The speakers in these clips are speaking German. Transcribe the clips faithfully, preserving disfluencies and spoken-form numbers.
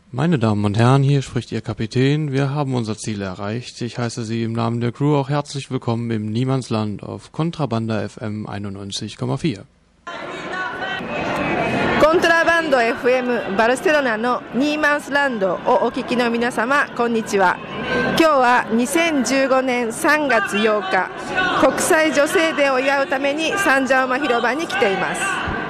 Meine Damen und Herren, hier spricht Ihr Kapitän. Wir haben unser Ziel erreicht. Ich heiße Sie im Namen der Crew auch herzlich willkommen im Niemandsland auf Kontrabanda F M einundneunzig Komma vier. コントラバンド エフエム バルセロナのニーマンスランドをお聞きの皆様、こんにちは。今日はにせんじゅうごねんさんがつようか、国際女性デーを祝うためにサンジャオマ広場に来ています。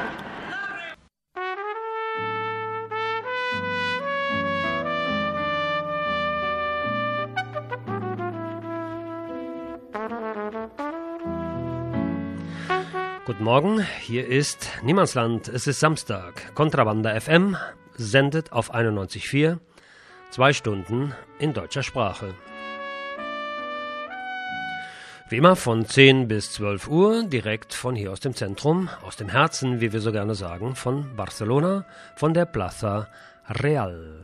Guten Morgen, hier ist Niemandsland, es ist Samstag. Kontrabanda F M sendet auf einundneunzig Komma vier, zwei Stunden in deutscher Sprache. Wie immer von zehn bis zwölf Uhr, direkt von hier aus dem Zentrum, aus dem Herzen, wie wir so gerne sagen, von Barcelona, von der Plaza Real.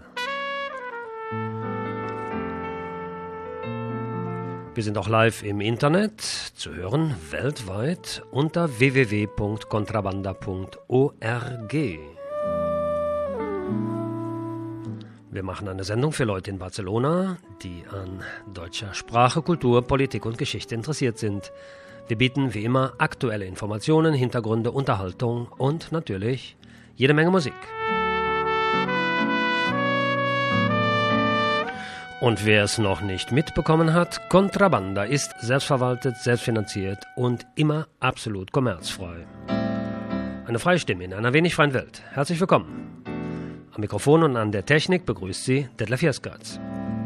Wir sind auch live im Internet zu hören, weltweit unter w w w punkt kontrabanda punkt org. Wir machen eine Sendung für Leute in Barcelona, die an deutscher Sprache, Kultur, Politik und Geschichte interessiert sind. Wir bieten wie immer aktuelle Informationen, Hintergründe, Unterhaltung und natürlich jede Menge Musik. Und wer es noch nicht mitbekommen hat, Kontrabanda ist selbstverwaltet, selbstfinanziert und immer absolut kommerzfrei. Eine freie Stimme in einer wenig freien Welt. Herzlich willkommen. Am Mikrofon und an der Technik begrüßt Sie Detlef Jeskaerts.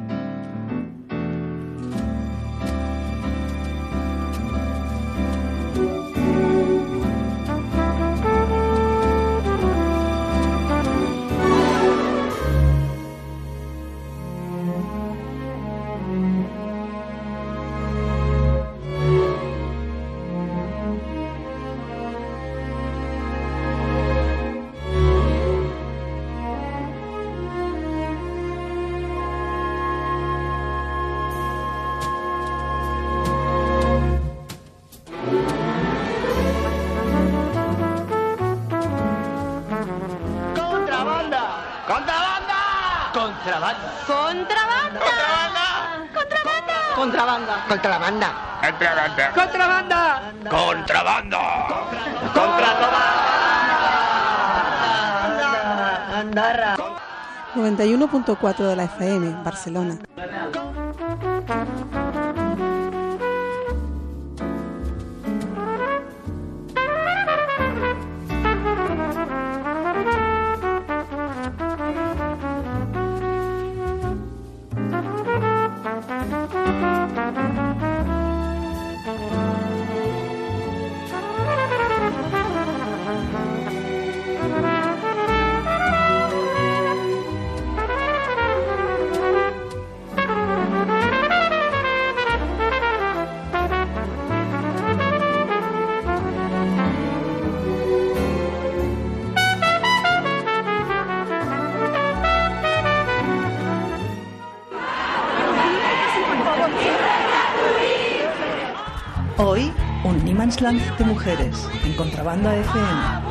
Contrabanda. Contrabanda. Contrabanda. Contrabanda. Contrabanda. noventa y uno punto cuatro de la F M, Barcelona. Hoy, un Niemandsland de mujeres en Contrabanda F M.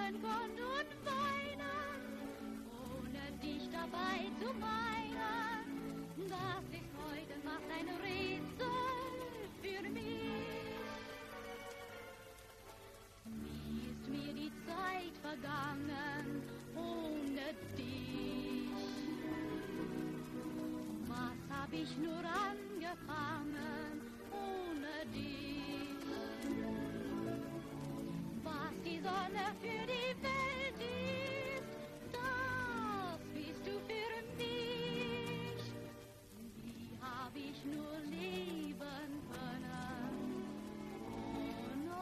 Grund und weinen, ohne dich dabei zu meinen. Das ist heute Nacht ein Rätsel für mich. Wie ist mir die Zeit vergangen ohne dich? Was hab ich nur angefangen ohne dich? Was die Sonne für die Welt ist, das bist du für mich. Wie hab ich nur leben können ohne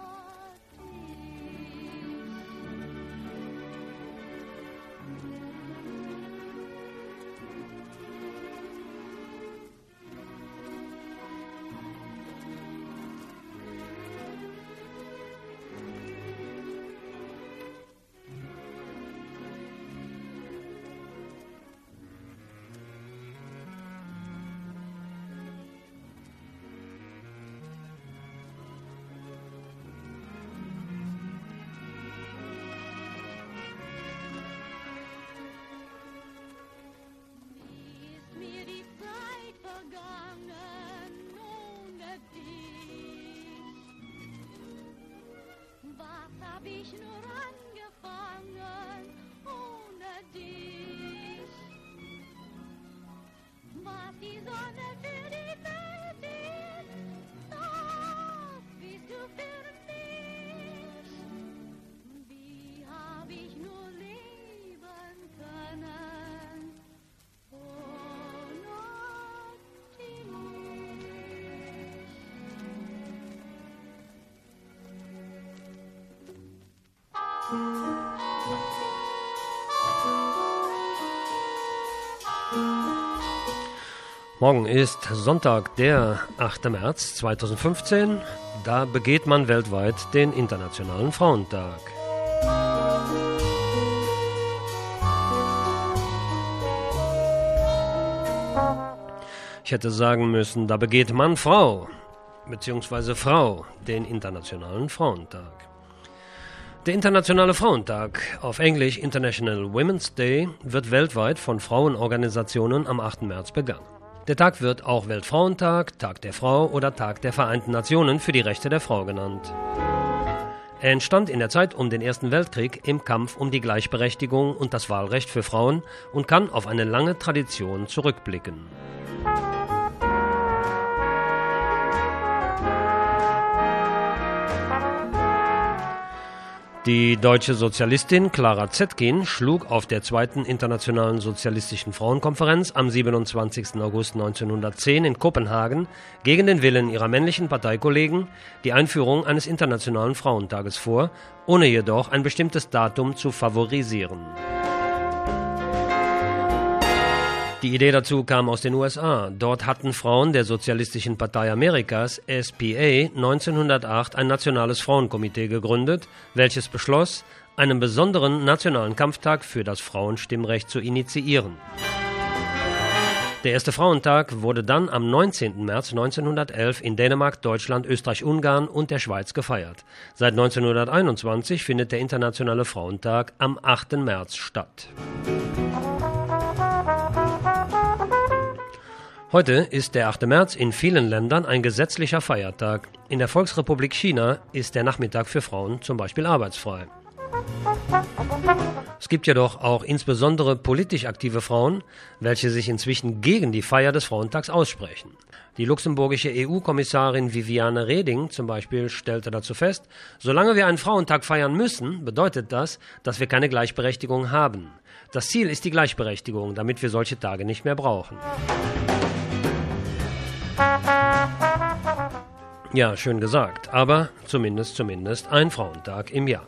hab ich nur angefangen ohne dich. Was die Sonne für die Welt ist, das bist du für mich. Wie hab ich nur leben können ohne dich. Morgen ist Sonntag, der achte März zweitausendfünfzehn. Da begeht man weltweit den Internationalen Frauentag. Ich hätte sagen müssen, da begeht man Frau, beziehungsweise Frau, den Internationalen Frauentag. Der Internationale Frauentag, auf Englisch International Women's Day, wird weltweit von Frauenorganisationen am achten März begangen. Der Tag wird auch Weltfrauentag, Tag der Frau oder Tag der Vereinten Nationen für die Rechte der Frau genannt. Er entstand in der Zeit um den Ersten Weltkrieg im Kampf um die Gleichberechtigung und das Wahlrecht für Frauen und kann auf eine lange Tradition zurückblicken. Die deutsche Sozialistin Clara Zetkin schlug auf der zweiten Internationalen Sozialistischen Frauenkonferenz am siebenundzwanzigsten August neunzehnhundertzehn in Kopenhagen gegen den Willen ihrer männlichen Parteikollegen die Einführung eines Internationalen Frauentages vor, ohne jedoch ein bestimmtes Datum zu favorisieren. Die Idee dazu kam aus den U S A. Dort hatten Frauen der Sozialistischen Partei Amerikas, S P A, neunzehnhundertacht ein nationales Frauenkomitee gegründet, welches beschloss, einen besonderen nationalen Kampftag für das Frauenstimmrecht zu initiieren. Der erste Frauentag wurde dann am neunzehnten März neunzehnhundertelf in Dänemark, Deutschland, Österreich, Ungarn und der Schweiz gefeiert. Seit neunzehnhunderteinundzwanzig findet der Internationale Frauentag am achten März statt. Heute ist der achte März in vielen Ländern ein gesetzlicher Feiertag. In der Volksrepublik China ist der Nachmittag für Frauen zum Beispiel arbeitsfrei. Es gibt jedoch auch insbesondere politisch aktive Frauen, welche sich inzwischen gegen die Feier des Frauentags aussprechen. Die luxemburgische E U-Kommissarin Viviane Reding zum Beispiel stellte dazu fest, solange wir einen Frauentag feiern müssen, bedeutet das, dass wir keine Gleichberechtigung haben. Das Ziel ist die Gleichberechtigung, damit wir solche Tage nicht mehr brauchen. Ja, schön gesagt, aber zumindest, zumindest ein Frauentag im Jahr.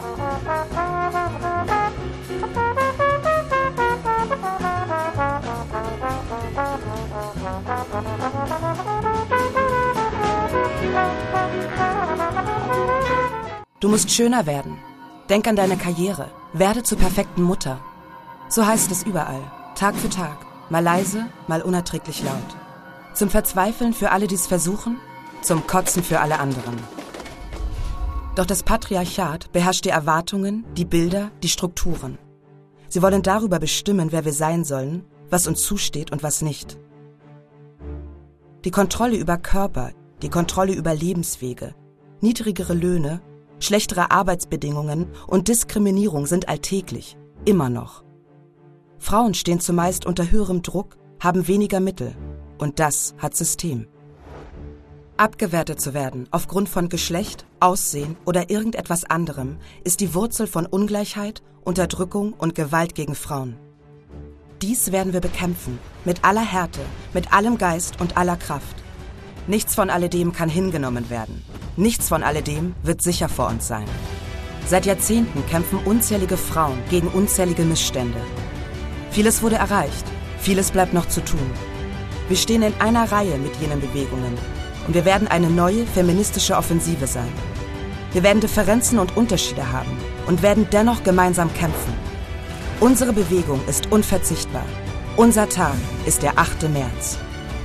Du musst schöner werden. Denk an deine Karriere. Werde zur perfekten Mutter. So heißt es überall, Tag für Tag. Mal leise, mal unerträglich laut. Zum Verzweifeln für alle, die es versuchen, zum Kotzen für alle anderen. Doch das Patriarchat beherrscht die Erwartungen, die Bilder, die Strukturen. Sie wollen darüber bestimmen, wer wir sein sollen, was uns zusteht und was nicht. Die Kontrolle über Körper, die Kontrolle über Lebenswege, niedrigere Löhne, schlechtere Arbeitsbedingungen und Diskriminierung sind alltäglich, immer noch. Frauen stehen zumeist unter höherem Druck, haben weniger Mittel und das hat System. Abgewertet zu werden aufgrund von Geschlecht, Aussehen oder irgendetwas anderem ist die Wurzel von Ungleichheit, Unterdrückung und Gewalt gegen Frauen. Dies werden wir bekämpfen, mit aller Härte, mit allem Geist und aller Kraft. Nichts von alledem kann hingenommen werden. Nichts von alledem wird sicher vor uns sein. Seit Jahrzehnten kämpfen unzählige Frauen gegen unzählige Missstände. Vieles wurde erreicht, vieles bleibt noch zu tun. Wir stehen in einer Reihe mit jenen Bewegungen und wir werden eine neue feministische Offensive sein. Wir werden Differenzen und Unterschiede haben und werden dennoch gemeinsam kämpfen. Unsere Bewegung ist unverzichtbar. Unser Tag ist der achte März.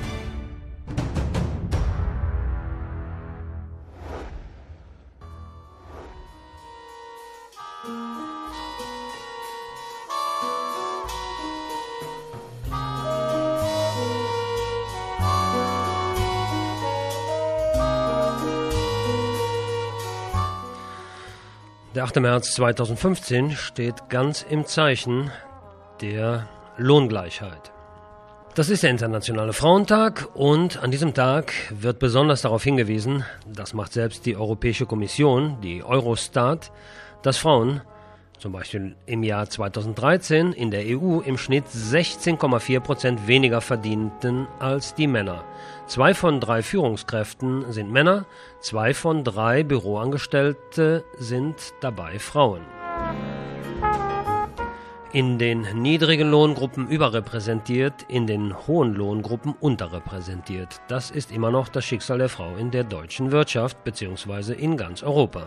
Der achte März zweitausendfünfzehn steht ganz im Zeichen der Lohngleichheit. Das ist der Internationale Frauentag und an diesem Tag wird besonders darauf hingewiesen, das macht selbst die Europäische Kommission, die Eurostat, dass Frauen zum Beispiel im Jahr zweitausenddreizehn in der E U im Schnitt sechzehn Komma vier Prozent weniger verdienten als die Männer. Zwei von drei Führungskräften sind Männer, zwei von drei Büroangestellte sind dabei Frauen. In den niedrigen Lohngruppen überrepräsentiert, in den hohen Lohngruppen unterrepräsentiert. Das ist immer noch das Schicksal der Frau in der deutschen Wirtschaft bzw. in ganz Europa.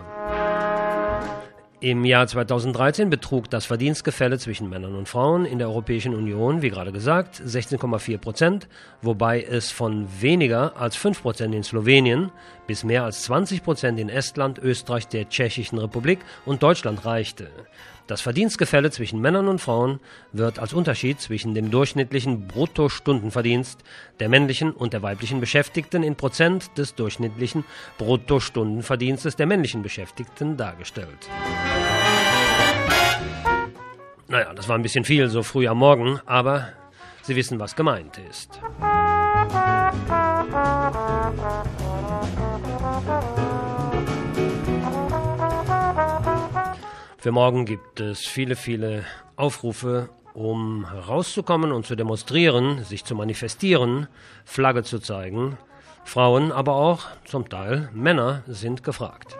Im Jahr zweitausenddreizehn betrug das Verdienstgefälle zwischen Männern und Frauen in der Europäischen Union, wie gerade gesagt, sechzehn Komma vier Prozent, wobei es von weniger als fünf Prozent in Slowenien bis mehr als zwanzig Prozent in Estland, Österreich, der Tschechischen Republik und Deutschland reichte. Das Verdienstgefälle zwischen Männern und Frauen wird als Unterschied zwischen dem durchschnittlichen Bruttostundenverdienst der männlichen und der weiblichen Beschäftigten in Prozent des durchschnittlichen Bruttostundenverdienstes der männlichen Beschäftigten dargestellt. Naja, das war ein bisschen viel so früh am Morgen, aber Sie wissen, was gemeint ist. Für morgen gibt es viele, viele Aufrufe, um rauszukommen und zu demonstrieren, sich zu manifestieren, Flagge zu zeigen. Frauen, aber auch zum Teil Männer sind gefragt.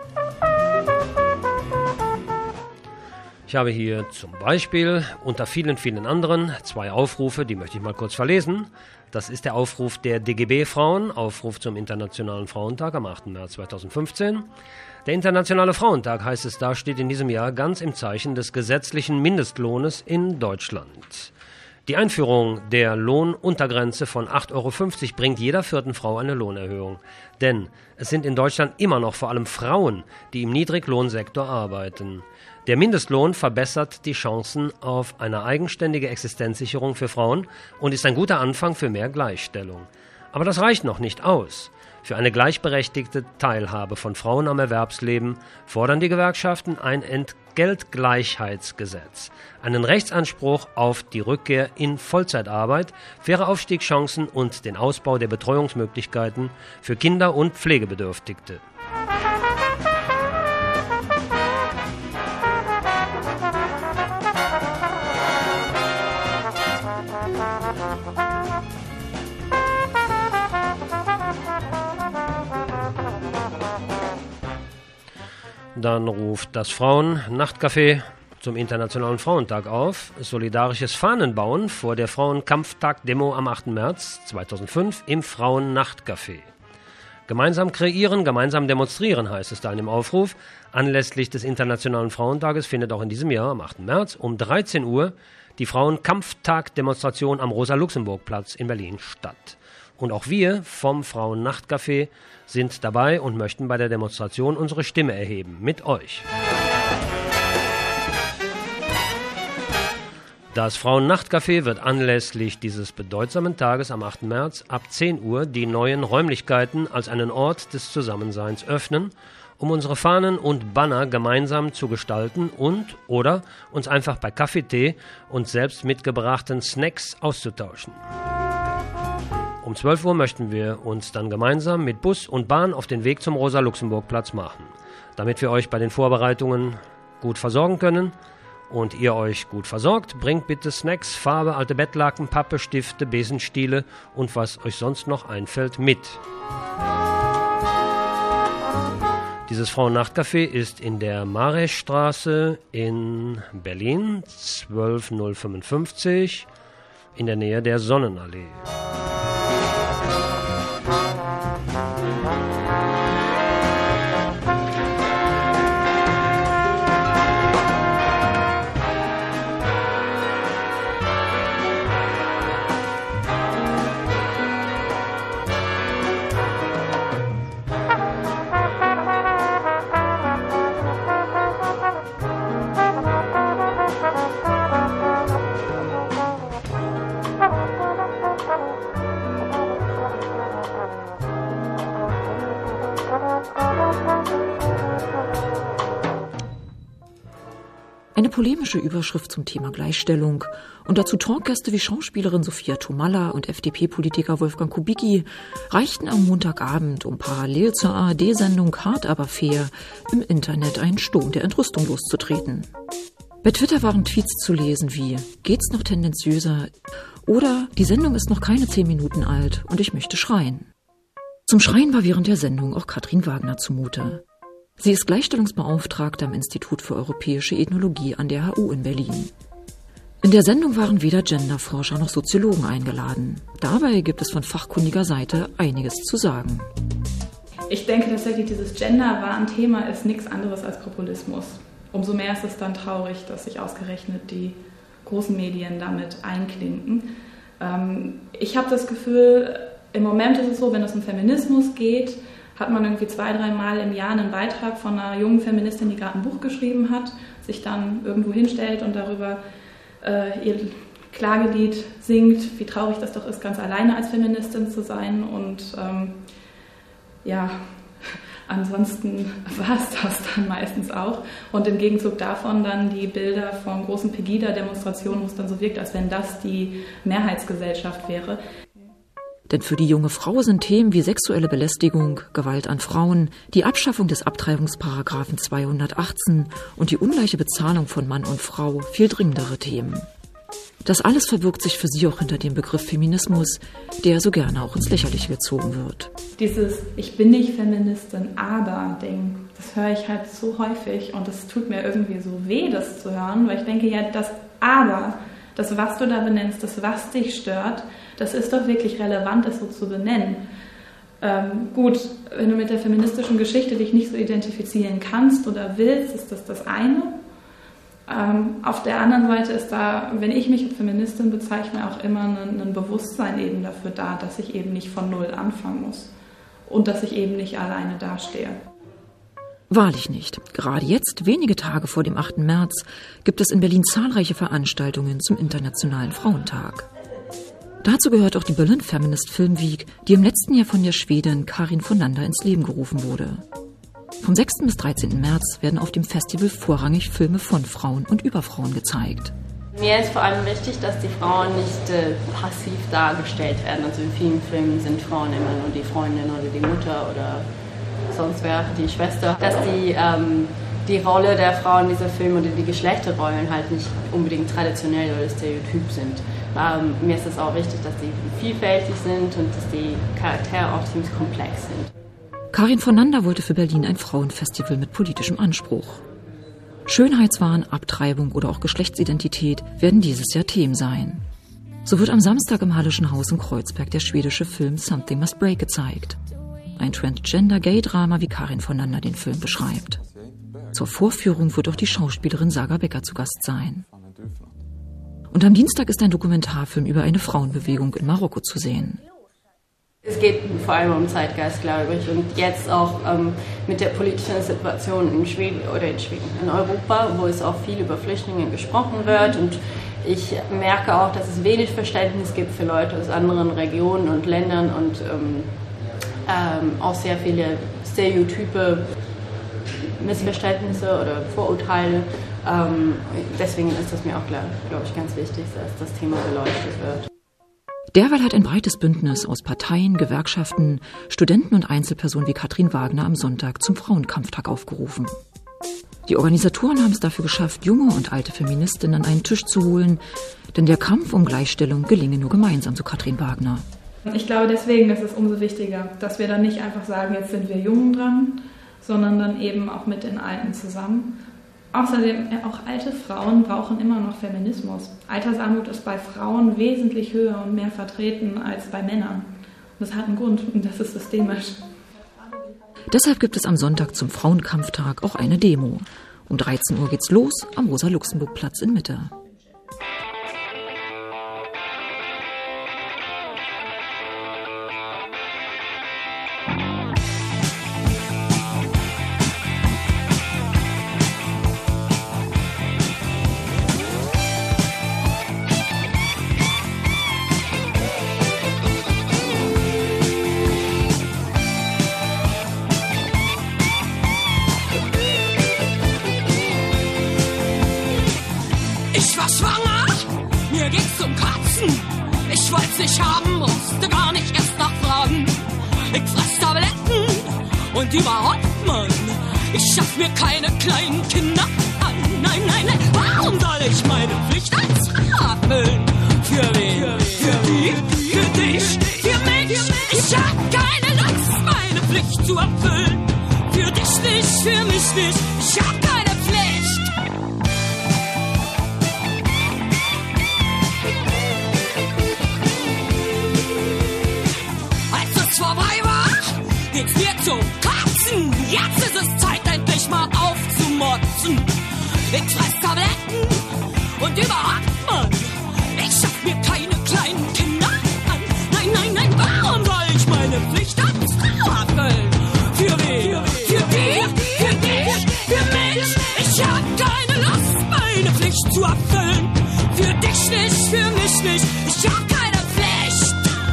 Ich habe hier zum Beispiel unter vielen, vielen anderen zwei Aufrufe, die möchte ich mal kurz verlesen. Das ist der Aufruf der D G B-Frauen, Aufruf zum Internationalen Frauentag am achten März zweitausendfünfzehn. Der Internationale Frauentag, heißt es da, steht in diesem Jahr ganz im Zeichen des gesetzlichen Mindestlohnes in Deutschland. Die Einführung der Lohnuntergrenze von acht Euro fünfzig bringt jeder vierten Frau eine Lohnerhöhung. Denn es sind in Deutschland immer noch vor allem Frauen, die im Niedriglohnsektor arbeiten. Der Mindestlohn verbessert die Chancen auf eine eigenständige Existenzsicherung für Frauen und ist ein guter Anfang für mehr Gleichstellung. Aber das reicht noch nicht aus. Für eine gleichberechtigte Teilhabe von Frauen am Erwerbsleben fordern die Gewerkschaften ein Entgeltgleichheitsgesetz, einen Rechtsanspruch auf die Rückkehr in Vollzeitarbeit, faire Aufstiegschancen und den Ausbau der Betreuungsmöglichkeiten für Kinder und Pflegebedürftige. Dann ruft das Frauen-Nachtcafé zum Internationalen Frauentag auf. Solidarisches Fahnenbauen vor der Frauenkampftag-Demo am achten März zweitausendfünf im Frauen-Nachtcafé. Gemeinsam kreieren, gemeinsam demonstrieren, heißt es da in dem Aufruf. Anlässlich des Internationalen Frauentages findet auch in diesem Jahr am achten März um dreizehn Uhr die Frauenkampftag-Demonstration am Rosa-Luxemburg-Platz in Berlin statt. Und auch wir vom Frauennachtcafé sind dabei und möchten bei der Demonstration unsere Stimme erheben. Mit euch. Das Frauennachtcafé wird anlässlich dieses bedeutsamen Tages am achten März ab zehn Uhr die neuen Räumlichkeiten als einen Ort des Zusammenseins öffnen, um unsere Fahnen und Banner gemeinsam zu gestalten und oder uns einfach bei Kaffee, Tee und selbst mitgebrachten Snacks auszutauschen. Um zwölf Uhr möchten wir uns dann gemeinsam mit Bus und Bahn auf den Weg zum Rosa-Luxemburg-Platz machen, damit wir euch bei den Vorbereitungen gut versorgen können. Und ihr euch gut versorgt, bringt bitte Snacks, Farbe, alte Bettlaken, Pappe, Stifte, Besenstiele und was euch sonst noch einfällt mit. Dieses Frauennachtcafé ist in der Mareschstraße in Berlin zwölf null fünfundfünfzig in der Nähe der Sonnenallee. Eine polemische Überschrift zum Thema Gleichstellung und dazu Talkgäste wie Schauspielerin Sophia Tomalla und F D P-Politiker Wolfgang Kubicki reichten am Montagabend, um parallel zur A R D-Sendung Hart aber fair im Internet einen Sturm der Entrüstung loszutreten. Bei Twitter waren Tweets zu lesen wie „Geht's noch tendenziöser?" oder „Die Sendung ist noch keine zehn Minuten alt und ich möchte schreien." Zum Schreien war während der Sendung auch Katrin Wagner zumute. Sie ist Gleichstellungsbeauftragte am Institut für Europäische Ethnologie an der H U in Berlin. In der Sendung waren weder Genderforscher noch Soziologen eingeladen. Dabei gibt es von fachkundiger Seite einiges zu sagen. Ich denke tatsächlich, dieses Gender war ein Thema, ist nichts anderes als Populismus. Umso mehr ist es dann traurig, dass sich ausgerechnet die großen Medien damit einklinken. Ähm, ich habe das Gefühl, im Moment ist es so, wenn es um Feminismus geht, hat man irgendwie zwei, dreimal im Jahr einen Beitrag von einer jungen Feministin, die gerade ein Buch geschrieben hat, sich dann irgendwo hinstellt und darüber äh, ihr Klagelied singt, wie traurig das doch ist, ganz alleine als Feministin zu sein. Und ähm, ja, ansonsten war es das dann meistens auch. Und im Gegenzug davon dann die Bilder von großen Pegida-Demonstrationen, wo es dann so wirkt, als wenn das die Mehrheitsgesellschaft wäre. Denn für die junge Frau sind Themen wie sexuelle Belästigung, Gewalt an Frauen, die Abschaffung des Abtreibungsparagraphen zweihundertachtzehn und die ungleiche Bezahlung von Mann und Frau viel dringendere Themen. Das alles verbirgt sich für sie auch hinter dem Begriff Feminismus, der so gerne auch ins Lächerliche gezogen wird. Dieses "Ich bin nicht Feministin, aber" Ding, das höre ich halt so häufig und es tut mir irgendwie so weh, das zu hören, weil ich denke, ja, das Aber, das, was du da benennst, das, was dich stört, das ist doch wirklich relevant, das so zu benennen. Ähm, gut, wenn du mit der feministischen Geschichte dich nicht so identifizieren kannst oder willst, ist das das eine. Ähm, auf der anderen Seite ist da, wenn ich mich als Feministin bezeichne, auch immer ein, ein Bewusstsein eben dafür da, dass ich eben nicht von Null anfangen muss und dass ich eben nicht alleine dastehe. Wahrlich nicht. Gerade jetzt, wenige Tage vor dem achten März, gibt es in Berlin zahlreiche Veranstaltungen zum Internationalen Frauentag. Dazu gehört auch die Berlin Feminist Film Week, die im letzten Jahr von der Schwedin Karin Fonander ins Leben gerufen wurde. Vom sechsten bis dreizehnten März werden auf dem Festival vorrangig Filme von Frauen und über Frauen gezeigt. Mir ist vor allem wichtig, dass die Frauen nicht äh, passiv dargestellt werden. Also in vielen Filmen sind Frauen immer nur die Freundin oder die Mutter oder sonst wer, die Schwester. Dass die, ähm, die Rolle der Frau in dieser Film oder die Geschlechterrollen halt nicht unbedingt traditionell oder stereotyp sind. Ähm, mir ist es auch wichtig, dass die vielfältig sind und dass die Charaktere auch ziemlich komplex sind. Karin Fonander wollte für Berlin ein Frauenfestival mit politischem Anspruch. Schönheitswahn, Abtreibung oder auch Geschlechtsidentität werden dieses Jahr Themen sein. So wird am Samstag im Hallischen Haus in Kreuzberg der schwedische Film Something Must Break gezeigt. Ein Transgender-Gay-Drama, wie Karin Fonander den Film beschreibt. Zur Vorführung wird auch die Schauspielerin Saga Becker zu Gast sein. Und am Dienstag ist ein Dokumentarfilm über eine Frauenbewegung in Marokko zu sehen. Es geht vor allem um Zeitgeist, glaube ich. Und jetzt auch ähm, mit der politischen Situation in Schweden oder in Schweden, in Europa, wo es auch viel über Flüchtlinge gesprochen wird. Und ich merke auch, dass es wenig Verständnis gibt für Leute aus anderen Regionen und Ländern und ähm, ähm, auch sehr viele Stereotype, Missverständnisse oder Vorurteile. Ähm, deswegen ist das mir auch, glaube glaub ich, ganz wichtig, dass das Thema beleuchtet wird. Derweil hat ein breites Bündnis aus Parteien, Gewerkschaften, Studenten und Einzelpersonen wie Katrin Wagner am Sonntag zum Frauenkampftag aufgerufen. Die Organisatoren haben es dafür geschafft, junge und alte Feministinnen an einen Tisch zu holen, denn der Kampf um Gleichstellung gelinge nur gemeinsam, so Katrin Wagner. Ich glaube, deswegen ist es umso wichtiger, dass wir dann nicht einfach sagen, jetzt sind wir Jungen dran, sondern dann eben auch mit den Alten zusammen. Außerdem, auch alte Frauen brauchen immer noch Feminismus. Altersarmut ist bei Frauen wesentlich höher und mehr vertreten als bei Männern. Und das hat einen Grund und das ist systemisch. Deshalb gibt es am Sonntag zum Frauenkampftag auch eine Demo. Um dreizehn Uhr geht's los am Rosa-Luxemburg-Platz in Mitte. Ich war schwanger, mir ging's zum Kotzen. Ich wollt's nicht haben, musste gar nicht erst nachfragen. Ich fress Tabletten und überhaupt, Mann, ich schaff mir keine kleinen Kinder an. Nein, nein, nein, warum soll ich meine Pflicht als Frau erfüllen? Für wen? Für die? Für dich? Für mich? Ich hab keine Lust, meine Pflicht zu erfüllen. Für dich nicht, für mich nicht, ich hab keine Pflicht. Vorbei war, geht's mir zum Kotzen. Jetzt ist es Zeit, endlich mal aufzumotzen. Ich fress Tabletten und überhaupt, Mann, ich schaff mir keine kleinen Kinder an. Nein, nein, nein, warum soll ich meine Pflicht als Frau erfüllen? Für wen? Für die? Für dich? Für mich? Ich hab keine Lust, meine Pflicht zu erfüllen. Für dich nicht, für mich nicht, ich hab keine Pflicht.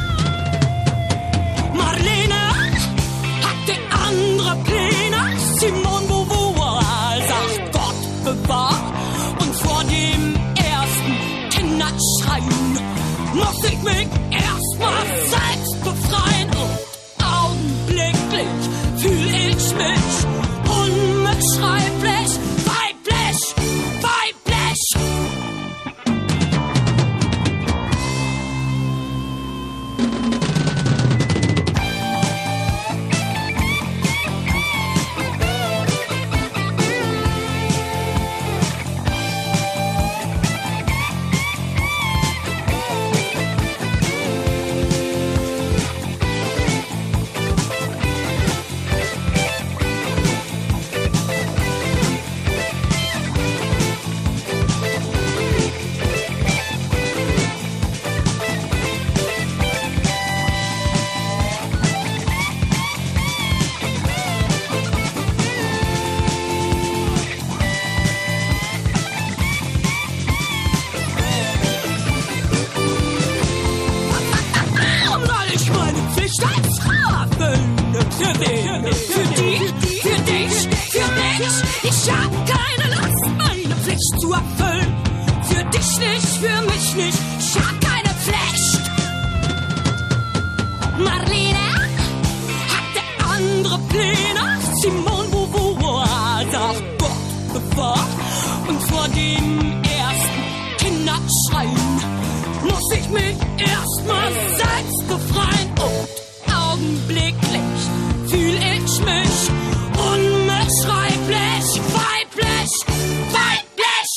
Marlene hatte andere Pläne. Simone Beauvoir sagt Gott bewahrt. Und vor dem ersten Kinderschreien muss ich mich erstmal selbst befreien. Und augenblicklich fühl ich mich unbeschreiblich weiblich, weiblich. Ich hab keine Lust, meine Pflicht zu erfüllen. Für dich nicht, für mich nicht, ich hab keine Pflicht. Marlene hatte andere Pläne. Simone Beauvoir sagt Gott bewahrt. Und vor dem ersten Kinderschreien muss ich mich erstmal selbst befreien. Und augenblicklich fühl ich mich unbeschreiblich weiblich, weiblich.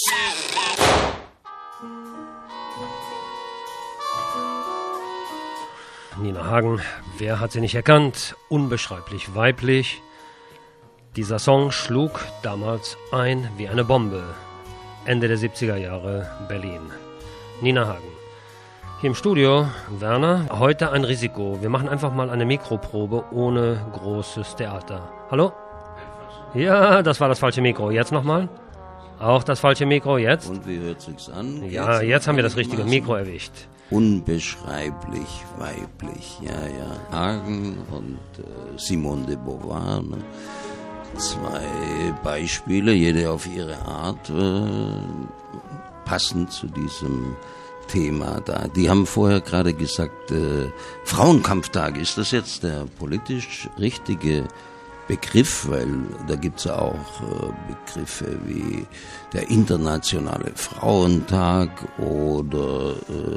Nina Hagen, wer hat sie nicht erkannt? Unbeschreiblich weiblich. Dieser Song schlug damals ein wie eine Bombe. Ende der siebziger Jahre Berlin. Nina Hagen. Hier im Studio, Werner, heute ein Risiko. Wir machen einfach mal eine Mikroprobe ohne großes Theater. Hallo? Ja, das war das falsche Mikro. Jetzt nochmal? Auch das falsche Mikro, jetzt? Und wie hört sich's an? Ja, jetzt, jetzt haben wir das richtige Mikro erwischt. Unbeschreiblich weiblich, ja, ja. Hagen und äh, Simone de Beauvoir, ne? Zwei Beispiele, jede auf ihre Art, äh, passend zu diesem Thema da. Die haben vorher gerade gesagt, äh, Frauenkampftag, ist das jetzt der politisch richtige Begriff? Weil da gibt's ja auch äh, Begriffe wie der internationale Frauentag oder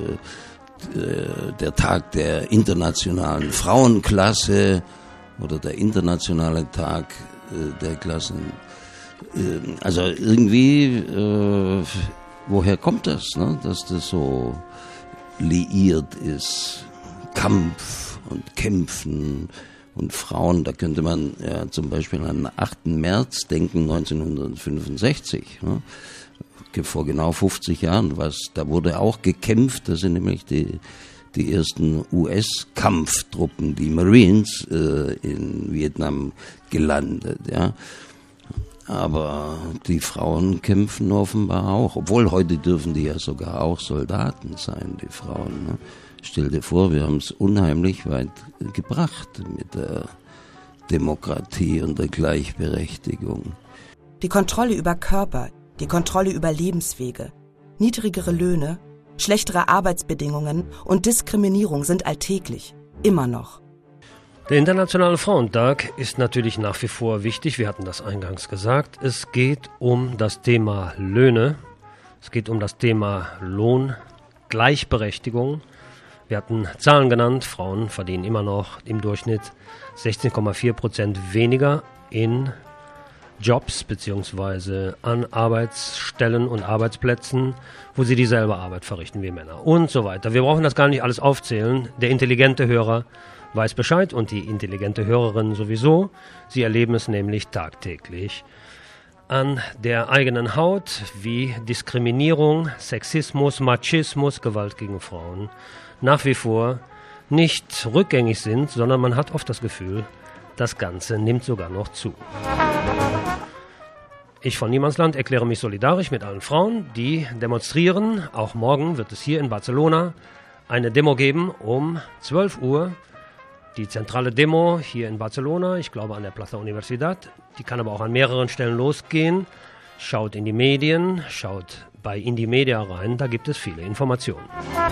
äh, der Tag der internationalen Frauenklasse oder der internationale Tag äh, der Klassen. Äh, also irgendwie, äh, woher kommt das, ne? Dass das so liiert ist? Kampf und Kämpfen und Frauen, da könnte man ja zum Beispiel an den achten März denken, neunzehnhundertfünfundsechzig, ne? Vor genau fünfzig Jahren, was, da wurde auch gekämpft, das sind nämlich die, die ersten U S-Kampftruppen, die Marines, äh, in Vietnam gelandet, ja. Aber die Frauen kämpfen offenbar auch, obwohl heute dürfen die ja sogar auch Soldaten sein, die Frauen, ne? Stell dir vor, wir haben es unheimlich weit gebracht mit der Demokratie und der Gleichberechtigung. Die Kontrolle über Körper, die Kontrolle über Lebenswege, niedrigere Löhne, schlechtere Arbeitsbedingungen und Diskriminierung sind alltäglich, immer noch. Der Internationale Frauentag ist natürlich nach wie vor wichtig, wir hatten das eingangs gesagt. Es geht um das Thema Löhne, es geht um das Thema Lohngleichberechtigung. Wir hatten Zahlen genannt, Frauen verdienen immer noch im Durchschnitt sechzehn Komma vier Prozent weniger in Jobs bzw. an Arbeitsstellen und Arbeitsplätzen, wo sie dieselbe Arbeit verrichten wie Männer und so weiter. Wir brauchen das gar nicht alles aufzählen. Der intelligente Hörer weiß Bescheid und die intelligente Hörerin sowieso. Sie erleben es nämlich tagtäglich an der eigenen Haut, wie Diskriminierung, Sexismus, Machismus, Gewalt gegen Frauen nach wie vor nicht rückgängig sind, sondern man hat oft das Gefühl, das Ganze nimmt sogar noch zu. Ich von Niemandsland erkläre mich solidarisch mit allen Frauen, die demonstrieren. Auch morgen wird es hier in Barcelona eine Demo geben um zwölf Uhr. Die zentrale Demo hier in Barcelona, ich glaube an der Plaza Universidad, die kann aber auch an mehreren Stellen losgehen. Schaut in die Medien, schaut bei Indie Media rein, da gibt es viele Informationen.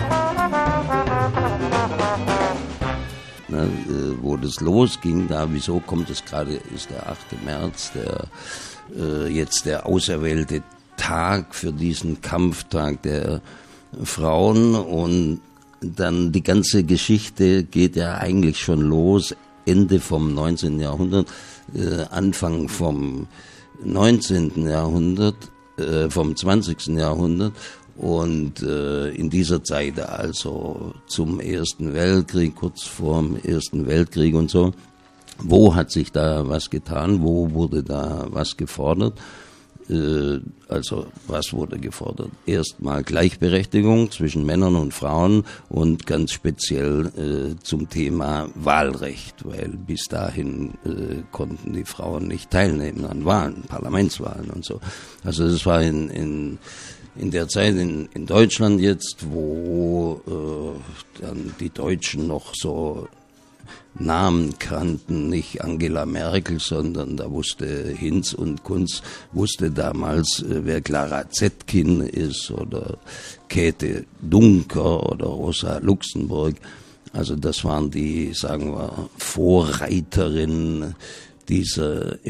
Na, wo das losging, da wieso kommt es gerade, ist der achte März, der äh, jetzt der auserwählte Tag für diesen Kampftag der Frauen, und dann die ganze Geschichte geht ja eigentlich schon los, Ende vom neunzehnten Jahrhundert, äh, Anfang vom neunzehnten Jahrhundert, äh, vom zwanzigsten Jahrhundert. Und äh, in dieser Zeit, also zum Ersten Weltkrieg, kurz vorm Ersten Weltkrieg und so, wo hat sich da was getan, wo wurde da was gefordert? Äh, also was wurde gefordert? Erstmal Gleichberechtigung zwischen Männern und Frauen und ganz speziell äh, zum Thema Wahlrecht, weil bis dahin äh, konnten die Frauen nicht teilnehmen an Wahlen, Parlamentswahlen und so. Also das war in, in In der Zeit in, in Deutschland jetzt, wo äh, dann die Deutschen noch so Namen kannten, nicht Angela Merkel, sondern da wusste Hinz und Kunz, wusste damals, äh, wer Clara Zetkin ist oder Käthe Duncker oder Rosa Luxemburg. Also das waren die, sagen wir, Vorreiterinnen dieser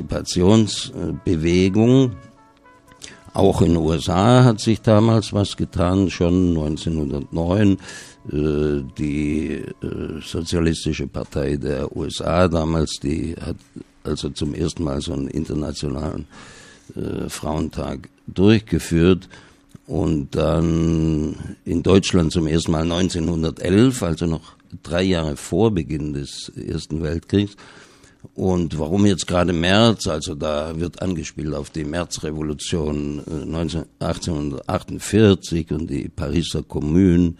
Emanzipationsbewegung. Auch in den U S A hat sich damals was getan, schon neunzehnhundertneun. Äh, die äh, Sozialistische Partei der U S A damals, die hat also zum ersten Mal so einen internationalen äh, Frauentag durchgeführt. Und dann in Deutschland zum ersten Mal neunzehnhundertelf, also noch drei Jahre vor Beginn des Ersten Weltkriegs. Und warum jetzt gerade März? Also da wird angespielt auf die Märzrevolution achtzehnhundertachtundvierzig und die Pariser Kommune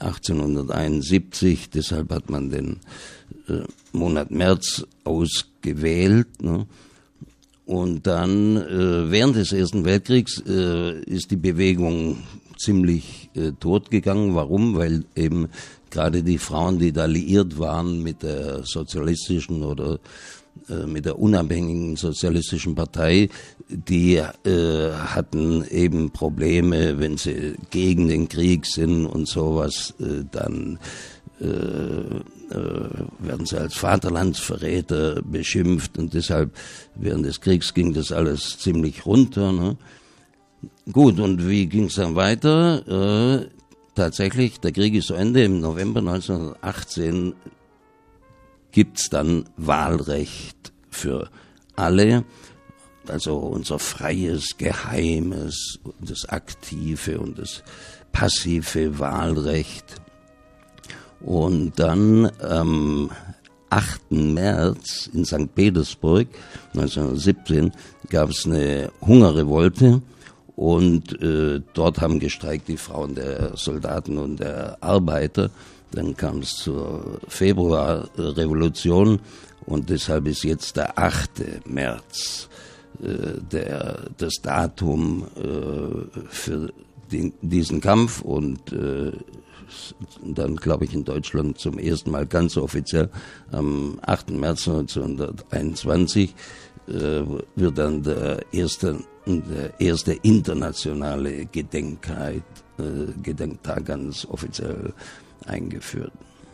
achtzehnhunderteinundsiebzig, deshalb hat man den äh, Monat März ausgewählt. Ne? Und dann, äh, während des Ersten Weltkriegs, äh, ist die Bewegung ziemlich äh, totgegangen. Warum? Weil eben gerade die Frauen, die da liiert waren mit der sozialistischen oder äh, mit der unabhängigen sozialistischen Partei, die äh, hatten eben Probleme, wenn sie gegen den Krieg sind und sowas, äh, dann äh, äh, werden sie als Vaterlandsverräter beschimpft und deshalb während des Kriegs ging das alles ziemlich runter. Ne? Gut, und wie ging es dann weiter? Äh, tatsächlich, der Krieg ist zu Ende. Im November neunzehnhundertachtzehn gibt's dann Wahlrecht für alle. Also unser freies, geheimes, das aktive und das passive Wahlrecht. Und dann am achten März in Sankt Petersburg neunzehnhundertsiebzehn gab es eine Hungerrevolte und äh, dort haben gestreikt die Frauen der Soldaten und der Arbeiter. Dann kam es zur Februarrevolution und deshalb ist jetzt der achte März äh, der, das Datum äh, für den, diesen Kampf und äh, dann, glaube ich, in Deutschland zum ersten Mal ganz offiziell am achten März neunzehnhunderteinundzwanzig äh, wird dann der erste, der erste internationale Gedenktag, äh, Gedenktag ganz offiziell eingeführt.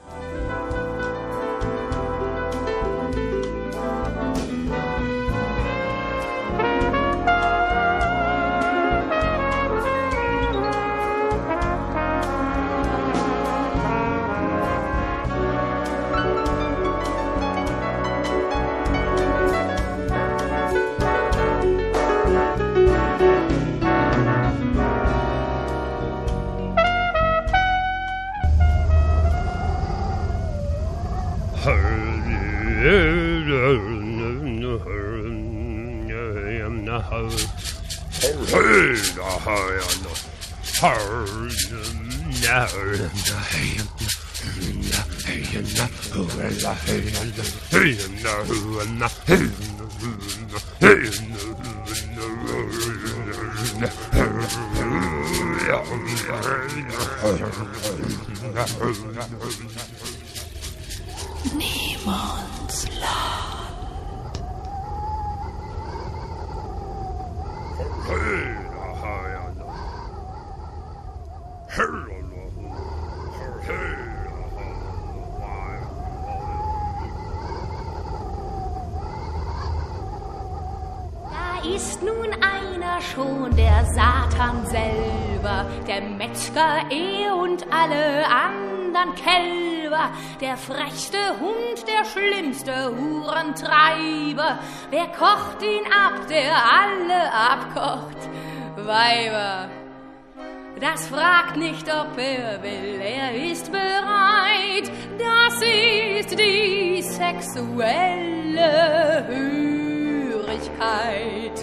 Ist nun einer schon der Satan selber, der Metzger, er und alle anderen Kälber, der frechste Hund, der schlimmste Hurentreiber, wer kocht ihn ab, der alle abkocht? Weiber, das fragt nicht, ob er will, er ist bereit, das ist die sexuelle Hörigkeit.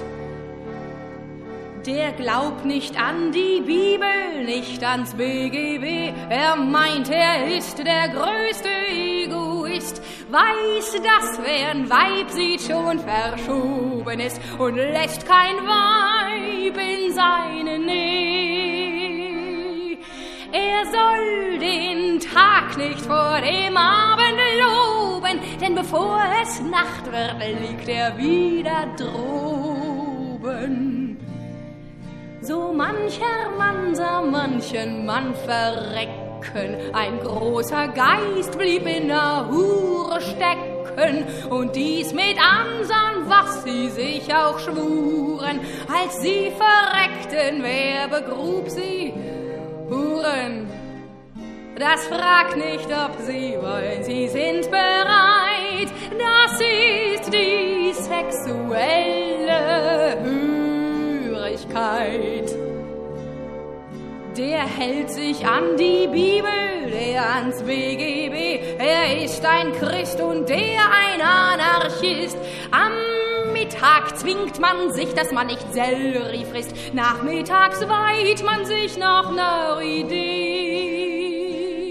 Der glaubt nicht an die Bibel, nicht ans B G B. Er meint, er ist der größte Egoist. Weiß, dass wer ein Weib sieht, schon verschoben ist und lässt kein Weib in seine Nähe. Er soll den Tag nicht vor dem Abend loben, denn bevor es Nacht wird, liegt er wieder droben. So mancher Mann sah manchen Mann verrecken, ein großer Geist blieb in der Hure stecken, und dies mit ansahn, was sie sich auch schwuren, als sie verreckten, wer begrub sie? Huren. Das fragt nicht, ob sie wollen, sie sind bereit, das ist die sexuelle Hörigkeit. Der hält sich an die Bibel, der ans B G B, er ist ein Christ und der ein Anarchist. Am Mittag zwingt man sich, dass man nicht Sellerie frisst, nachmittags weiht man sich noch ner Idee.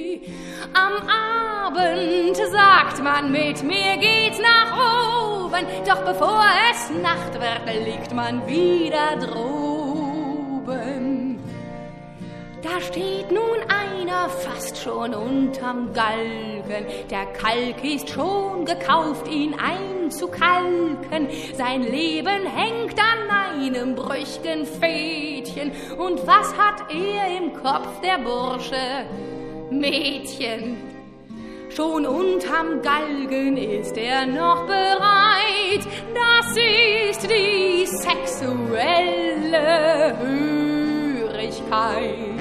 Abend sagt man, mit mir geht's nach oben, doch bevor es Nacht wird, liegt man wieder droben. Da steht nun einer fast schon unterm Galgen, der Kalk ist schon gekauft, ihn einzukalken. Sein Leben hängt an einem brüchigen Fädchen, und was hat er im Kopf, der Bursche? Mädchen. Schon unterm Galgen ist er noch bereit, das ist die sexuelle Hörigkeit.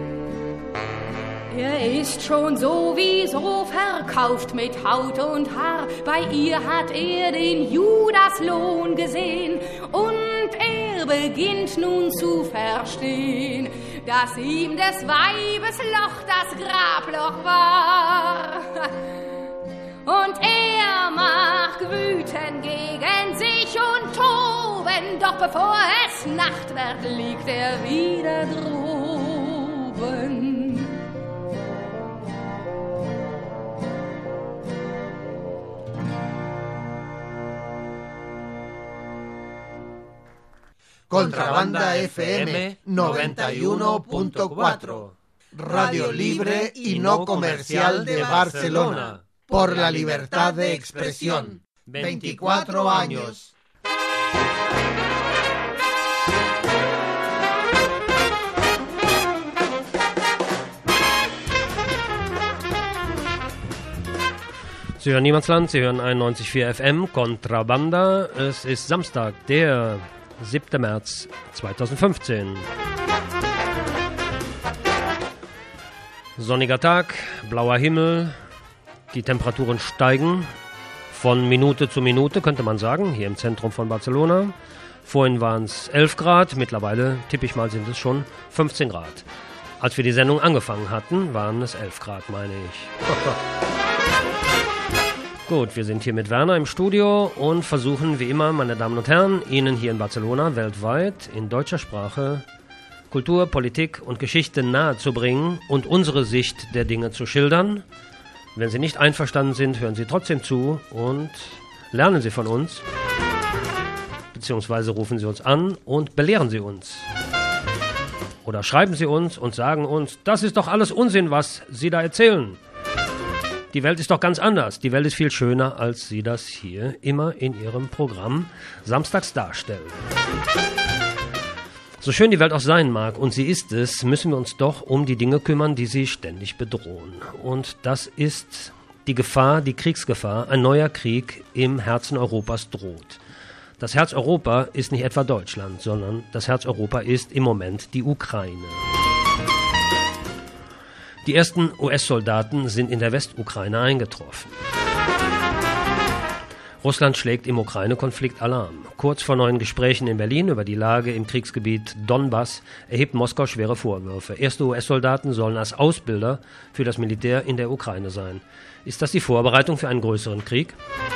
Er ist schon sowieso verkauft mit Haut und Haar, bei ihr hat er den Judaslohn gesehen, und er beginnt nun zu verstehen, dass ihm des Weibes Loch das Grabloch war. Und er mag wüten gegen sich und toben, doch bevor es Nacht wird, liegt er wieder droben. Contrabanda F M noventa y uno punto cuatro, radio libre y no comercial de Barcelona, por la libertad de expresión. veinticuatro años. Sie hören Niemandsland, Sie hören einundneunzig Komma vier F M, Contrabanda. Es ist Samstag, der siebten März zweitausendfünfzehn. Sonniger Tag, blauer Himmel, die Temperaturen steigen von Minute zu Minute, könnte man sagen, hier im Zentrum von Barcelona. Vorhin waren es elf Grad, mittlerweile, tippe ich mal, sind es schon fünfzehn Grad. Als wir die Sendung angefangen hatten, waren es elf Grad, meine ich. Gut, wir sind hier mit Werner im Studio und versuchen wie immer, meine Damen und Herren, Ihnen hier in Barcelona weltweit in deutscher Sprache Kultur, Politik und Geschichte nahezubringen und unsere Sicht der Dinge zu schildern. Wenn Sie nicht einverstanden sind, hören Sie trotzdem zu und lernen Sie von uns, beziehungsweise rufen Sie uns an und belehren Sie uns. Oder schreiben Sie uns und sagen uns, das ist doch alles Unsinn, was Sie da erzählen. Die Welt ist doch ganz anders. Die Welt ist viel schöner, als Sie das hier immer in Ihrem Programm samstags darstellen. So schön die Welt auch sein mag, und sie ist es, müssen wir uns doch um die Dinge kümmern, die sie ständig bedrohen. Und das ist die Gefahr, die Kriegsgefahr. Ein neuer Krieg im Herzen Europas droht. Das Herz Europa ist nicht etwa Deutschland, sondern das Herz Europa ist im Moment die Ukraine. Die ersten U S-Soldaten sind in der Westukraine eingetroffen. Russland schlägt im Ukraine-Konflikt Alarm. Kurz vor neuen Gesprächen in Berlin über die Lage im Kriegsgebiet Donbass erhebt Moskau schwere Vorwürfe. Erste U S-Soldaten sollen als Ausbilder für das Militär in der Ukraine sein. Ist das die Vorbereitung für einen größeren Krieg?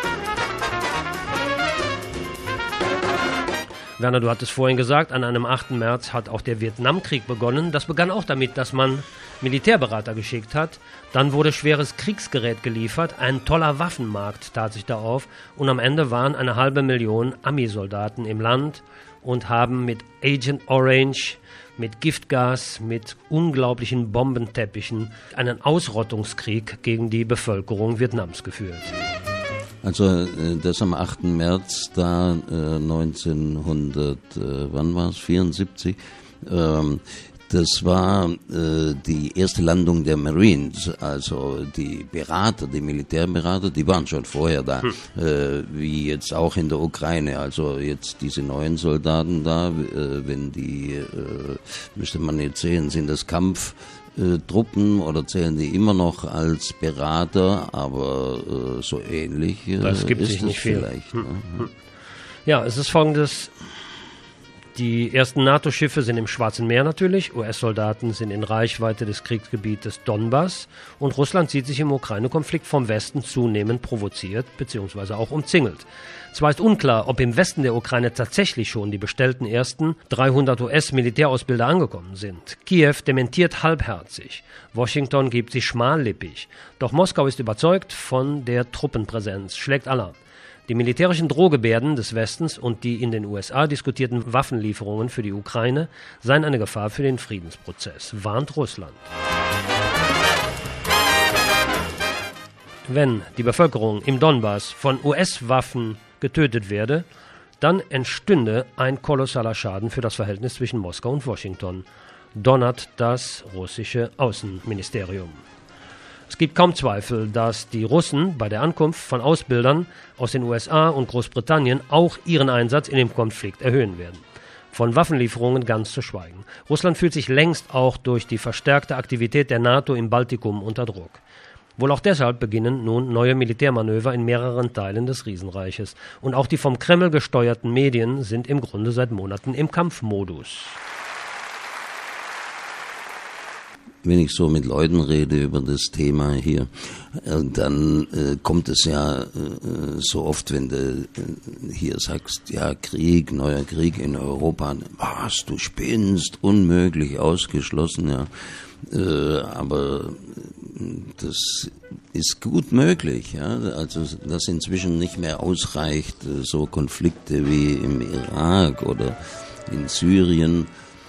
Werner, du hattest vorhin gesagt, an einem achten März hat auch der Vietnamkrieg begonnen. Das begann auch damit, dass man Militärberater geschickt hat. Dann wurde schweres Kriegsgerät geliefert. Ein toller Waffenmarkt tat sich da auf. Und am Ende waren eine halbe Million Ami-Soldaten im Land und haben mit Agent Orange, mit Giftgas, mit unglaublichen Bombenteppichen einen Ausrottungskrieg gegen die Bevölkerung Vietnams geführt. Also das am achten März, da äh, neunzehnhundert, äh, wann war es, vierundsiebzig, ähm, das war äh, die erste Landung der Marines, also die Berater, die Militärberater, die waren schon vorher da, hm. äh, wie jetzt auch in der Ukraine, also jetzt diese neuen Soldaten da, äh, wenn die, äh, müsste man jetzt sehen, sind das Kampf, Äh, Truppen oder zählen die immer noch als Berater, aber äh, so ähnlich äh, das gibt ist sich nicht es viel. Vielleicht. Hm. Ne? Hm. Ja, es ist folgendes. Die ersten NATO-Schiffe sind im Schwarzen Meer natürlich, U S-Soldaten sind in Reichweite des Kriegsgebietes Donbass und Russland sieht sich im Ukraine-Konflikt vom Westen zunehmend provoziert bzw. auch umzingelt. Zwar ist unklar, ob im Westen der Ukraine tatsächlich schon die bestellten ersten dreihundert U S-Militärausbilder angekommen sind. Kiew dementiert halbherzig, Washington gibt sich schmallippig, doch Moskau ist überzeugt von der Truppenpräsenz, schlägt Alarm. Die militärischen Drohgebärden des Westens und die in den U S A diskutierten Waffenlieferungen für die Ukraine seien eine Gefahr für den Friedensprozess, warnt Russland. Wenn die Bevölkerung im Donbass von U S-Waffen getötet werde, dann entstünde ein kolossaler Schaden für das Verhältnis zwischen Moskau und Washington, donnert das russische Außenministerium. Es gibt kaum Zweifel, dass die Russen bei der Ankunft von Ausbildern aus den U S A und Großbritannien auch ihren Einsatz in dem Konflikt erhöhen werden. Von Waffenlieferungen ganz zu schweigen. Russland fühlt sich längst auch durch die verstärkte Aktivität der NATO im Baltikum unter Druck. Wohl auch deshalb beginnen nun neue Militärmanöver in mehreren Teilen des Riesenreiches. Und auch die vom Kreml gesteuerten Medien sind im Grunde seit Monaten im Kampfmodus. Wenn ich so mit Leuten rede über das Thema hier, dann äh, kommt es ja äh, so oft, wenn du äh, hier sagst, ja, Krieg, neuer Krieg in Europa, was, du spinnst, unmöglich, ausgeschlossen, ja. Äh, aber das ist gut möglich, ja. Also, dass inzwischen nicht mehr ausreicht, so Konflikte wie im Irak oder in Syrien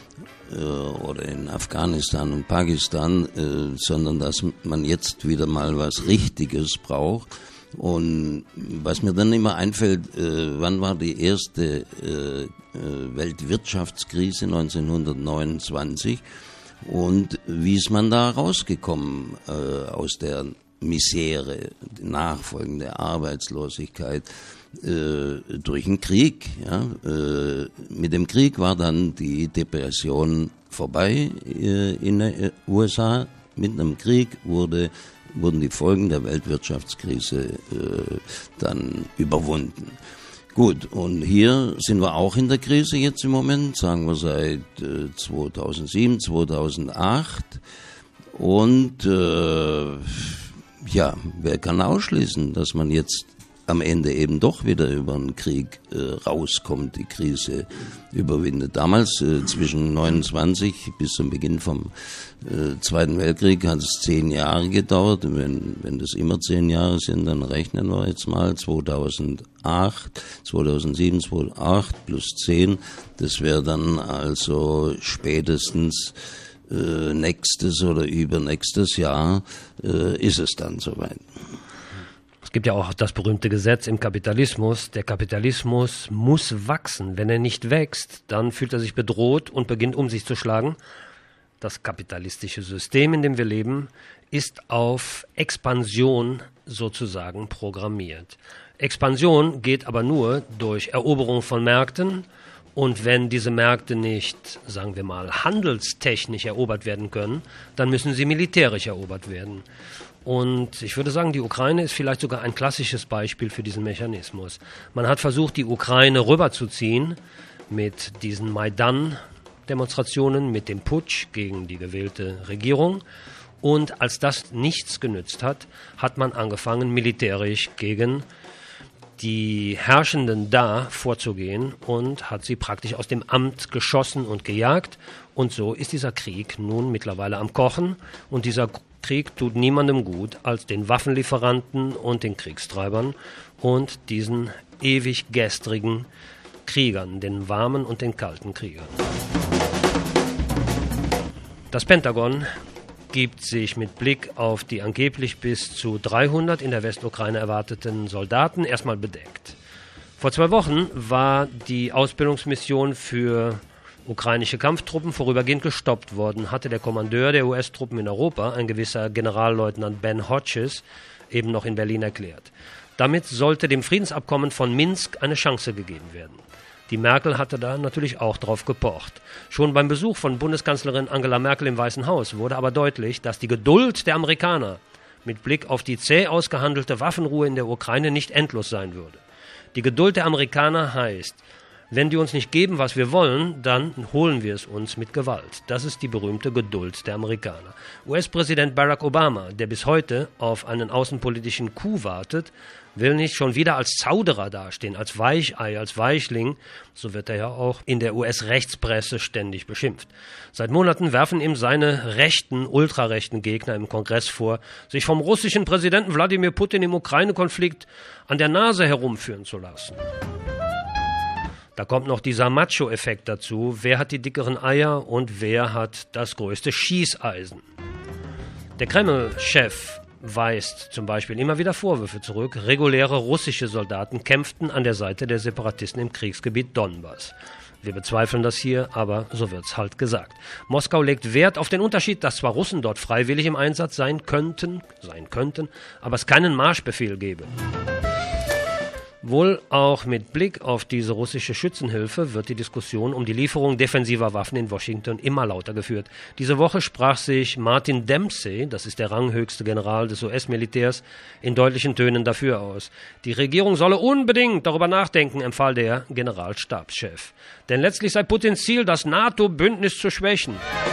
oder in Afghanistan und Pakistan, äh, sondern dass man jetzt wieder mal was Richtiges braucht. Und was mir dann immer einfällt, äh, wann war die erste äh, Weltwirtschaftskrise? neunzehnhundertneunundzwanzig. Und wie ist man da rausgekommen äh, aus der Misere, die nachfolgende Arbeitslosigkeit? Äh, durch den Krieg. Ja. Äh, mit dem Krieg war dann die Depression vorbei äh, in den U S A. Mit einem Krieg wurde, wurden die Folgen der Weltwirtschaftskrise äh, dann überwunden. Gut, und hier sind wir auch in der Krise jetzt im Moment, sagen wir seit äh, zweitausendsieben, zweitausendacht. Und äh, ja, wer kann ausschließen, dass man jetzt am Ende eben doch wieder über einen Krieg äh, rauskommt, die Krise überwindet. Damals, äh, zwischen neunundzwanzig bis zum Beginn vom äh, Zweiten Weltkrieg, hat es zehn Jahre gedauert. Wenn, wenn das immer zehn Jahre sind, dann rechnen wir jetzt mal zweitausendacht, zweitausendsieben, zweitausendacht plus zehn. Das wäre dann also spätestens äh, nächstes oder übernächstes Jahr äh, ist es dann soweit. Es gibt ja auch das berühmte Gesetz im Kapitalismus. Der Kapitalismus muss wachsen. Wenn er nicht wächst, dann fühlt er sich bedroht und beginnt um sich zu schlagen. Das kapitalistische System, in dem wir leben, ist auf Expansion sozusagen programmiert. Expansion geht aber nur durch Eroberung von Märkten. Und wenn diese Märkte nicht, sagen wir mal, handelstechnisch erobert werden können, dann müssen sie militärisch erobert werden. Und ich würde sagen, die Ukraine ist vielleicht sogar ein klassisches Beispiel für diesen Mechanismus. Man hat versucht, die Ukraine rüberzuziehen mit diesen Maidan-Demonstrationen, mit dem Putsch gegen die gewählte Regierung. Und als das nichts genützt hat, hat man angefangen, militärisch gegen die Herrschenden da vorzugehen und hat sie praktisch aus dem Amt geschossen und gejagt. Und so ist dieser Krieg nun mittlerweile am Kochen. Und dieser Krieg tut niemandem gut als den Waffenlieferanten und den Kriegstreibern und diesen ewig gestrigen Kriegern, den warmen und den kalten Kriegern. Das Pentagon gibt sich mit Blick auf die angeblich bis zu dreihundert in der Westukraine erwarteten Soldaten erstmal bedeckt. Vor zwei Wochen war die Ausbildungsmission für ukrainische Kampftruppen vorübergehend gestoppt worden, hatte der Kommandeur der U S-Truppen in Europa, ein gewisser Generalleutnant Ben Hodges, eben noch in Berlin erklärt. Damit sollte dem Friedensabkommen von Minsk eine Chance gegeben werden. Die Merkel hatte da natürlich auch drauf gepocht. Schon beim Besuch von Bundeskanzlerin Angela Merkel im Weißen Haus wurde aber deutlich, dass die Geduld der Amerikaner mit Blick auf die zäh ausgehandelte Waffenruhe in der Ukraine nicht endlos sein würde. Die Geduld der Amerikaner heißt, Wenn die uns nicht geben, was wir wollen, dann holen wir es uns mit Gewalt. Das ist die berühmte Geduld der Amerikaner. U S-Präsident Barack Obama, der bis heute auf einen außenpolitischen Coup wartet, will nicht schon wieder als Zauderer dastehen, als Weichei, als Weichling. So wird er ja auch in der U S-Rechtspresse ständig beschimpft. Seit Monaten werfen ihm seine rechten, ultrarechten Gegner im Kongress vor, sich vom russischen Präsidenten Wladimir Putin im Ukraine-Konflikt an der Nase herumführen zu lassen. Da kommt noch dieser Macho-Effekt dazu. Wer hat die dickeren Eier und wer hat das größte Schießeisen? Der Kreml-Chef weist zum Beispiel immer wieder Vorwürfe zurück. Reguläre russische Soldaten kämpften an der Seite der Separatisten im Kriegsgebiet Donbass. Wir bezweifeln das hier, aber so wird's halt gesagt. Moskau legt Wert auf den Unterschied, dass zwar Russen dort freiwillig im Einsatz sein könnten, sein könnten, aber es keinen Marschbefehl gebe. Wohl auch mit Blick auf diese russische Schützenhilfe wird die Diskussion um die Lieferung defensiver Waffen in Washington immer lauter geführt. Diese Woche sprach sich Martin Dempsey, das ist der ranghöchste General des U S-Militärs, in deutlichen Tönen dafür aus. Die Regierung solle unbedingt darüber nachdenken, empfahl der Generalstabschef. Denn letztlich sei Putins Ziel, das NATO-Bündnis zu schwächen.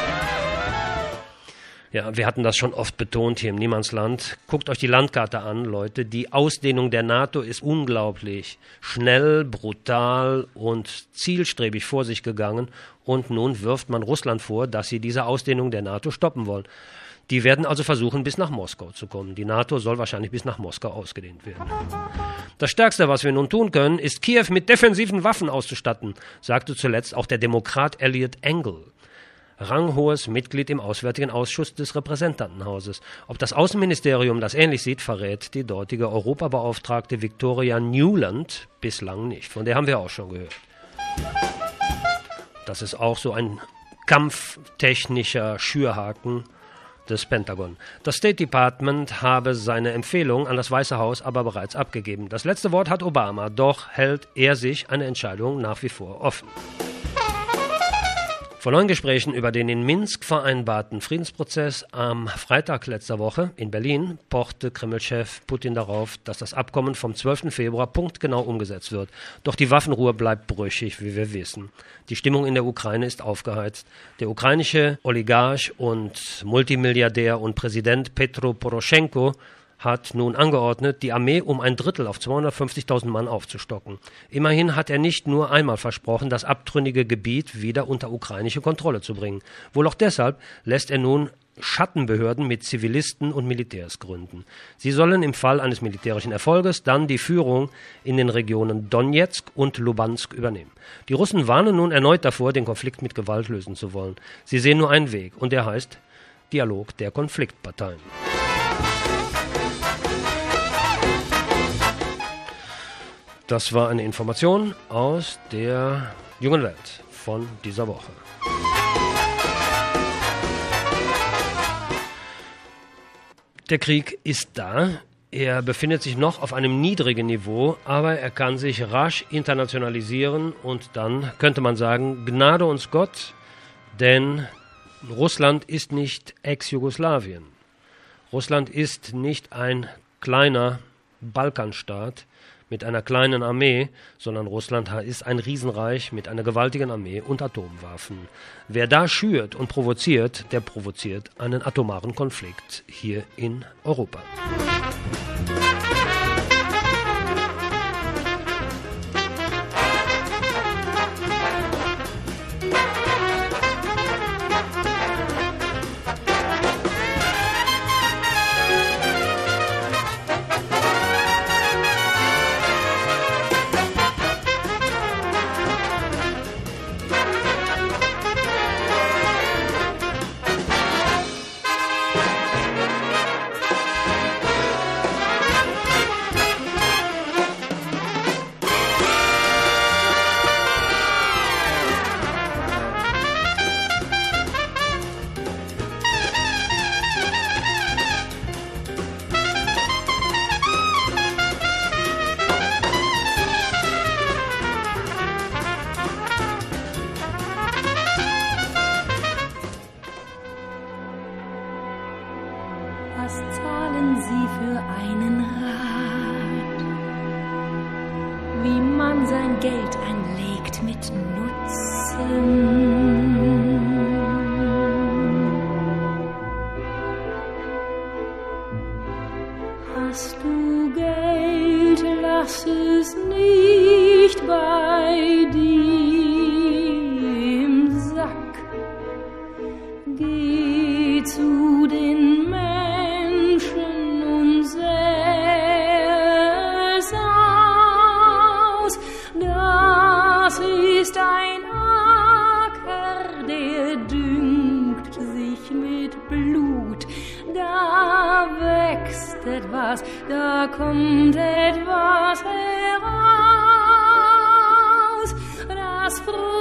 Ja, wir hatten das schon oft betont hier im Niemandsland. Guckt euch die Landkarte an, Leute. Die Ausdehnung der NATO ist unglaublich schnell, brutal und zielstrebig vor sich gegangen. Und nun wirft man Russland vor, dass sie diese Ausdehnung der NATO stoppen wollen. Die werden also versuchen, bis nach Moskau zu kommen. Die NATO soll wahrscheinlich bis nach Moskau ausgedehnt werden. Das Stärkste, was wir nun tun können, ist Kiew mit defensiven Waffen auszustatten, sagte zuletzt auch der Demokrat Eliot Engel, ranghohes Mitglied im Auswärtigen Ausschuss des Repräsentantenhauses. Ob das Außenministerium das ähnlich sieht, verrät die dortige Europabeauftragte Victoria Nuland bislang nicht. Von der haben wir auch schon gehört. Das ist auch so ein kampftechnischer Schürhaken des Pentagon. Das State Department habe seine Empfehlung an das Weiße Haus aber bereits abgegeben. Das letzte Wort hat Obama, doch hält er sich eine Entscheidung nach wie vor offen. Vor neuen Gesprächen über den in Minsk vereinbarten Friedensprozess am Freitag letzter Woche in Berlin pochte Kreml-Chef Putin darauf, dass das Abkommen vom zwölften Februar punktgenau umgesetzt wird. Doch die Waffenruhe bleibt brüchig, wie wir wissen. Die Stimmung in der Ukraine ist aufgeheizt. Der ukrainische Oligarch und Multimilliardär und Präsident Petro Poroschenko hat nun angeordnet, die Armee um ein Drittel auf zweihundertfünfzigtausend Mann aufzustocken. Immerhin hat er nicht nur einmal versprochen, das abtrünnige Gebiet wieder unter ukrainische Kontrolle zu bringen. Wohl auch deshalb lässt er nun Schattenbehörden mit Zivilisten und Militärs gründen. Sie sollen im Fall eines militärischen Erfolges dann die Führung in den Regionen Donetsk und Luhansk übernehmen. Die Russen warnen nun erneut davor, den Konflikt mit Gewalt lösen zu wollen. Sie sehen nur einen Weg, und der heißt Dialog der Konfliktparteien. Das war eine Information aus der jungen Welt von dieser Woche. Der Krieg ist da. Er befindet sich noch auf einem niedrigen Niveau, aber er kann sich rasch internationalisieren und dann könnte man sagen, Gnade uns Gott, denn Russland ist nicht Ex-Jugoslawien. Russland ist nicht ein kleiner Balkanstaat mit einer kleinen Armee, sondern Russland ist ein Riesenreich mit einer gewaltigen Armee und Atomwaffen. Wer da schürt und provoziert, der provoziert einen atomaren Konflikt hier in Europa. man sein Geld anlegt mit Nutzen. Hast du Geld, lass es nicht bei dir im Sack. Geh zu den Menschen und säh es aus. Das ist ein Acker, der düngt sich mit Blut. Da wächst etwas, da kommt etwas heraus, das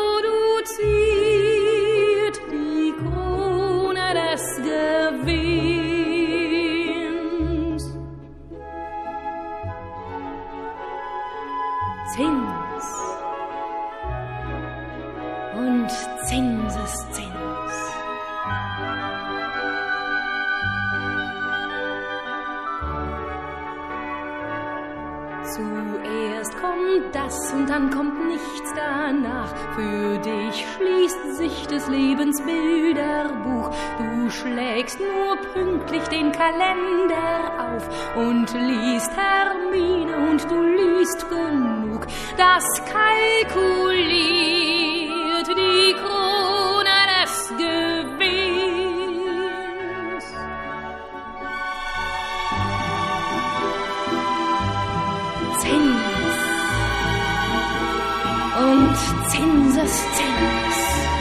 produziert die Krone des Gewinns. Zins und Zinseszins. Zuerst kommt das und dann kommt nichts danach. Für dich schließt sich des Lebens Bilderbuch. Du schlägst nur pünktlich den Kalender auf und liest Termine und du liest genug. Das kalkuliert die Krone des Gewinns. Zins und Zinseszins.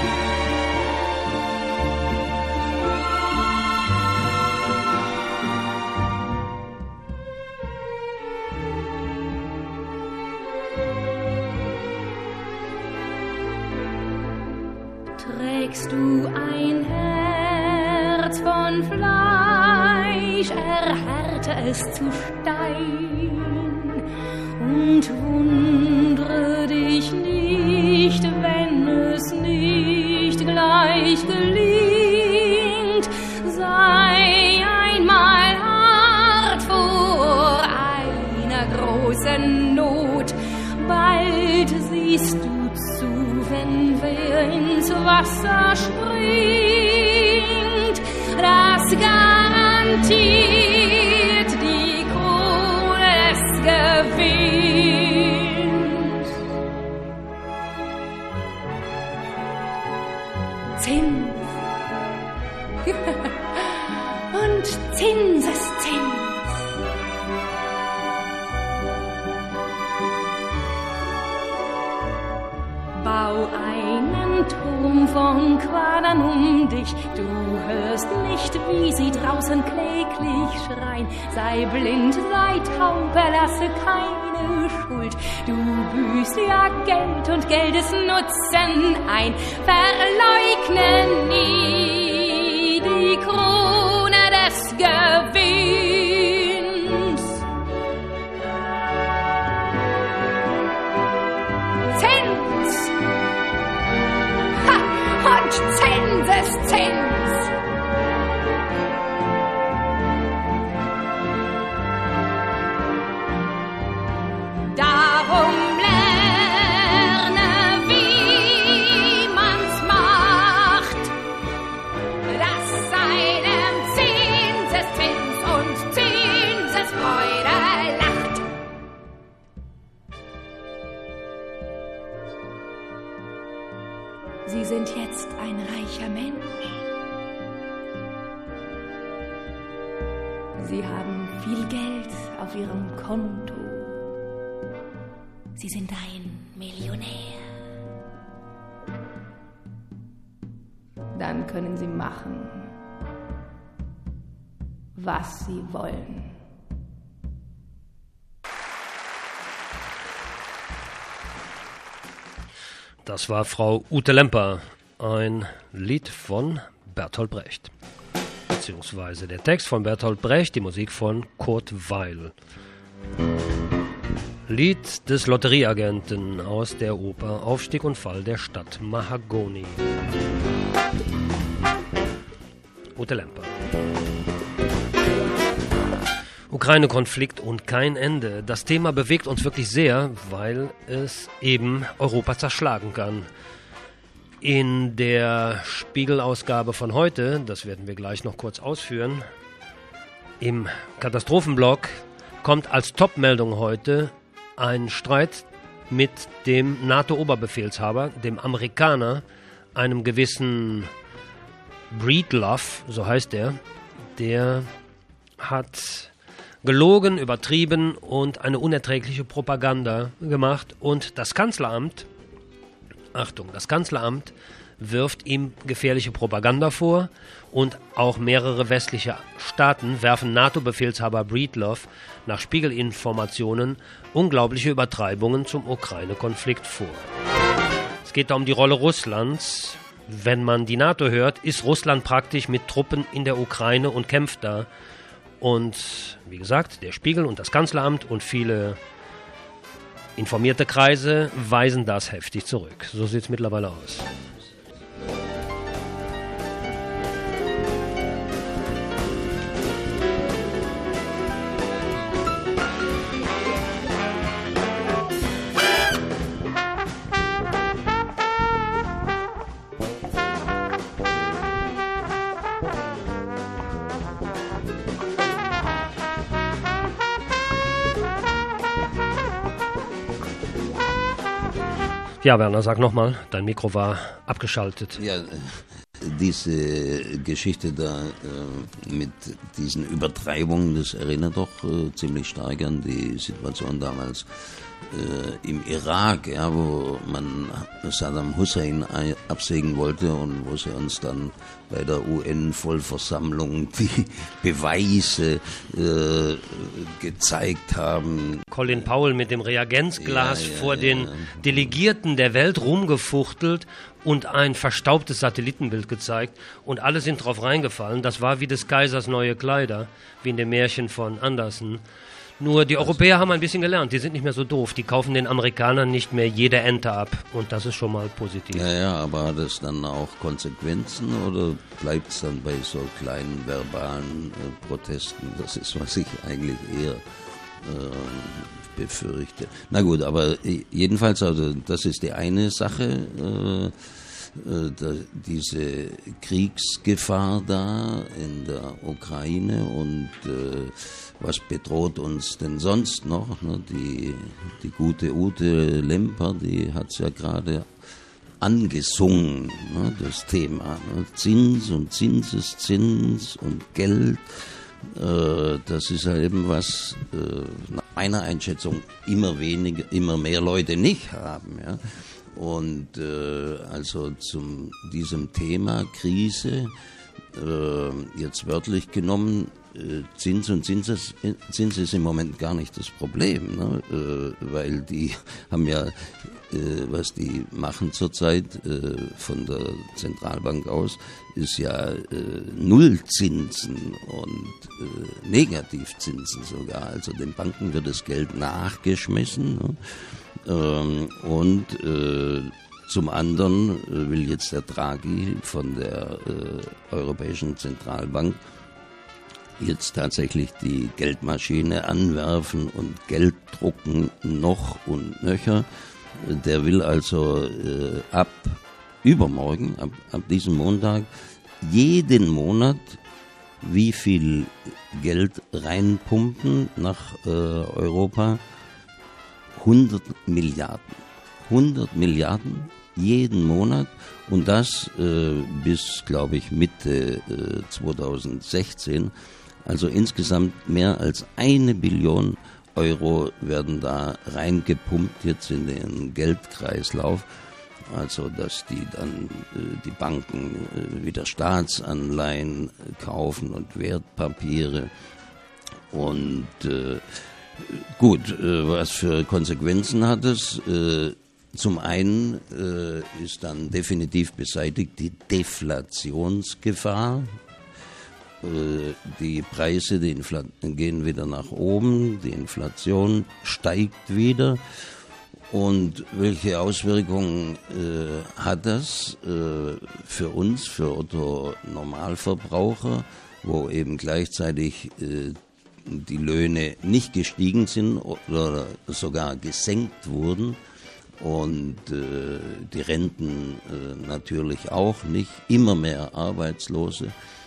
Trägst du ein Herz von Fleisch, erhärte es zu Stein. Und wundre dich nicht, wenn es nicht gleich gelingt. Sei einmal hart vor einer großen Not. Bald siehst du zu, wenn wer ins Wasser springt. Das garantiert die Krone des Gewinns. Zins und Zinseszins. Bau einen Turm von Quadern um dich, du hörst nicht, wie sie draußen kläglich schreien. Sei blind, sei taub, erlasse keine Schuld, du büßt ja Geld und Geldes Nutzen ein. Verleugne nie die Krone des Gewinns. Zins und Zinseszins. Darum lerne, wie man's macht, dass einem Zinseszins und Zinsesfreude lacht. Sie sind jetzt ein reicher Mensch. Sie haben viel Geld auf ihrem Konto. Sie sind ein Millionär. Dann können Sie machen, was Sie wollen. Das war Frau Ute Lemper, ein Lied von Bertolt Brecht. Beziehungsweise der Text von Bertolt Brecht, die Musik von Kurt Weill. Lied des Lotterieagenten aus der Oper Aufstieg und Fall der Stadt Mahagoni. Ute Lemper. Ukraine-Konflikt und kein Ende. Das Thema bewegt uns wirklich sehr, weil es eben Europa zerschlagen kann. In der Spiegel-Ausgabe von heute, das werden wir gleich noch kurz ausführen, im Katastrophenblock kommt als Top-Meldung heute ein Streit mit dem NATO-Oberbefehlshaber, dem Amerikaner, einem gewissen Breedlove, so heißt er, der hat gelogen, übertrieben und eine unerträgliche Propaganda gemacht. Und das Kanzleramt, Achtung, das Kanzleramt wirft ihm gefährliche Propaganda vor und auch mehrere westliche Staaten werfen NATO-Befehlshaber Breedlove nach Spiegelinformationen unglaubliche Übertreibungen zum Ukraine-Konflikt vor. Es geht da um die Rolle Russlands. Wenn man die NATO hört, ist Russland praktisch mit Truppen in der Ukraine und kämpft da. Und wie gesagt, der Spiegel und das Kanzleramt und viele informierte Kreise weisen das heftig zurück. So sieht es mittlerweile aus. Ja, Werner, sag nochmal, dein Mikro war abgeschaltet. Ja, diese Geschichte da äh, mit diesen Übertreibungen, das erinnert doch äh, ziemlich stark an die Situation damals äh, im Irak, ja, wo man Saddam Hussein absägen wollte und wo sie uns dann bei der U N-Vollversammlung die Beweise äh, gezeigt haben. Colin Powell mit dem Reagenzglas ja, ja, vor ja, den ja. Delegierten der Welt rumgefuchtelt und ein verstaubtes Satellitenbild gezeigt und alle sind drauf reingefallen. Das war wie des Kaisers neue Kleider, wie in dem Märchen von Andersen. Nur die Europäer haben ein bisschen gelernt, die sind nicht mehr so doof, die kaufen den Amerikanern nicht mehr jede Ente ab und das ist schon mal positiv. Ja, ja, aber hat es dann auch Konsequenzen oder bleibt es dann bei so kleinen verbalen äh, Protesten? Das ist, was ich eigentlich eher äh, befürchte. Na gut, aber jedenfalls, also das ist die eine Sache, äh, Da, diese Kriegsgefahr da in der Ukraine und äh, was bedroht uns denn sonst noch? Ne? Die, die gute Ute Lemper, die hat es ja gerade angesungen, ne? Das Thema. Ne? Zins und Zinseszins und Geld, äh, das ist ja eben was, äh, nach meiner Einschätzung immer weniger, immer mehr Leute nicht haben, ja. Und äh, also zum diesem Thema Krise, äh, jetzt wörtlich genommen, äh, Zins und Zins ist, Zins ist im Moment gar nicht das Problem, ne? äh, weil die haben ja, äh, was die machen zurzeit äh, von der Zentralbank aus, ist ja äh, Nullzinsen und äh, Negativzinsen sogar. Also den Banken wird das Geld nachgeschmissen, ne? Ähm, und äh, zum anderen äh, will jetzt der Draghi von der äh, Europäischen Zentralbank jetzt tatsächlich die Geldmaschine anwerfen und Geld drucken noch und nöcher. Der will also äh, ab übermorgen, ab, ab diesem Montag, jeden Monat wie viel Geld reinpumpen nach äh, Europa. hundert Milliarden. hundert Milliarden jeden Monat und das äh, bis, glaube ich, Mitte äh, zweitausendsechzehn. Also insgesamt mehr als eine Billion Euro werden da reingepumpt jetzt in den Geldkreislauf. Also dass die dann äh, die Banken äh, wieder Staatsanleihen kaufen und Wertpapiere und äh, Gut, äh, was für Konsequenzen hat es? Äh, zum einen äh, ist dann definitiv beseitigt die Deflationsgefahr. Äh, die Preise die Infl- gehen wieder nach oben, die Inflation steigt wieder. Und welche Auswirkungen äh, hat das äh, für uns, für Otto Normalverbraucher, wo eben gleichzeitig äh, die Löhne nicht gestiegen sind oder sogar gesenkt wurden und äh, die Renten äh, natürlich auch nicht, immer mehr Arbeitslose.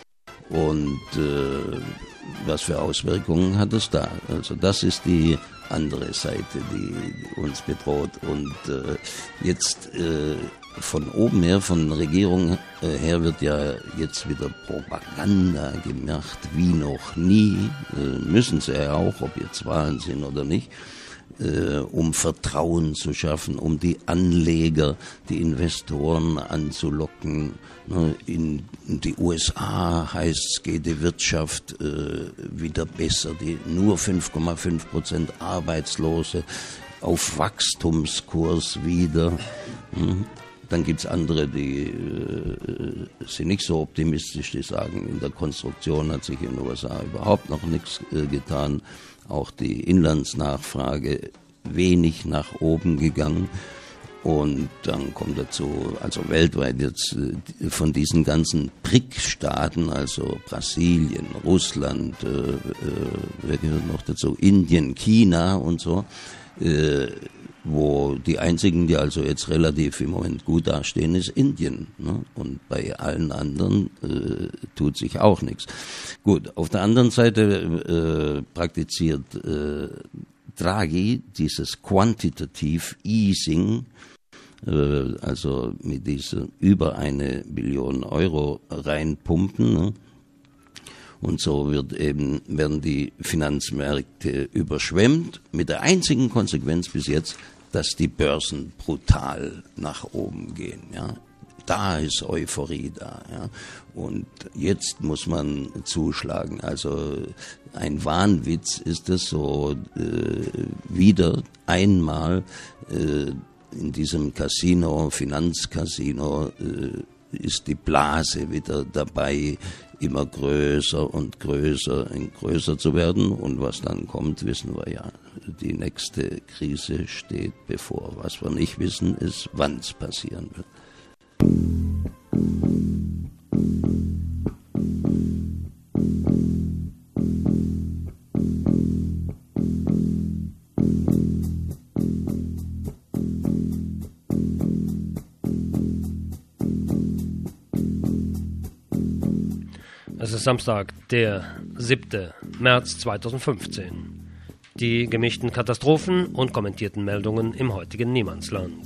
Und äh, was für Auswirkungen hat es da? Also das ist die andere Seite, die, die uns bedroht. Und äh, jetzt äh, von oben her, von der Regierung äh, her wird ja jetzt wieder Propaganda gemacht, wie noch nie. Äh, müssen sie ja auch, ob jetzt Wahlen sind oder nicht. Äh, um Vertrauen zu schaffen, um die Anleger, die Investoren anzulocken. Ne, in, in die U S A heißt es, geht die Wirtschaft äh, wieder besser, die nur fünf Komma fünf Prozent Arbeitslose auf Wachstumskurs wieder. Hm. Dann gibt's andere, die äh, sind nicht so optimistisch, die sagen, in der Konstruktion hat sich in den U S A überhaupt noch nichts äh, getan. Auch die Inlandsnachfrage wenig nach oben gegangen. Und dann kommt dazu, also weltweit jetzt von diesen ganzen B R I C-Staaten, also Brasilien, Russland, äh, äh, wer gehört noch dazu, Indien, China und so, äh, wo die einzigen, die also jetzt relativ im Moment gut dastehen, ist Indien. Ne? Und bei allen anderen äh, tut sich auch nichts. Gut, auf der anderen Seite äh, praktiziert äh, Draghi dieses Quantitative Easing, äh, also mit dieser über eine Billion Euro reinpumpen, ne? Und so wird eben, werden die Finanzmärkte überschwemmt, mit der einzigen Konsequenz bis jetzt, dass die Börsen brutal nach oben gehen. Ja. Da ist Euphorie da. Ja. Und jetzt muss man zuschlagen. Also ein Wahnwitz ist es so, äh, wieder einmal äh, in diesem Casino, Finanzcasino, äh, ist die Blase wieder dabei, immer größer und größer und größer zu werden. Und was dann kommt, wissen wir ja. Die nächste Krise steht bevor. Was wir nicht wissen, ist, wann es passieren wird. Es ist Samstag, der siebte März zweitausendfünfzehn. Die gemischten Katastrophen und kommentierten Meldungen im heutigen Niemandsland.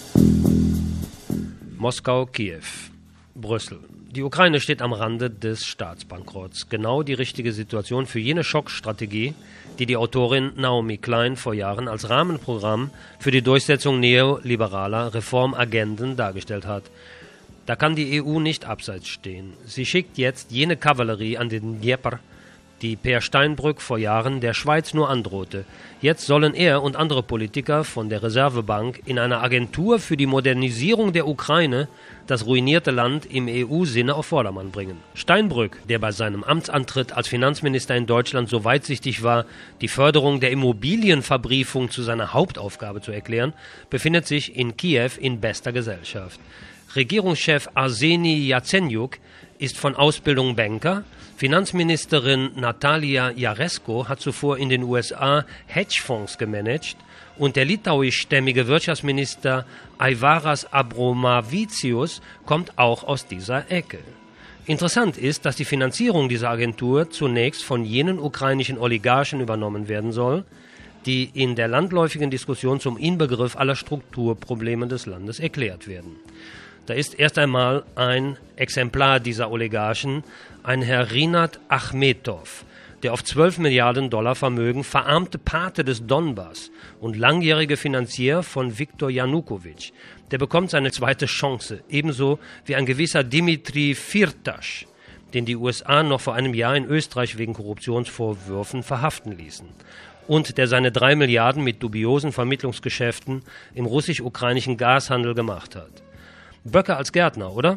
Moskau, Kiew, Brüssel. Die Ukraine steht am Rande des Staatsbankrotts. Genau die richtige Situation für jene Schockstrategie, die die Autorin Naomi Klein vor Jahren als Rahmenprogramm für die Durchsetzung neoliberaler Reformagenden dargestellt hat. Da kann die E U nicht abseits stehen. Sie schickt jetzt jene Kavallerie an den Dnieper, die Per Steinbrück vor Jahren der Schweiz nur androhte. Jetzt sollen er und andere Politiker von der Reservebank in einer Agentur für die Modernisierung der Ukraine das ruinierte Land im E U-Sinne auf Vordermann bringen. Steinbrück, der bei seinem Amtsantritt als Finanzminister in Deutschland so weitsichtig war, die Förderung der Immobilienverbriefung zu seiner Hauptaufgabe zu erklären, befindet sich in Kiew in bester Gesellschaft. Regierungschef Arseni Jatsenjuk ist von Ausbildung Banker. Finanzministerin Natalia Jaresko hat zuvor in den U S A Hedgefonds gemanagt und der litauischstämmige Wirtschaftsminister Aivaras Abromavicius kommt auch aus dieser Ecke. Interessant ist, dass die Finanzierung dieser Agentur zunächst von jenen ukrainischen Oligarchen übernommen werden soll, die in der landläufigen Diskussion zum Inbegriff aller Strukturprobleme des Landes erklärt werden. Da ist erst einmal ein Exemplar dieser Oligarchen, ein Herr Rinat Achmetov, der auf zwölf Milliarden Dollar Vermögen verarmte Pate des Donbass und langjährige Finanzier von Viktor Janukowitsch. Der bekommt seine zweite Chance, ebenso wie ein gewisser Dimitri Firtasch, den die U S A noch vor einem Jahr in Österreich wegen Korruptionsvorwürfen verhaften ließen. Und der seine drei Milliarden mit dubiosen Vermittlungsgeschäften im russisch-ukrainischen Gashandel gemacht hat. Böcke als Gärtner, oder?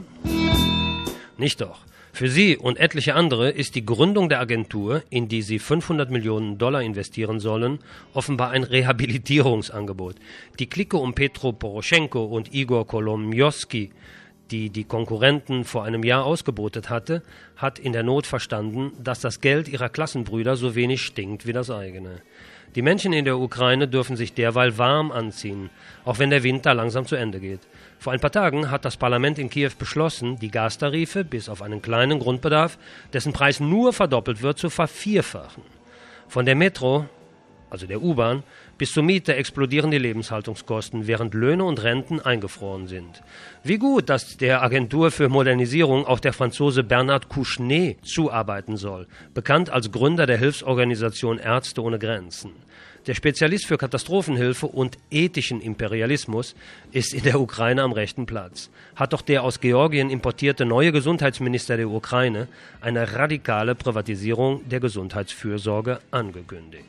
Nicht doch. Für sie und etliche andere ist die Gründung der Agentur, in die sie fünfhundert Millionen Dollar investieren sollen, offenbar ein Rehabilitierungsangebot. Die Clique um Petro Poroschenko und Igor Kolomoisky, die die Konkurrenten vor einem Jahr ausgebotet hatte, hat in der Not verstanden, dass das Geld ihrer Klassenbrüder so wenig stinkt wie das eigene. Die Menschen in der Ukraine dürfen sich derweil warm anziehen, auch wenn der Winter langsam zu Ende geht. Vor ein paar Tagen hat das Parlament in Kiew beschlossen, die Gastarife bis auf einen kleinen Grundbedarf, dessen Preis nur verdoppelt wird, zu vervierfachen. Von der Metro, also der U-Bahn, bis zur Miete explodieren die Lebenshaltungskosten, während Löhne und Renten eingefroren sind. Wie gut, dass der Agentur für Modernisierung auch der Franzose Bernard Kouchner zuarbeiten soll, bekannt als Gründer der Hilfsorganisation Ärzte ohne Grenzen. Der Spezialist für Katastrophenhilfe und ethischen Imperialismus ist in der Ukraine am rechten Platz. Hat doch der aus Georgien importierte neue Gesundheitsminister der Ukraine eine radikale Privatisierung der Gesundheitsfürsorge angekündigt.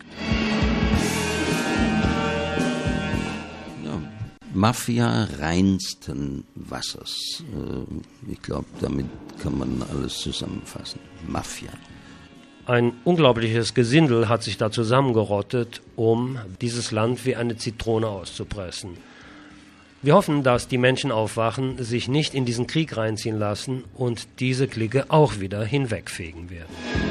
Ja, Mafia reinsten Wassers. Ich glaube, damit kann man alles zusammenfassen. Mafia. Ein unglaubliches Gesindel hat sich da zusammengerottet, um dieses Land wie eine Zitrone auszupressen. Wir hoffen, dass die Menschen aufwachen, sich nicht in diesen Krieg reinziehen lassen und diese Clique auch wieder hinwegfegen werden.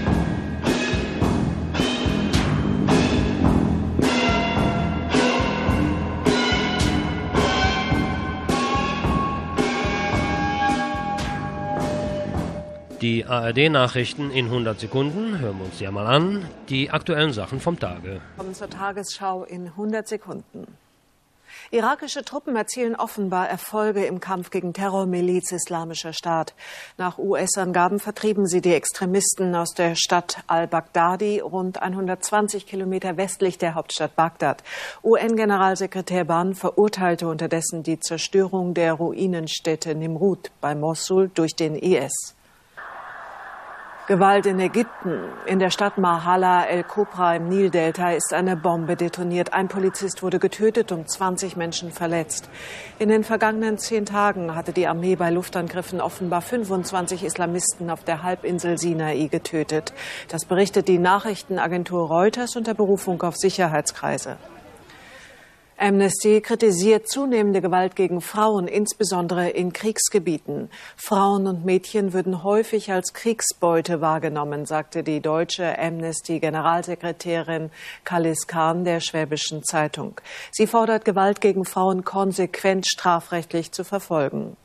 Die A R D-Nachrichten in hundert Sekunden, hören wir uns ja mal an, die aktuellen Sachen vom Tage. Kommen zur Tagesschau in hundert Sekunden. Irakische Truppen erzielen offenbar Erfolge im Kampf gegen Terrormiliz Islamischer Staat. Nach U S-Angaben vertrieben sie die Extremisten aus der Stadt al-Baghdadi, rund hundertzwanzig Kilometer westlich der Hauptstadt Bagdad. U N-Generalsekretär Ban verurteilte unterdessen die Zerstörung der Ruinenstätte Nimrud bei Mossul durch den I S. Gewalt in Ägypten. In der Stadt Mahala el-Kubra im Nildelta ist eine Bombe detoniert. Ein Polizist wurde getötet und zwanzig Menschen verletzt. In den vergangenen zehn Tagen hatte die Armee bei Luftangriffen offenbar fünfundzwanzig Islamisten auf der Halbinsel Sinai getötet. Das berichtet die Nachrichtenagentur Reuters unter Berufung auf Sicherheitskreise. Amnesty kritisiert zunehmende Gewalt gegen Frauen, insbesondere in Kriegsgebieten. Frauen und Mädchen würden häufig als Kriegsbeute wahrgenommen, sagte die deutsche Amnesty-Generalsekretärin Kalis Kahn der Schwäbischen Zeitung. Sie fordert, Gewalt gegen Frauen konsequent strafrechtlich zu verfolgen.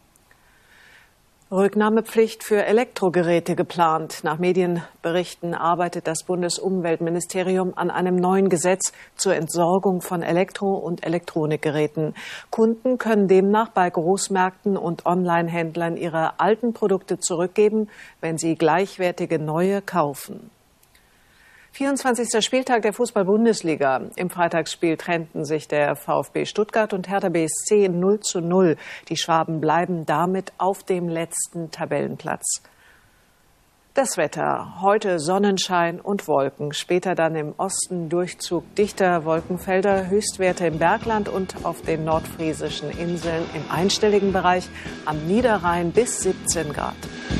Rücknahmepflicht für Elektrogeräte geplant. Nach Medienberichten arbeitet das Bundesumweltministerium an einem neuen Gesetz zur Entsorgung von Elektro- und Elektronikgeräten. Kunden können demnach bei Großmärkten und Online-Händlern ihre alten Produkte zurückgeben, wenn sie gleichwertige neue kaufen. vierundzwanzigster Spieltag der Fußball-Bundesliga. Im Freitagsspiel trennten sich der VfB Stuttgart und Hertha B S C null zu null. Die Schwaben bleiben damit auf dem letzten Tabellenplatz. Das Wetter. Heute Sonnenschein und Wolken. Später dann im Osten Durchzug dichter Wolkenfelder. Höchstwerte im Bergland und auf den nordfriesischen Inseln im einstelligen Bereich. Am Niederrhein bis siebzehn Grad.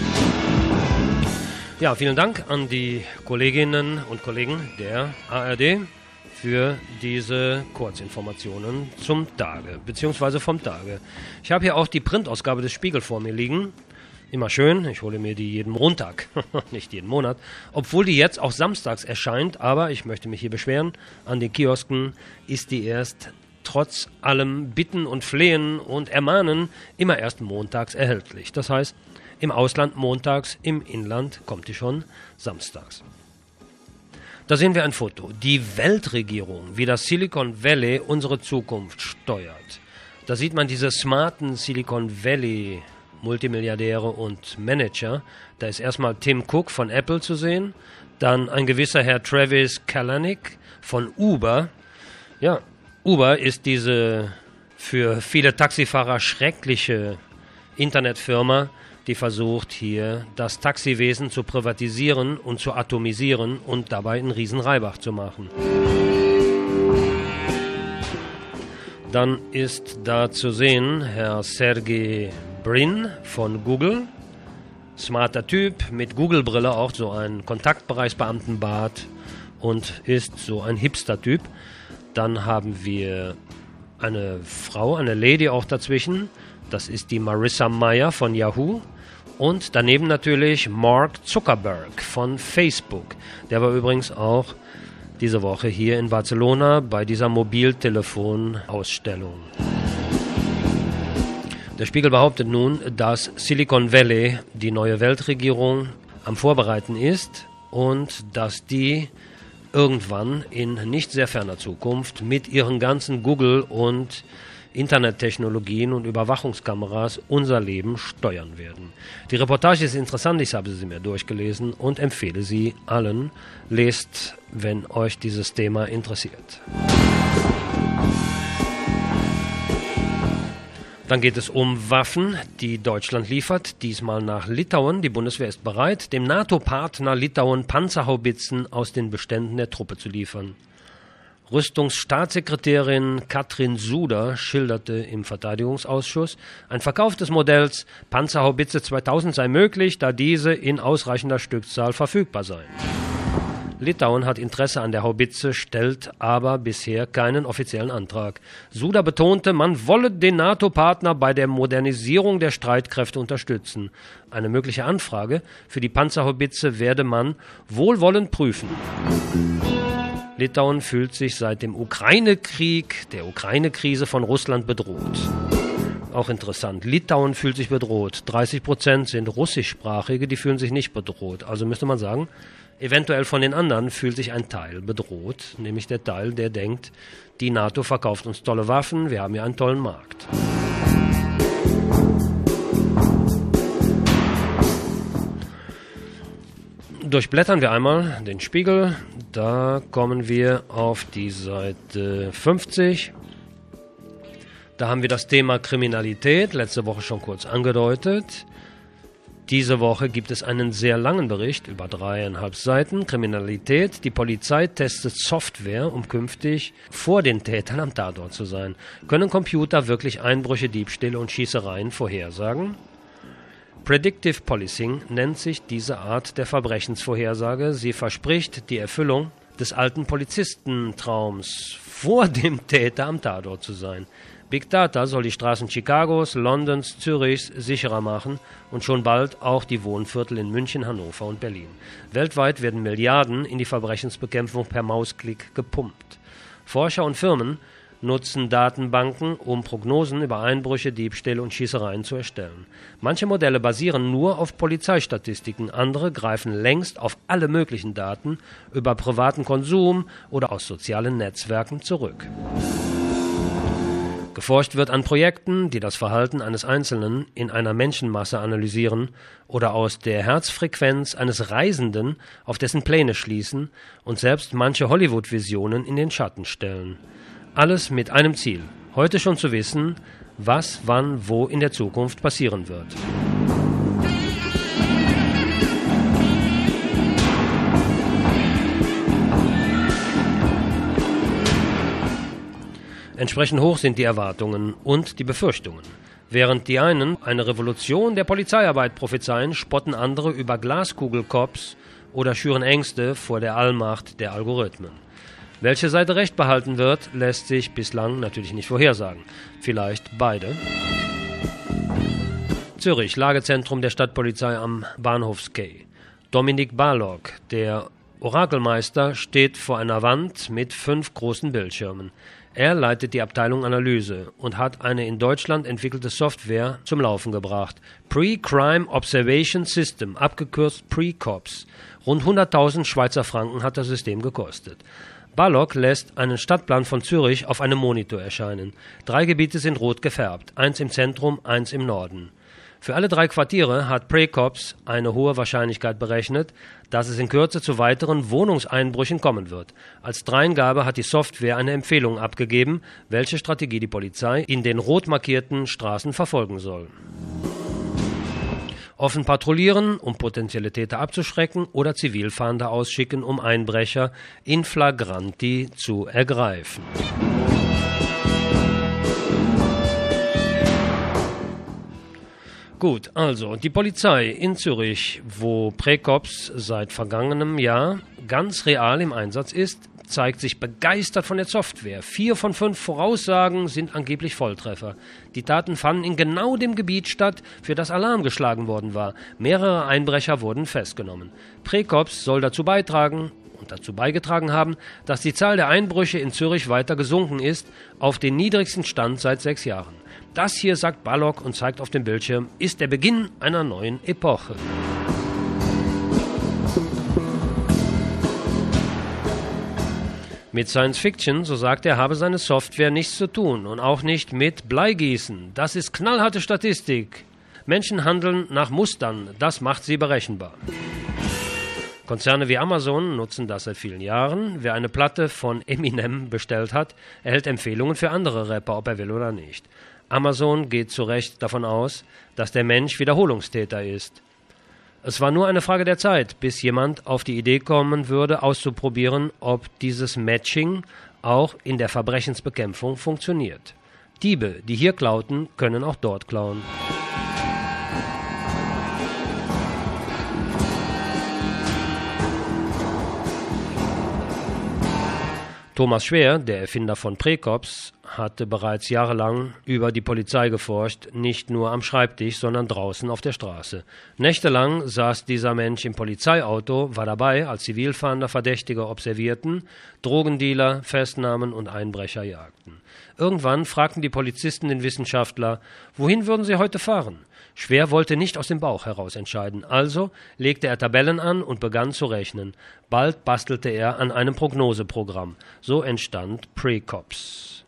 Ja, vielen Dank an die Kolleginnen und Kollegen der A R D für diese Kurzinformationen zum Tage, beziehungsweise vom Tage. Ich habe hier auch die Printausgabe des Spiegel vor mir liegen. Immer schön, ich hole mir die jeden Montag, nicht jeden Monat, obwohl die jetzt auch samstags erscheint, aber ich möchte mich hier beschweren, an den Kiosken ist die erst trotz allem Bitten und Flehen und Ermahnen immer erst montags erhältlich. Das heißt, im Ausland montags, im Inland kommt die schon samstags. Da sehen wir ein Foto. Die Weltregierung, wie das Silicon Valley unsere Zukunft steuert. Da sieht man diese smarten Silicon Valley Multimilliardäre und Manager. Da ist erstmal Tim Cook von Apple zu sehen, dann ein gewisser Herr Travis Kalanick von Uber. Ja, Uber ist diese für viele Taxifahrer schreckliche Internetfirma, die versucht, hier das Taxiwesen zu privatisieren und zu atomisieren und dabei einen riesen Reibach zu machen. Dann ist da zu sehen Herr Sergey Brin von Google. Smarter Typ, mit Google-Brille, auch so ein Kontaktbereichsbeamtenbart und ist so ein Hipster-Typ. Dann haben wir eine Frau, eine Lady auch dazwischen. Das ist die Marissa Mayer von Yahoo. Und daneben natürlich Mark Zuckerberg von Facebook. Der war übrigens auch diese Woche hier in Barcelona bei dieser Mobiltelefonausstellung. Der Spiegel behauptet nun, dass Silicon Valley die neue Weltregierung am Vorbereiten ist und dass die irgendwann in nicht sehr ferner Zukunft mit ihren ganzen Google- und Internettechnologien und Überwachungskameras unser Leben steuern werden. Die Reportage ist interessant, ich habe sie mir durchgelesen und empfehle sie allen. Lest, wenn euch dieses Thema interessiert. Dann geht es um Waffen, die Deutschland liefert, diesmal nach Litauen. Die Bundeswehr ist bereit, dem NATO-Partner Litauen Panzerhaubitzen aus den Beständen der Truppe zu liefern. Rüstungsstaatssekretärin Katrin Suder schilderte im Verteidigungsausschuss, ein Verkauf des Modells Panzerhaubitze zweitausend sei möglich, da diese in ausreichender Stückzahl verfügbar seien. Litauen hat Interesse an der Haubitze, stellt aber bisher keinen offiziellen Antrag. Suder betonte, man wolle den NATO-Partner bei der Modernisierung der Streitkräfte unterstützen. Eine mögliche Anfrage für die Panzerhaubitze werde man wohlwollend prüfen. Litauen fühlt sich seit dem Ukraine-Krieg, der Ukraine-Krise von Russland bedroht. Auch interessant, Litauen fühlt sich bedroht. dreißig Prozent sind russischsprachige, die fühlen sich nicht bedroht. Also müsste man sagen, eventuell von den anderen fühlt sich ein Teil bedroht, nämlich der Teil, der denkt, die NATO verkauft uns tolle Waffen, wir haben ja einen tollen Markt. Durchblättern wir einmal den Spiegel, da kommen wir auf die Seite fünfzig. Da haben wir das Thema Kriminalität, letzte Woche schon kurz angedeutet. Diese Woche gibt es einen sehr langen Bericht über dreieinhalb Seiten. Kriminalität. Die Polizei testet Software, um künftig vor den Tätern am Tatort zu sein. Können Computer wirklich Einbrüche, Diebstähle und Schießereien vorhersagen? Predictive Policing nennt sich diese Art der Verbrechensvorhersage. Sie verspricht die Erfüllung des alten Polizistentraums, vor dem Täter am Tatort zu sein. Big Data soll die Straßen Chicagos, Londons, Zürichs sicherer machen und schon bald auch die Wohnviertel in München, Hannover und Berlin. Weltweit werden Milliarden in die Verbrechensbekämpfung per Mausklick gepumpt. Forscher und Firmen nutzen Datenbanken, um Prognosen über Einbrüche, Diebstähle und Schießereien zu erstellen. Manche Modelle basieren nur auf Polizeistatistiken, andere greifen längst auf alle möglichen Daten über privaten Konsum oder aus sozialen Netzwerken zurück. Geforscht wird an Projekten, die das Verhalten eines Einzelnen in einer Menschenmasse analysieren oder aus der Herzfrequenz eines Reisenden auf dessen Pläne schließen und selbst manche Hollywood-Visionen in den Schatten stellen. Alles mit einem Ziel, heute schon zu wissen, was, wann, wo in der Zukunft passieren wird. Entsprechend hoch sind die Erwartungen und die Befürchtungen. Während die einen eine Revolution der Polizeiarbeit prophezeien, spotten andere über Glaskugelcops oder schüren Ängste vor der Allmacht der Algorithmen. Welche Seite recht behalten wird, lässt sich bislang natürlich nicht vorhersagen. Vielleicht beide. Zürich, Lagezentrum der Stadtpolizei am Bahnhofsquai. Dominik Balog, der Orakelmeister, steht vor einer Wand mit fünf großen Bildschirmen. Er leitet die Abteilung Analyse und hat eine in Deutschland entwickelte Software zum Laufen gebracht. Pre-Crime Observation System, abgekürzt Pre-Cops. Rund hunderttausend Schweizer Franken hat das System gekostet. Balog lässt einen Stadtplan von Zürich auf einem Monitor erscheinen. Drei Gebiete sind rot gefärbt, eins im Zentrum, eins im Norden. Für alle drei Quartiere hat Precops eine hohe Wahrscheinlichkeit berechnet, dass es in Kürze zu weiteren Wohnungseinbrüchen kommen wird. Als Dreingabe hat die Software eine Empfehlung abgegeben, welche Strategie die Polizei in den rot markierten Straßen verfolgen soll. Offen patrouillieren, um potenzielle Täter abzuschrecken, oder Zivilfahnder ausschicken, um Einbrecher in flagranti zu ergreifen. Gut, also die Polizei in Zürich, wo Precops seit vergangenem Jahr ganz real im Einsatz ist, zeigt sich begeistert von der Software. Vier von fünf Voraussagen sind angeblich Volltreffer. Die Taten fanden in genau dem Gebiet statt, für das Alarm geschlagen worden war. Mehrere Einbrecher wurden festgenommen. Precops soll dazu beitragen und dazu beigetragen haben, dass die Zahl der Einbrüche in Zürich weiter gesunken ist, auf den niedrigsten Stand seit sechs Jahren. Das hier, sagt Balog und zeigt auf dem Bildschirm, ist der Beginn einer neuen Epoche. Mit Science Fiction, so sagt er, habe seine Software nichts zu tun und auch nicht mit Bleigießen. Das ist knallharte Statistik. Menschen handeln nach Mustern, das macht sie berechenbar. Konzerne wie Amazon nutzen das seit vielen Jahren. Wer eine Platte von Eminem bestellt hat, erhält Empfehlungen für andere Rapper, ob er will oder nicht. Amazon geht zu Recht davon aus, dass der Mensch Wiederholungstäter ist. Es war nur eine Frage der Zeit, bis jemand auf die Idee kommen würde, auszuprobieren, ob dieses Matching auch in der Verbrechensbekämpfung funktioniert. Diebe, die hier klauten, können auch dort klauen. Thomas Schwer, der Erfinder von Precops, hatte bereits jahrelang über die Polizei geforscht, nicht nur am Schreibtisch, sondern draußen auf der Straße. Nächtelang saß dieser Mensch im Polizeiauto, war dabei, als Zivilfahnder Verdächtige observierten, Drogendealer festnahmen und Einbrecher jagten. Irgendwann fragten die Polizisten den Wissenschaftler, wohin würden sie heute fahren? Schwer wollte nicht aus dem Bauch heraus entscheiden, also legte er Tabellen an und begann zu rechnen. Bald bastelte er an einem Prognoseprogramm. So entstand Precops.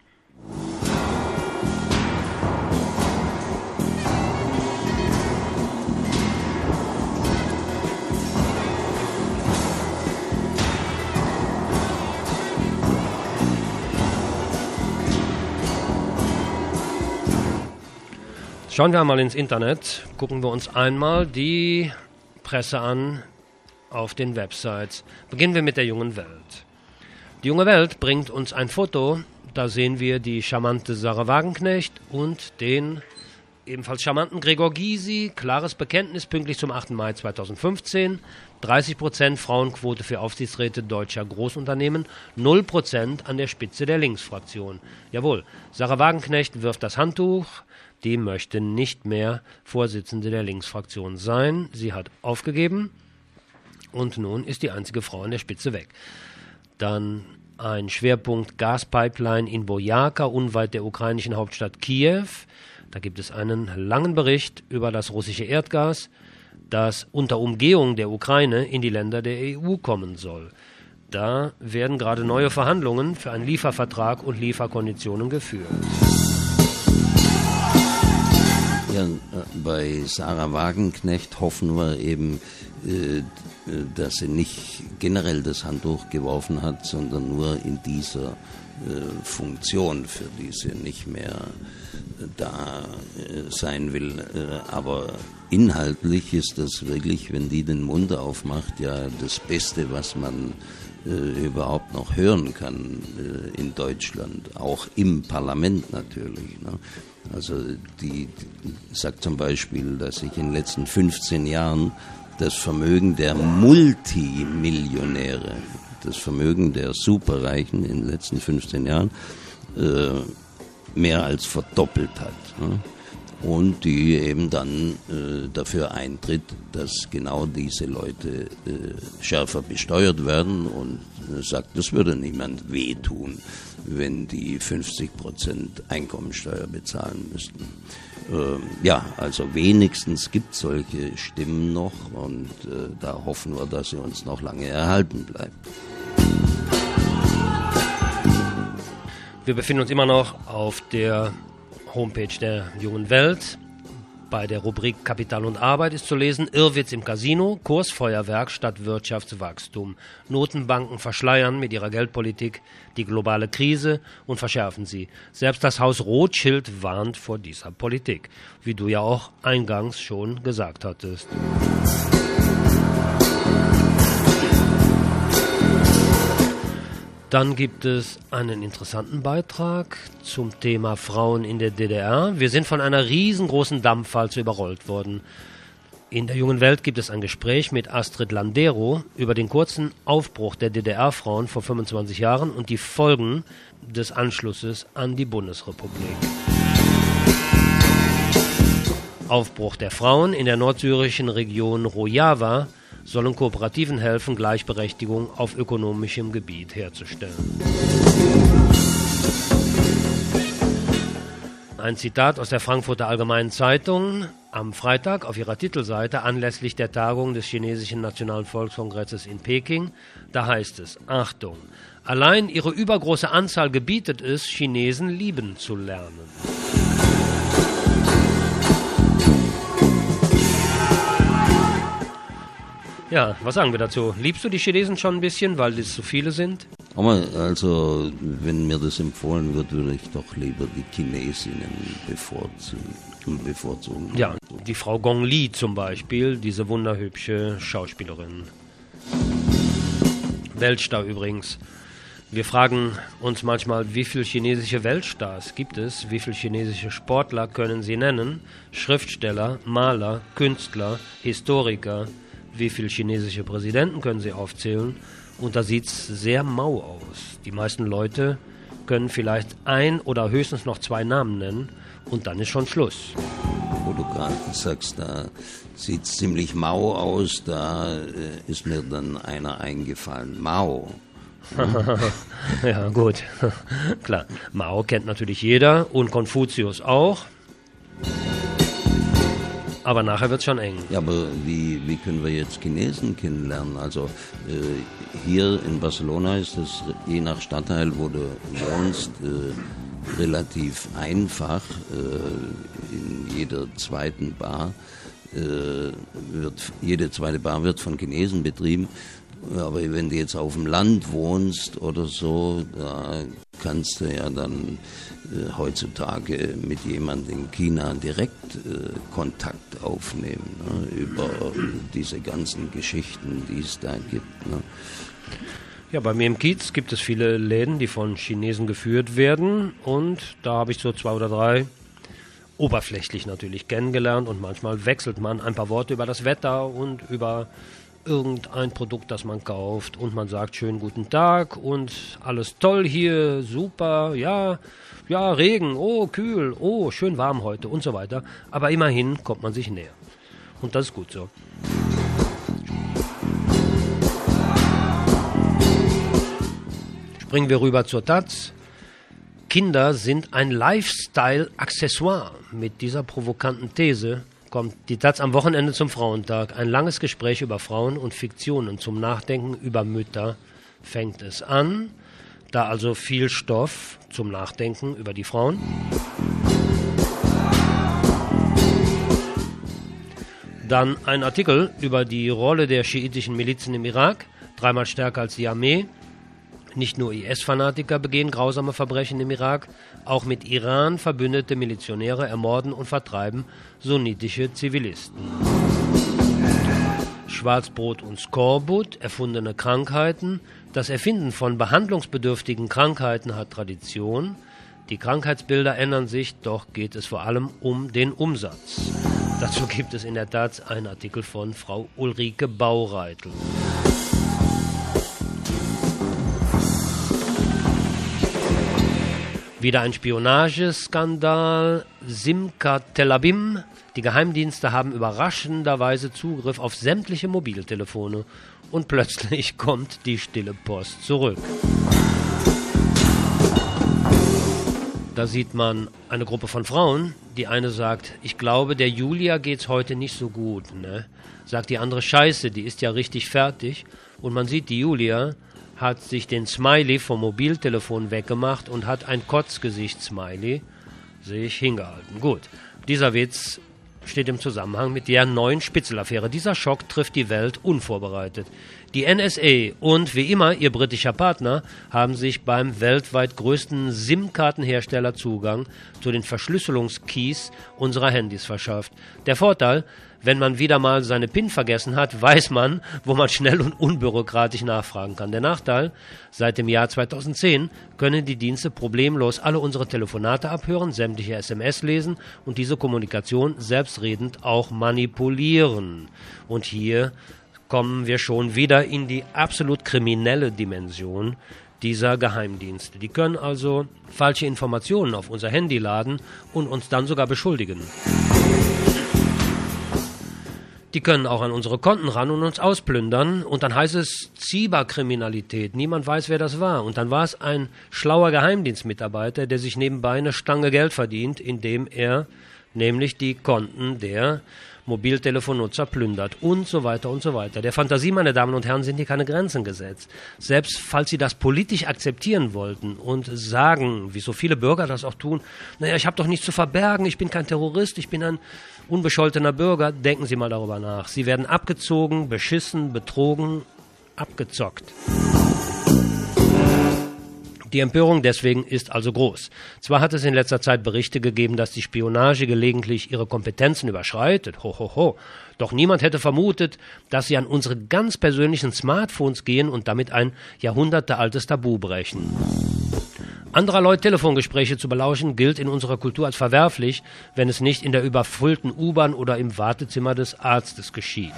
Schauen wir einmal ins Internet, gucken wir uns einmal die Presse an auf den Websites. Beginnen wir mit der Jungen Welt. Die Junge Welt bringt uns ein Foto, da sehen wir die charmante Sarah Wagenknecht und den ebenfalls charmanten Gregor Gysi. Klares Bekenntnis pünktlich zum achten Mai zweitausendfünfzehn. dreißig Prozent Frauenquote für Aufsichtsräte deutscher Großunternehmen, null Prozent an der Spitze der Linksfraktion. Jawohl, Sarah Wagenknecht wirft das Handtuch. Die möchte nicht mehr Vorsitzende der Linksfraktion sein. Sie hat aufgegeben und nun ist die einzige Frau an der Spitze weg. Dann ein Schwerpunkt Gaspipeline in Bojarka, unweit der ukrainischen Hauptstadt Kiew. Da gibt es einen langen Bericht über das russische Erdgas, das unter Umgehung der Ukraine in die Länder der E U kommen soll. Da werden gerade neue Verhandlungen für einen Liefervertrag und Lieferkonditionen geführt. Ja, bei Sarah Wagenknecht hoffen wir eben, dass sie nicht generell das Handtuch geworfen hat, sondern nur in dieser Funktion, für die sie nicht mehr da sein will. Aber inhaltlich ist das wirklich, wenn die den Mund aufmacht, ja das Beste, was man überhaupt noch hören kann in Deutschland, auch im Parlament natürlich. Ne? Also die, die sagt zum Beispiel, dass sich in den letzten fünfzehn Jahren das Vermögen der Multimillionäre, das Vermögen der Superreichen in den letzten fünfzehn Jahren äh, mehr als verdoppelt hat. Ne? Und die eben dann äh, dafür eintritt, dass genau diese Leute äh, schärfer besteuert werden und äh, sagt, das würde niemand wehtun, wenn die fünfzig Prozent Einkommensteuer bezahlen müssten. Ähm, ja, also wenigstens gibt es solche Stimmen noch und äh, da hoffen wir, dass sie uns noch lange erhalten bleibt. Wir befinden uns immer noch auf der Homepage der Jungen Welt. Bei der Rubrik Kapital und Arbeit ist zu lesen: Irrwitz im Casino, Kursfeuerwerk statt Wirtschaftswachstum. Notenbanken verschleiern mit ihrer Geldpolitik die globale Krise und verschärfen sie. Selbst das Haus Rothschild warnt vor dieser Politik, wie du ja auch eingangs schon gesagt hattest. Dann gibt es einen interessanten Beitrag zum Thema Frauen in der D D R. Wir sind von einer riesengroßen Dampfwalze überrollt worden. In der jungen Welt gibt es ein Gespräch mit Astrid Landero über den kurzen Aufbruch der D D R-Frauen vor fünfundzwanzig Jahren und die Folgen des Anschlusses an die Bundesrepublik. Aufbruch der Frauen in der nordsyrischen Region Rojava sollen Kooperativen helfen, Gleichberechtigung auf ökonomischem Gebiet herzustellen. Ein Zitat aus der Frankfurter Allgemeinen Zeitung am Freitag auf ihrer Titelseite anlässlich der Tagung des chinesischen Nationalen Volkskongresses in Peking. Da heißt es, Achtung, allein ihre übergroße Anzahl gebietet es, Chinesen lieben zu lernen. Ja, was sagen wir dazu? Liebst du die Chinesen schon ein bisschen, weil es so viele sind? Aber also, wenn mir das empfohlen wird, würde ich doch lieber die Chinesinnen bevorzugen. bevorzugen. Ja, die Frau Gong Li zum Beispiel, diese wunderhübsche Schauspielerin. Weltstar übrigens. Wir fragen uns manchmal, wie viele chinesische Weltstars gibt es? Wie viele chinesische Sportler können Sie nennen? Schriftsteller, Maler, Künstler, Historiker. Wie viele chinesische Präsidenten können Sie aufzählen? Und da sieht es sehr mau aus. Die meisten Leute können vielleicht ein oder höchstens noch zwei Namen nennen und dann ist schon Schluss. Wo du gerade sagst, da sieht es ziemlich mau aus, da äh, ist mir dann einer eingefallen. Mao. Ja, gut. Klar, Mao kennt natürlich jeder und Konfuzius auch. Aber nachher wird es schon eng. Ja, aber wie, wie können wir jetzt Chinesen kennenlernen? Also äh, hier in Barcelona ist es je nach Stadtteil, wo du wohnst, äh, relativ einfach. Äh, in jeder zweiten Bar äh, wird, jede zweite Bar wird von Chinesen betrieben. Aber wenn du jetzt auf dem Land wohnst oder so, da kannst du ja dann äh, heutzutage mit jemandem in China direkt äh, Kontakt aufnehmen, ne, über diese ganzen Geschichten, die es da gibt. Ne. Ja, bei mir im Kiez gibt es viele Läden, die von Chinesen geführt werden und da habe ich so zwei oder drei oberflächlich natürlich kennengelernt und manchmal wechselt man ein paar Worte über das Wetter und über irgendein Produkt, das man kauft und man sagt schönen guten Tag und alles toll hier, super, ja, ja, Regen, oh, kühl, oh, schön warm heute und so weiter. Aber immerhin kommt man sich näher. Und das ist gut so. Springen wir rüber zur Taz. Kinder sind ein Lifestyle-Accessoire. Mit dieser provokanten These kommt die Taz am Wochenende zum Frauentag. Ein langes Gespräch über Frauen und Fiktionen zum Nachdenken über Mütter fängt es an. Da also viel Stoff zum Nachdenken über die Frauen. Dann ein Artikel über die Rolle der schiitischen Milizen im Irak, dreimal stärker als die Armee. Nicht nur I S-Fanatiker begehen grausame Verbrechen im Irak, auch mit Iran verbündete Milizionäre ermorden und vertreiben sunnitische Zivilisten. Schwarzbrot und Skorbut, erfundene Krankheiten. Das Erfinden von behandlungsbedürftigen Krankheiten hat Tradition. Die Krankheitsbilder ändern sich, doch geht es vor allem um den Umsatz. Dazu gibt es in der Tat einen Artikel von Frau Ulrike Baureitel. Wieder ein Spionageskandal, Simca Telabim. Die Geheimdienste haben überraschenderweise Zugriff auf sämtliche Mobiltelefone und plötzlich kommt die stille Post zurück. Da sieht man eine Gruppe von Frauen. Die eine sagt, ich glaube, der Julia geht's heute nicht so gut. Ne? Sagt die andere, scheiße, die ist ja richtig fertig. Und man sieht, die Julia hat sich den Smiley vom Mobiltelefon weggemacht und hat ein Kotzgesicht-Smiley sich hingehalten. Gut, dieser Witz steht im Zusammenhang mit der neuen Spitzelaffäre. Dieser Schock trifft die Welt unvorbereitet. Die N S A und wie immer ihr britischer Partner haben sich beim weltweit größten SIM-Kartenhersteller Zugang zu den Verschlüsselungskeys unserer Handys verschafft. Der Vorteil, Wenn man wieder mal seine PIN vergessen hat, weiß man, wo man schnell und unbürokratisch nachfragen kann. Der Nachteil, seit dem Jahr zweitausendzehn können die Dienste problemlos alle unsere Telefonate abhören, sämtliche S M S lesen und diese Kommunikation selbstredend auch manipulieren. Und hier kommen wir schon wieder in die absolut kriminelle Dimension dieser Geheimdienste. Die können also falsche Informationen auf unser Handy laden und uns dann sogar beschuldigen. Die können auch an unsere Konten ran und uns ausplündern und dann heißt es Cyberkriminalität. Niemand weiß, wer das war. Und dann war es ein schlauer Geheimdienstmitarbeiter, der sich nebenbei eine Stange Geld verdient, indem er nämlich die Konten der Mobiltelefonnutzer plündert und so weiter und so weiter. Der Fantasie, meine Damen und Herren, sind hier keine Grenzen gesetzt. Selbst falls Sie das politisch akzeptieren wollten und sagen, wie so viele Bürger das auch tun, naja, ich habe doch nichts zu verbergen, ich bin kein Terrorist, ich bin ein unbescholtener Bürger, denken Sie mal darüber nach. Sie werden abgezogen, beschissen, betrogen, abgezockt. Die Empörung deswegen ist also groß. Zwar hat es in letzter Zeit Berichte gegeben, dass die Spionage gelegentlich ihre Kompetenzen überschreitet, ho, ho, ho. Doch niemand hätte vermutet, dass sie an unsere ganz persönlichen Smartphones gehen und damit ein jahrhundertealtes Tabu brechen. Anderer Leute Telefongespräche zu belauschen, gilt in unserer Kultur als verwerflich, wenn es nicht in der überfüllten U-Bahn oder im Wartezimmer des Arztes geschieht.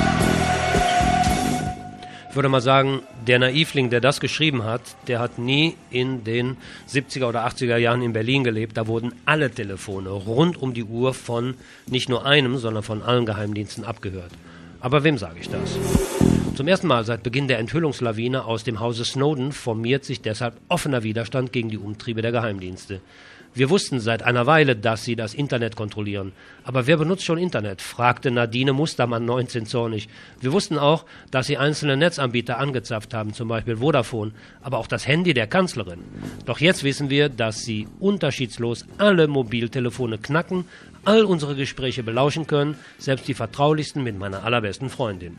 Ich würde mal sagen, der Naivling, der das geschrieben hat, der hat nie in den siebziger oder achtziger Jahren in Berlin gelebt. Da wurden alle Telefone rund um die Uhr von nicht nur einem, sondern von allen Geheimdiensten abgehört. Aber wem sage ich das? Zum ersten Mal seit Beginn der Enthüllungslawine aus dem Hause Snowden formiert sich deshalb offener Widerstand gegen die Umtriebe der Geheimdienste. Wir wussten seit einer Weile, dass sie das Internet kontrollieren. Aber wer benutzt schon Internet? Fragte Nadine Mustermann neunzehn zornig. Wir wussten auch, dass sie einzelne Netzanbieter angezapft haben, zum Beispiel Vodafone, aber auch das Handy der Kanzlerin. Doch jetzt wissen wir, dass sie unterschiedslos alle Mobiltelefone knacken, all unsere Gespräche belauschen können, selbst die vertraulichsten mit meiner allerbesten Freundin.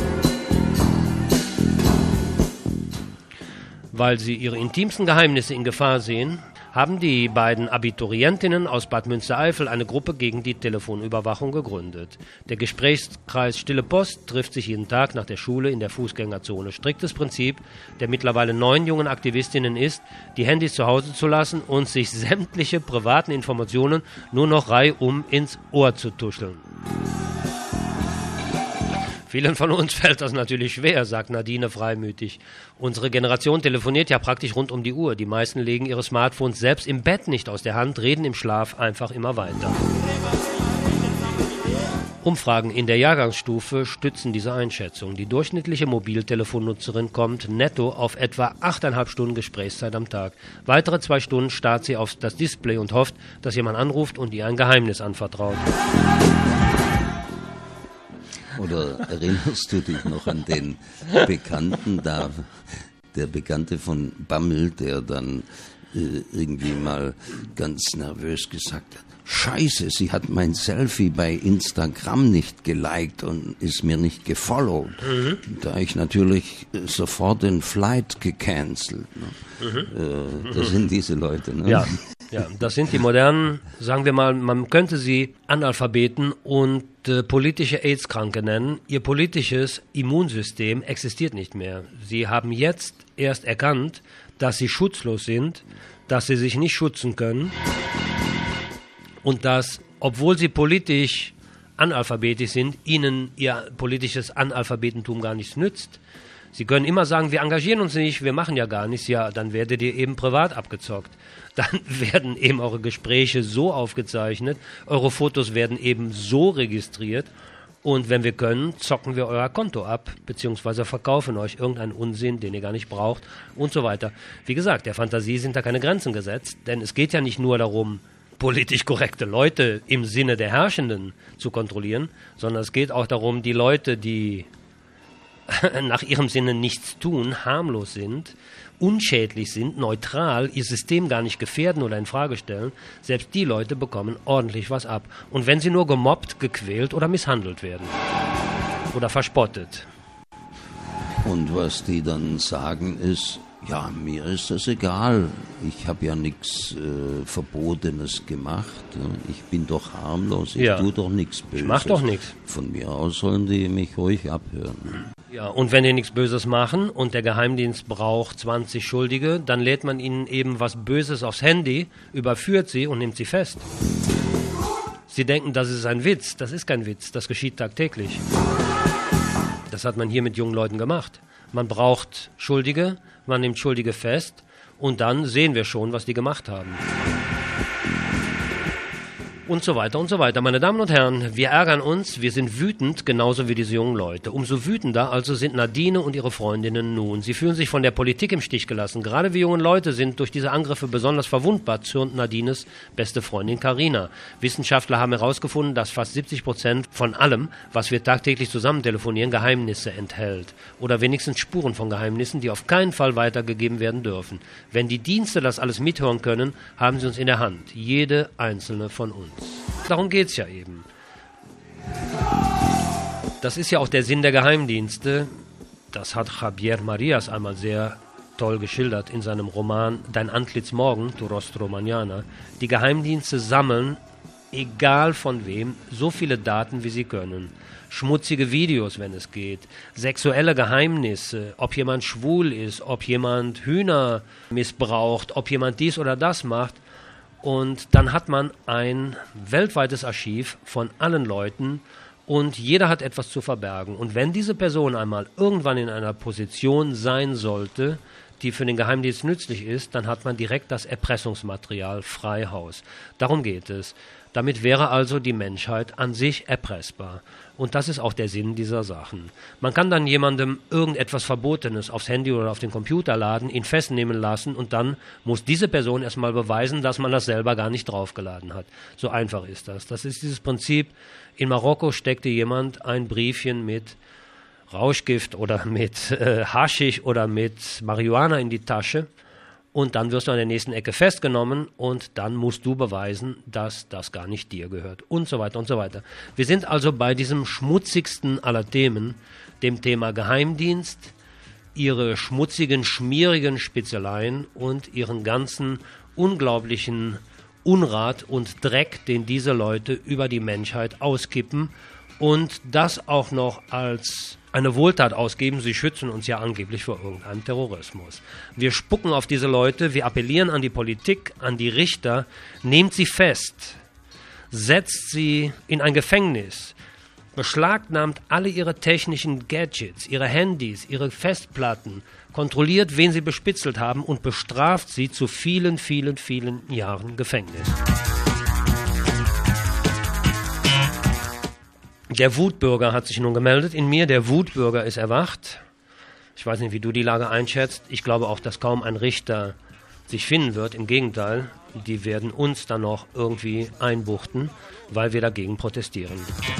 Weil sie ihre intimsten Geheimnisse in Gefahr sehen, haben die beiden Abiturientinnen aus Bad Münstereifel eine Gruppe gegen die Telefonüberwachung gegründet. Der Gesprächskreis Stille Post trifft sich jeden Tag nach der Schule in der Fußgängerzone. Striktes Prinzip der mittlerweile neun jungen Aktivistinnen ist, die Handys zu Hause zu lassen und sich sämtliche privaten Informationen nur noch reihum ins Ohr zu tuscheln. Vielen von uns fällt das natürlich schwer, sagt Nadine freimütig. Unsere Generation telefoniert ja praktisch rund um die Uhr. Die meisten legen ihre Smartphones selbst im Bett nicht aus der Hand, reden im Schlaf einfach immer weiter. Umfragen in der Jahrgangsstufe stützen diese Einschätzung. Die durchschnittliche Mobiltelefonnutzerin kommt netto auf etwa achteinhalb Stunden Gesprächszeit am Tag. Weitere zwei Stunden starrt sie auf das Display und hofft, dass jemand anruft und ihr ein Geheimnis anvertraut. Oder erinnerst du dich noch an den Bekannten da, der Bekannte von Bammel, der dann äh, irgendwie mal ganz nervös gesagt hat, Scheiße, sie hat mein Selfie bei Instagram nicht geliked und ist mir nicht gefollowt. Mhm. Da ich natürlich sofort den Flight gecancelt. Ne? Mhm. Äh, das mhm. sind diese Leute. Ne? Ja. Ja, das sind die modernen, sagen wir mal, man könnte sie Analphabeten und äh, politische AIDS-Kranke nennen. Ihr politisches Immunsystem existiert nicht mehr. Sie haben jetzt erst erkannt, dass sie schutzlos sind, dass sie sich nicht schützen können und dass, obwohl sie politisch analphabetisch sind, ihnen ihr politisches Analphabetentum gar nichts nützt. Sie können immer sagen, wir engagieren uns nicht, wir machen ja gar nichts. Ja, dann werdet ihr eben privat abgezockt. Dann werden eben eure Gespräche so aufgezeichnet, eure Fotos werden eben so registriert und wenn wir können, zocken wir euer Konto ab, beziehungsweise verkaufen euch irgendeinen Unsinn, den ihr gar nicht braucht und so weiter. Wie gesagt, der Fantasie sind da keine Grenzen gesetzt, denn es geht ja nicht nur darum, politisch korrekte Leute im Sinne der Herrschenden zu kontrollieren, sondern es geht auch darum, die Leute, die nach ihrem Sinne nichts tun, harmlos sind, unschädlich sind, neutral, ihr System gar nicht gefährden oder in Frage stellen, selbst die Leute bekommen ordentlich was ab. Und wenn sie nur gemobbt, gequält oder misshandelt werden oder verspottet. Und was die dann sagen ist, Ja, mir ist das egal. Ich habe ja nichts äh, Verbotenes gemacht. Ich bin doch harmlos, ich ja. tue doch nichts Böses. Ich mach doch nichts. Von mir aus sollen die mich ruhig abhören. Ja, und wenn die nichts Böses machen und der Geheimdienst braucht zwanzig Schuldige, dann lädt man ihnen eben was Böses aufs Handy, überführt sie und nimmt sie fest. Sie denken, das ist ein Witz. Das ist kein Witz, das geschieht tagtäglich. Das hat man hier mit jungen Leuten gemacht. Man braucht Schuldige, man nimmt Schuldige fest und dann sehen wir schon, was die gemacht haben. Und so weiter und so weiter. Meine Damen und Herren, wir ärgern uns, wir sind wütend, genauso wie diese jungen Leute. Umso wütender also sind Nadine und ihre Freundinnen nun. Sie fühlen sich von der Politik im Stich gelassen. Gerade wir jungen Leute sind durch diese Angriffe besonders verwundbar, zürnt Nadines beste Freundin Carina. Wissenschaftler haben herausgefunden, dass fast siebzig Prozent von allem, was wir tagtäglich zusammen telefonieren, Geheimnisse enthält. Oder wenigstens Spuren von Geheimnissen, die auf keinen Fall weitergegeben werden dürfen. Wenn die Dienste das alles mithören können, haben sie uns in der Hand. Jede einzelne von uns. Darum geht's ja eben. Das ist ja auch der Sinn der Geheimdienste. Das hat Javier Marias einmal sehr toll geschildert in seinem Roman Dein Antlitz morgen, Tu rostro mañana. Die Geheimdienste sammeln, egal von wem, so viele Daten, wie sie können. Schmutzige Videos, wenn es geht, sexuelle Geheimnisse, ob jemand schwul ist, ob jemand Hühner missbraucht, ob jemand dies oder das macht. Und dann hat man ein weltweites Archiv von allen Leuten und jeder hat etwas zu verbergen. Und wenn diese Person einmal irgendwann in einer Position sein sollte, die für den Geheimdienst nützlich ist, dann hat man direkt das Erpressungsmaterial frei Haus. Darum geht es. Damit wäre also die Menschheit an sich erpressbar. Und das ist auch der Sinn dieser Sachen. Man kann dann jemandem irgendetwas Verbotenes aufs Handy oder auf den Computer laden, ihn festnehmen lassen und dann muss diese Person erstmal beweisen, dass man das selber gar nicht draufgeladen hat. So einfach ist das. Das ist dieses Prinzip. In Marokko steckte jemand ein Briefchen mit Rauschgift oder mit äh, Haschisch oder mit Marihuana in die Tasche. Und dann wirst du an der nächsten Ecke festgenommen und dann musst du beweisen, dass das gar nicht dir gehört und so weiter und so weiter. Wir sind also bei diesem schmutzigsten aller Themen, dem Thema Geheimdienst, ihre schmutzigen, schmierigen Spezialeien und ihren ganzen unglaublichen Unrat und Dreck, den diese Leute über die Menschheit auskippen und das auch noch als eine Wohltat ausgeben. Sie schützen uns ja angeblich vor irgendeinem Terrorismus. Wir spucken auf diese Leute, wir appellieren an die Politik, an die Richter, nehmt sie fest, setzt sie in ein Gefängnis, beschlagnahmt alle ihre technischen Gadgets, ihre Handys, ihre Festplatten, kontrolliert, wen sie bespitzelt haben und bestraft sie zu vielen, vielen, vielen Jahren Gefängnis. Der Wutbürger hat sich nun gemeldet in mir. Der Wutbürger ist erwacht. Ich weiß nicht, wie du die Lage einschätzt. Ich glaube auch, dass kaum ein Richter sich finden wird. Im Gegenteil, die werden uns dann noch irgendwie einbuchten, weil wir dagegen protestieren.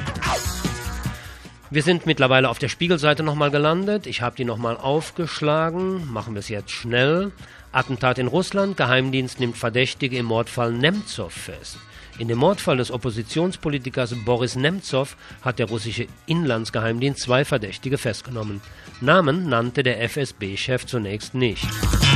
Wir sind mittlerweile auf der Spiegelseite nochmal gelandet. Ich habe die nochmal aufgeschlagen. Machen wir es jetzt schnell. Attentat in Russland. Geheimdienst nimmt Verdächtige im Mordfall Nemtsov fest. In dem Mordfall des Oppositionspolitikers Boris Nemtsov hat der russische Inlandsgeheimdienst zwei Verdächtige festgenommen. Namen nannte der F S B-Chef zunächst nicht.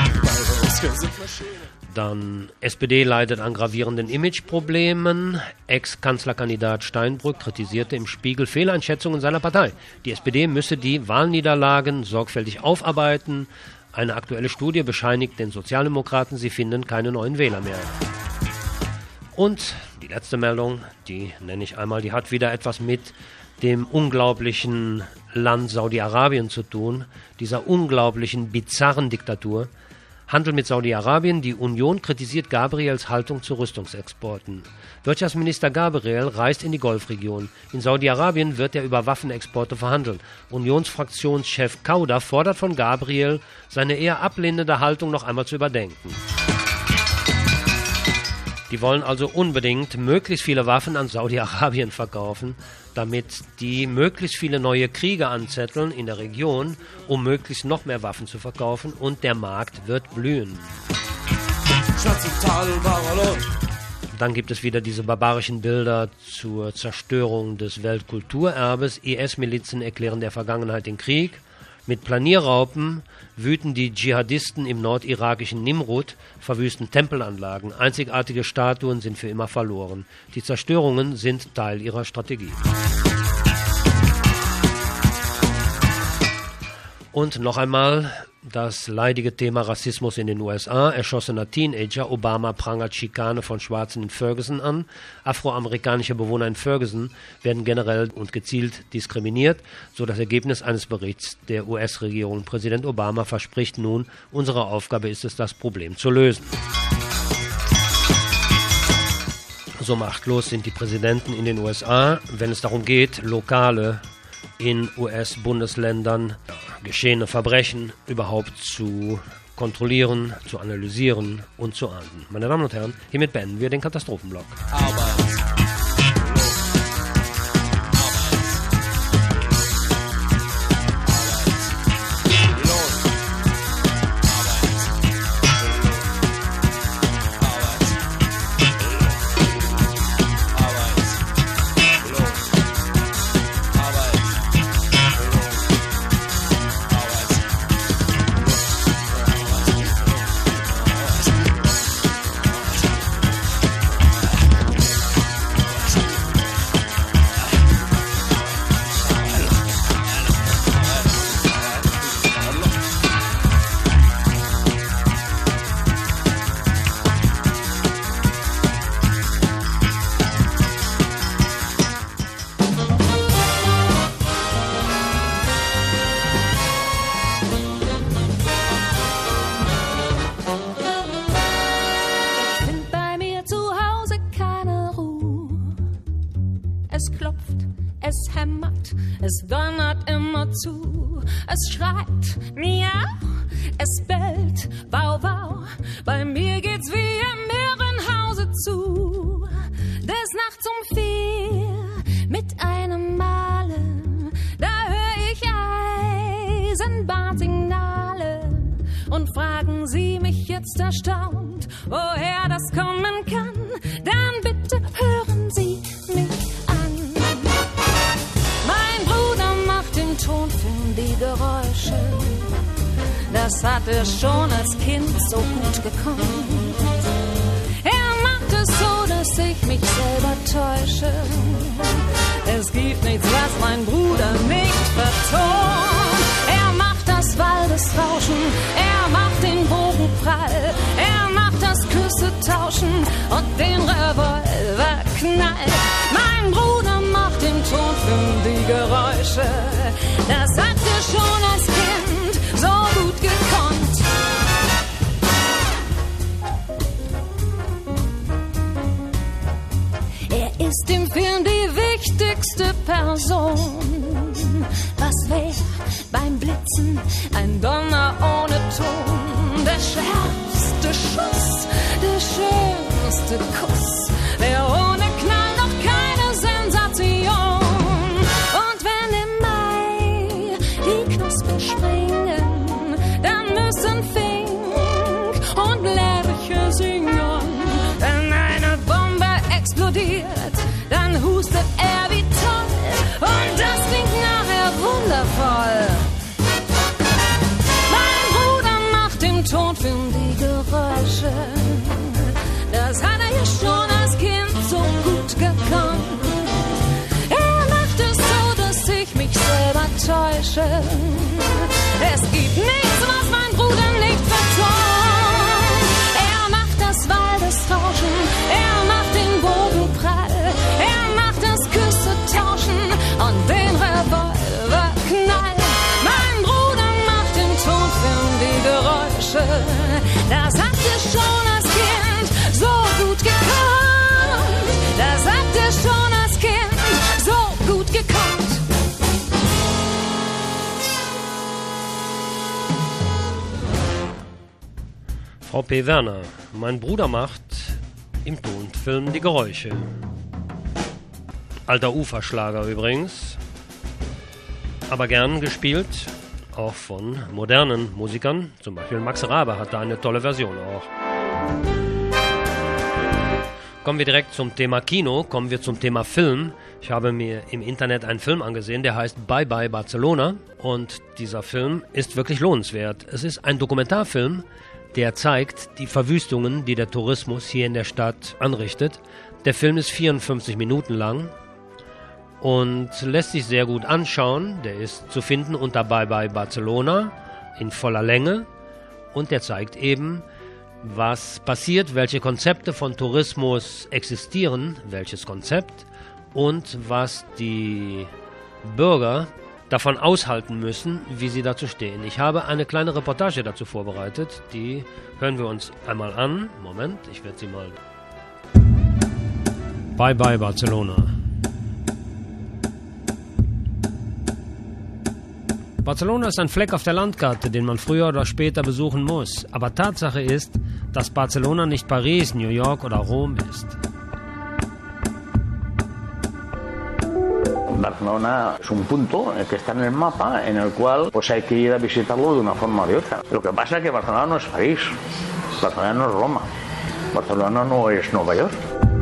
Dann S P D leidet an gravierenden Imageproblemen. Ex-Kanzlerkandidat Steinbrück kritisierte im Spiegel Fehleinschätzungen seiner Partei. Die S P D müsse die Wahlniederlagen sorgfältig aufarbeiten. Eine aktuelle Studie bescheinigt den Sozialdemokraten, sie finden keine neuen Wähler mehr. Und die letzte Meldung, die nenne ich einmal, die hat wieder etwas mit dem unglaublichen Land Saudi-Arabien zu tun, dieser unglaublichen, bizarren Diktatur. Handel mit Saudi-Arabien, die Union kritisiert Gabriels Haltung zu Rüstungsexporten. Wirtschaftsminister Gabriel reist in die Golfregion. In Saudi-Arabien wird er über Waffenexporte verhandeln. Unionsfraktionschef Kauder fordert von Gabriel, seine eher ablehnende Haltung noch einmal zu überdenken. Die wollen also unbedingt möglichst viele Waffen an Saudi-Arabien verkaufen, damit die möglichst viele neue Kriege anzetteln in der Region, um möglichst noch mehr Waffen zu verkaufen und der Markt wird blühen. Dann gibt es wieder diese barbarischen Bilder zur Zerstörung des Weltkulturerbes. I S-Milizen erklären der Vergangenheit den Krieg. Mit Planierraupen wüten die Dschihadisten im nordirakischen Nimrud, verwüsten Tempelanlagen. Einzigartige Statuen sind für immer verloren. Die Zerstörungen sind Teil ihrer Strategie. Und noch einmal das leidige Thema Rassismus in den U S A. Erschossener Teenager. Obama prangert Schikane von Schwarzen in Ferguson an. Afroamerikanische Bewohner in Ferguson werden generell und gezielt diskriminiert. So das Ergebnis eines Berichts der U S-Regierung. Präsident Obama verspricht nun, unsere Aufgabe ist es, das Problem zu lösen. So machtlos sind die Präsidenten in den U S A, wenn es darum geht, lokale in U S-Bundesländern geschehene Verbrechen überhaupt zu kontrollieren, zu analysieren und zu ahnden. Meine Damen und Herren, hiermit beenden wir den Katastrophenblock. Arbeit. Es klopft, es hämmert, es donnert immer zu. Es schreit, miau, es bellt, wow, wow. Bei mir geht's wie im Herrenhause zu. Des Nachts um vier mit einem Male, da hör ich Eisenbahnsignale. Und fragen Sie mich jetzt erstaunt, woher das kommen kann, dann bitte hören Sie mich an. Mein Bruder macht den Ton für die Geräusche, das hat er schon als Kind so gut gekonnt. Er macht es so, dass ich mich selber täusche. Es gibt nichts, was mein Bruder nicht vertont. Er macht das Waldesrauschen, er macht den Bogenprall, er macht das Küsse tauschen und den Revolverknall. Mein Bruder macht den Ton für die Geräusche, das hat er schon als Kind so gut gekonnt. Er ist im Film die wichtigste Person. Was wäre beim Blitzen ein Donner ohne Ton? Der schärfste Schuss, der schönste Kuss, der ohne Knall noch keine Sensation. Und wenn im Mai die Knospen springen, dann müssen Fink und Lerche singen. Wenn eine Bombe explodiert, dann hustet er wie toll und das klingt nachher wundervoll. Mein Bruder macht den Ton für die Geräusche, das hat er ja schon als Kind so gut gekonnt. Er macht es so, dass ich mich selber täusche. Es gibt nichts, was mein Bruder nicht vertont. Er macht das Waldesrauschen, er macht den Bogenprall, er macht das Küsse tauschen und den Revolverknall. Mein Bruder macht den Ton für die Geräusche, das hat er schon als Kind so gut gekonnt. Das hat er schon als Kind so gut gekonnt. Frau P. Werner, mein Bruder macht im Tonfilm die Geräusche. Alter Uferschlager übrigens, aber gern gespielt, auch von modernen Musikern. Zum Beispiel Max Rabe hat da eine tolle Version auch. Kommen wir direkt zum Thema Kino, kommen wir zum Thema Film. Ich habe mir im Internet einen Film angesehen, der heißt Bye Bye Barcelona. Und dieser Film ist wirklich lohnenswert. Es ist ein Dokumentarfilm, der zeigt die Verwüstungen, die der Tourismus hier in der Stadt anrichtet. Der Film ist vierundfünfzig Minuten lang und lässt sich sehr gut anschauen. Der ist zu finden unter Bye Bye Barcelona in voller Länge. Und der zeigt eben, was passiert, welche Konzepte von Tourismus existieren, welches Konzept und was die Bürger davon aushalten müssen, wie sie dazu stehen. Ich habe eine kleine Reportage dazu vorbereitet, die hören wir uns einmal an. Moment, ich werde sie mal... Bye Bye Barcelona. Barcelona ist ein Fleck auf der Landkarte, den man früher oder später besuchen muss. Aber Tatsache ist, dass Barcelona nicht Paris, New York oder Rom ist. Barcelona es un punto que está en el mapa en el cual pues hay que ir a visitarlo de una forma o de otra. Lo que pasa es que Barcelona no es París, Barcelona no es Roma, Barcelona no es Nueva York.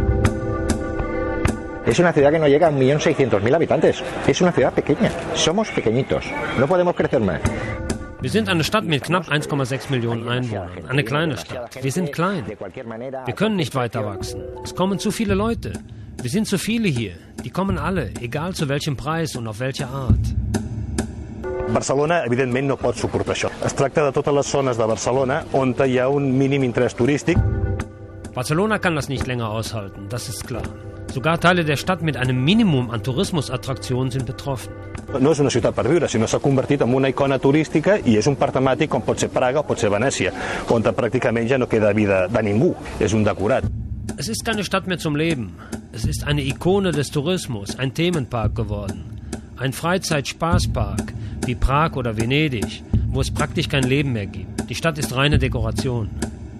Es una ciudad que no llega a un millón seiscientos mil habitantes. Es una ciudad pequeña. Somos pequeñitos. No podemos crecer más. Wir sind eine Stadt mit knapp eins Komma sechs Millionen Einwohnern. Eine kleine Stadt. Wir sind klein. Wir können nicht weiter wachsen. Es kommen zu viele Leute. Wir sind zu viele hier. Die kommen alle, egal zu welchem Preis und auf welche Art. Barcelona, evidentment, no pot suportar això. Es tracta de totes les zones de Barcelona on hi ha un mínim interès turístic. Barcelona kann das nicht länger aushalten, das ist klar. Sogar Teile der Stadt mit einem Minimum an Tourismusattraktionen sind betroffen. No és una ciutat per viure, sinó s'ha convertit en una icona turística i és un parc temàtic com pot ser Praga o pot ser Venècia, on pràcticament ja no queda vida de ningú, és un decorat. Es ist keine Stadt mehr zum Leben. Es ist eine Ikone des Tourismus, ein Themenpark geworden. Ein Freizeit-Spaßpark wie Prag oder Venedig, wo es praktisch kein Leben mehr gibt. Die Stadt ist reine Dekoration.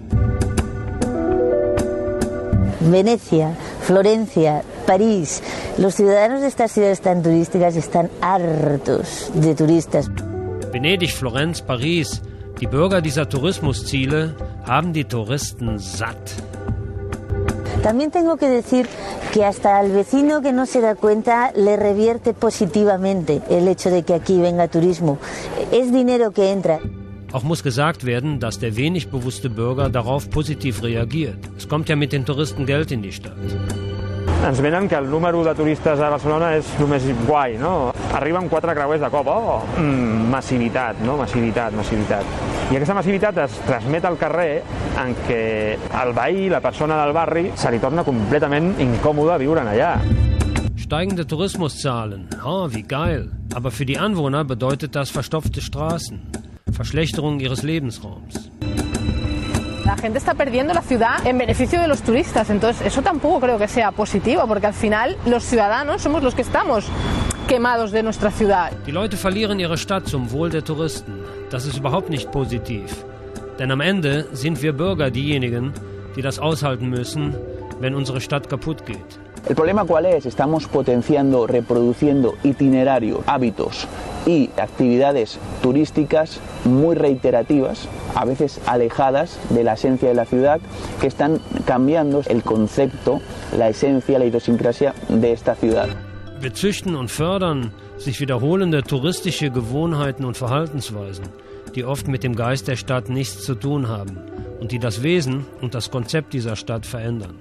Venecia, Florencia, París. Los ciudadanos de estas ciudades tan turísticas están hartos de turistas. Venedig, Florenz, Paris. Die Bürger dieser Tourismusziele haben die Touristen satt. También tengo que decir que hasta al vecino que no se da cuenta le revierte positivamente el hecho de que aquí venga turismo. Es dinero que entra. Auch muss gesagt werden, dass der wenig bewusste Bürger darauf positiv reagiert. Es kommt ja mit den Touristen Geld in die Stadt. Ens venen que el número de turistes a Barcelona és només guai, no? Arriben quatre creuers de cop, oh, mm, massivitat, no? Massivitat, massivitat. I aquesta massivitat es transmet al carrer en què el veí, la persona del barri, se li torna completament incòmode viure allà. Steigende Tourismuszahlen, oh, wie geil. Aber für die Anwohner bedeutet das verstopfte Straßen, Verschlechterung ihres Lebensraums. La gente está perdiendo la ciudad en beneficio de los turistas, entonces eso tampoco creo que sea positivo, porque al final los ciudadanos somos los que estamos quemados de nuestra ciudad. Die Leute verlieren ihre Stadt zum Wohl der Touristen. Das ist überhaupt nicht positiv. Denn am Ende sind wir Bürger diejenigen, die das aushalten müssen, wenn unsere Stadt kaputt geht. El problema cuál es? Estamos potenciando, reproduciendo itinerarios, hábitos y actividades turísticas muy reiterativas, a veces alejadas de la esencia de la ciudad, que están cambiando el concepto, la esencia, la idiosincrasia de esta ciudad. Wir züchten und fördern sich wiederholende touristische Gewohnheiten und Verhaltensweisen, die oft mit dem Geist der Stadt nichts zu tun haben und die das Wesen und das Konzept dieser Stadt verändern.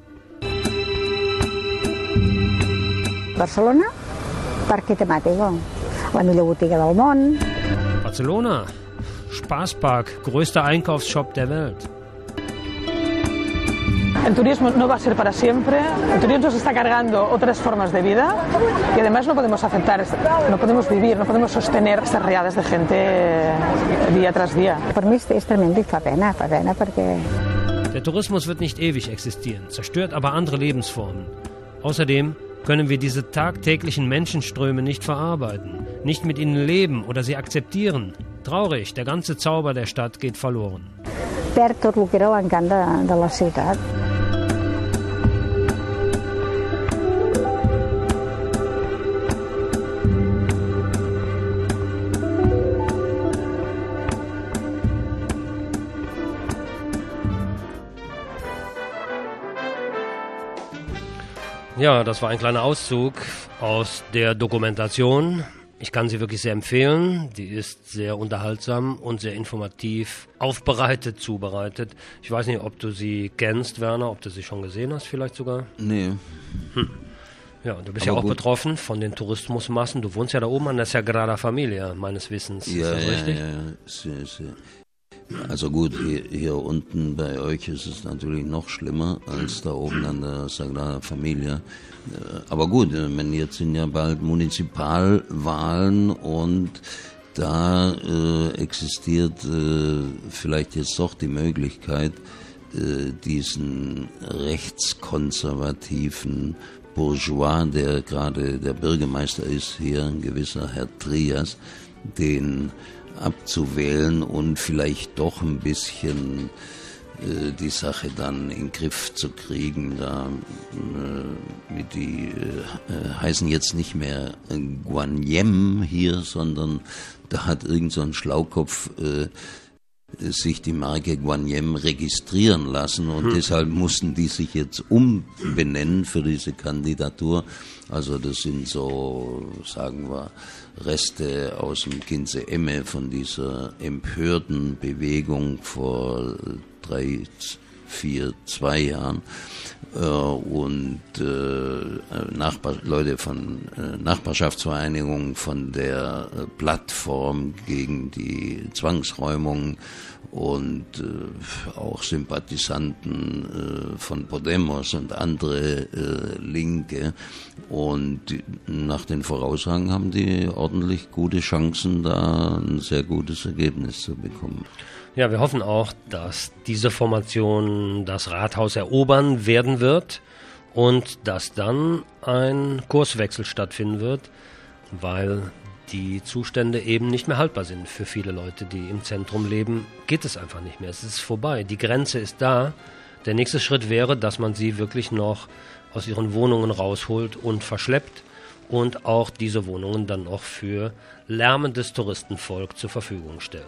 Barcelona, parque temàtico, la millor botiga del món. Barcelona, Spaßpark, größter Einkaufsshop der Welt. El turismo no va a ser para siempre, el turismo se está cargando otras formas de vida y además no podemos aceptar, no podemos vivir, no podemos sostener estas riadas de gente día tras día. Per mi és tremendo i fa pena, fa pena perquè... Der Tourismus wird nicht ewig existieren, zerstört aber andere Lebensformen. Außerdem können wir diese tagtäglichen Menschenströme nicht verarbeiten, nicht mit ihnen leben oder sie akzeptieren. Traurig, der ganze Zauber der Stadt geht verloren. Perd tot el que era l'encant de, de la ciutat. Ja, das war ein kleiner Auszug aus der Dokumentation. Ich kann sie wirklich sehr empfehlen. Die ist sehr unterhaltsam und sehr informativ aufbereitet, zubereitet. Ich weiß nicht, ob du sie kennst, Werner, ob du sie schon gesehen hast vielleicht sogar. Nee. Hm. Ja, du bist Aber ja auch gut. betroffen von den Tourismusmassen. Du wohnst ja da oben an der Sagrada Familia, meines Wissens. Ja, ist das ja, richtig? ja, ja. Sehr, sehr. Also gut, hier, hier unten bei euch ist es natürlich noch schlimmer als da oben an der Sagrada Familia. Aber gut, wenn jetzt sind ja bald Munizipalwahlen und da äh, existiert äh, vielleicht jetzt doch die Möglichkeit, äh, diesen rechtskonservativen Bourgeois, der gerade der Bürgermeister ist, hier ein gewisser Herr Trias, den abzuwählen und vielleicht doch ein bisschen äh, die Sache dann in den Griff zu kriegen. Da äh, mit die äh, heißen jetzt nicht mehr Guanjem hier, sondern da hat irgend so ein Schlaukopf äh, sich die Marke Guanjem registrieren lassen und hm. deshalb mussten die sich jetzt umbenennen für diese Kandidatur. Also das sind so, sagen wir, Reste aus dem Quince M von dieser empörten Bewegung vor drei, vier, zwei Jahren. Äh, und äh, Nachbar- Leute von äh, Nachbarschaftsvereinigungen, von der äh, Plattform gegen die Zwangsräumung und äh, auch Sympathisanten äh, von Podemos und andere äh, Linke. Und die, nach den Voraussagen haben die ordentlich gute Chancen, da ein sehr gutes Ergebnis zu bekommen. Ja, wir hoffen auch, dass diese Formation das Rathaus erobern werden wird und dass dann ein Kurswechsel stattfinden wird, weil die Zustände eben nicht mehr haltbar sind für viele Leute, die im Zentrum leben. Geht es einfach nicht mehr. Es ist vorbei. Die Grenze ist da. Der nächste Schritt wäre, dass man sie wirklich noch aus ihren Wohnungen rausholt und verschleppt und auch diese Wohnungen dann auch für lärmendes Touristenvolk zur Verfügung stellt.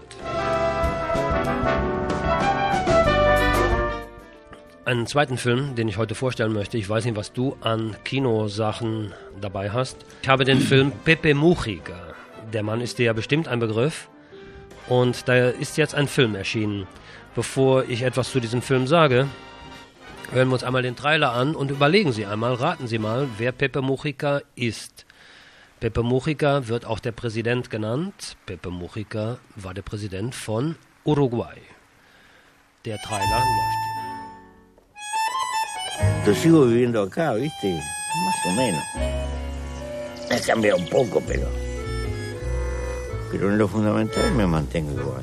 Einen zweiten Film, den ich heute vorstellen möchte, ich weiß nicht, was du an Kinosachen dabei hast. Ich habe den Film Pepe Mujica. Der Mann ist dir ja bestimmt ein Begriff. Und da ist jetzt ein Film erschienen. Bevor ich etwas zu diesem Film sage, hören wir uns einmal den Trailer an und überlegen Sie einmal, raten Sie mal, wer Pepe Mujica ist. Pepe Mujica wird auch der Präsident genannt. Pepe Mujica war der Präsident von Uruguay. Der Trailer läuft hier. Yo sigo viviendo acá, ¿viste? Más o menos. Ha cambiado un poco, pero... Pero en lo fundamental me mantengo igual.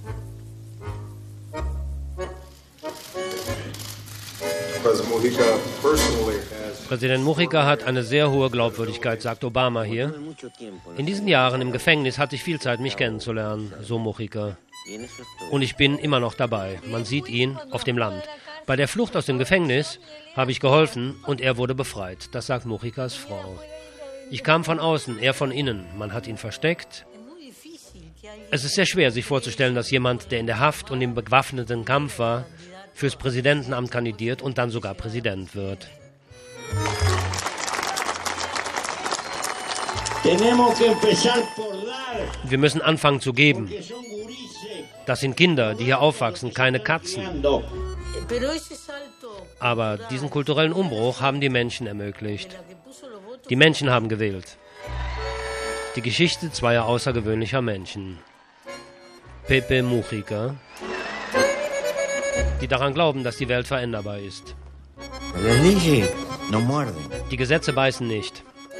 Präsident Mujica hat eine sehr hohe Glaubwürdigkeit, sagt Obama hier. In diesen Jahren im Gefängnis hatte ich viel Zeit, mich kennenzulernen, so Mujica. Und ich bin immer noch dabei. Man sieht ihn auf dem Land. Bei der Flucht aus dem Gefängnis habe ich geholfen und er wurde befreit. Das sagt Mujicas Frau. Ich kam von außen, er von innen. Man hat ihn versteckt. Es ist sehr schwer, sich vorzustellen, dass jemand, der in der Haft und im bewaffneten Kampf war, fürs Präsidentenamt kandidiert und dann sogar Präsident wird. Wir müssen anfangen zu geben. Das sind Kinder, die hier aufwachsen, keine Katzen. Aber diesen kulturellen Umbruch haben die Menschen ermöglicht. Die Menschen haben gewählt. Die Geschichte zweier außergewöhnlicher Menschen. Pepe Mujica, die daran glauben, dass die Welt veränderbar ist. Die Gesetze beißen nicht.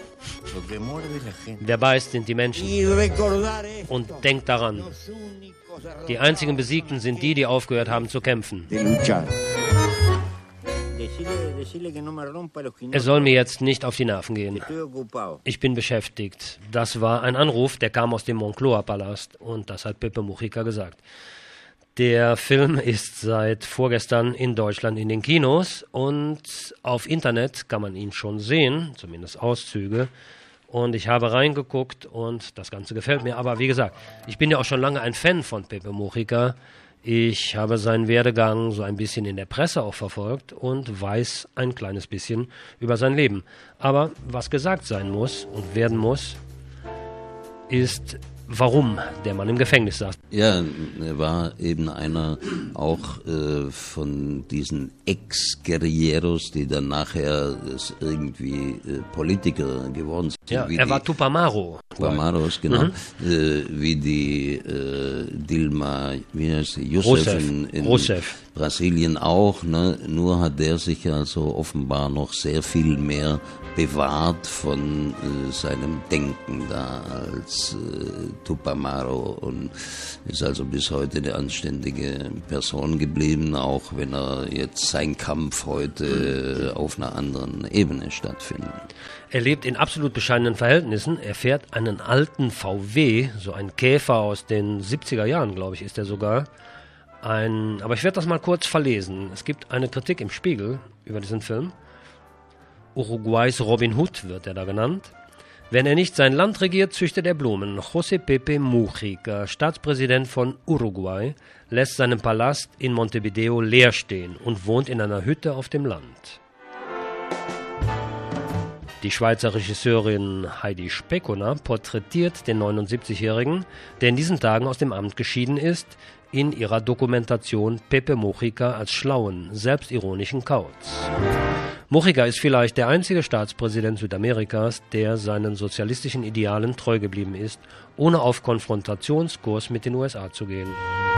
Wer beißt, sind die Menschen. Und denkt daran, die einzigen Besiegten sind die, die aufgehört haben zu kämpfen. Er soll mir jetzt nicht auf die Nerven gehen. Ich bin beschäftigt. Das war ein Anruf, der kam aus dem Moncloa-Palast und das hat Pepe Mujica gesagt. Der Film ist seit vorgestern in Deutschland in den Kinos und auf Internet kann man ihn schon sehen, zumindest Auszüge. Und ich habe reingeguckt und das Ganze gefällt mir. Aber wie gesagt, ich bin ja auch schon lange ein Fan von Pepe Mujica. Ich habe seinen Werdegang so ein bisschen in der Presse auch verfolgt und weiß ein kleines bisschen über sein Leben. Aber was gesagt sein muss und werden muss, ist, warum der Mann im Gefängnis saß. Ja, er war eben einer auch äh, von diesen Ex-Guerilleros, die dann nachher irgendwie äh, Politiker geworden sind. Ja, wie er die war Tupamaro. Tupamaros, genau. Mhm. Äh, wie die äh, Dilma, wie heißt sie, Rousseff Rousseff. in, in Rousseff. Brasilien auch. Ne? Nur hat der sich also offenbar noch sehr viel mehr bewahrt von äh, seinem Denken da als äh, Tupamaro und ist also bis heute eine anständige Person geblieben, auch wenn er jetzt sein Kampf heute äh, auf einer anderen Ebene stattfindet. Er lebt in absolut bescheidenen Verhältnissen. Er fährt einen alten V W, so ein Käfer aus den siebziger Jahren, glaube ich, ist er sogar. Ein, aber ich werde das mal kurz verlesen. Es gibt eine Kritik im Spiegel über diesen Film. Uruguays Robin Hood wird er da genannt. Wenn er nicht sein Land regiert, züchtet er Blumen. José Pepe Mujica, Staatspräsident von Uruguay, lässt seinen Palast in Montevideo leer stehen und wohnt in einer Hütte auf dem Land. Die Schweizer Regisseurin Heidi Spekona porträtiert den neunundsiebzigjährigen, der in diesen Tagen aus dem Amt geschieden ist, in ihrer Dokumentation Pepe Mujica als schlauen, selbstironischen Kauz. Mujica ist vielleicht der einzige Staatspräsident Südamerikas, der seinen sozialistischen Idealen treu geblieben ist, ohne auf Konfrontationskurs mit den U S A zu gehen.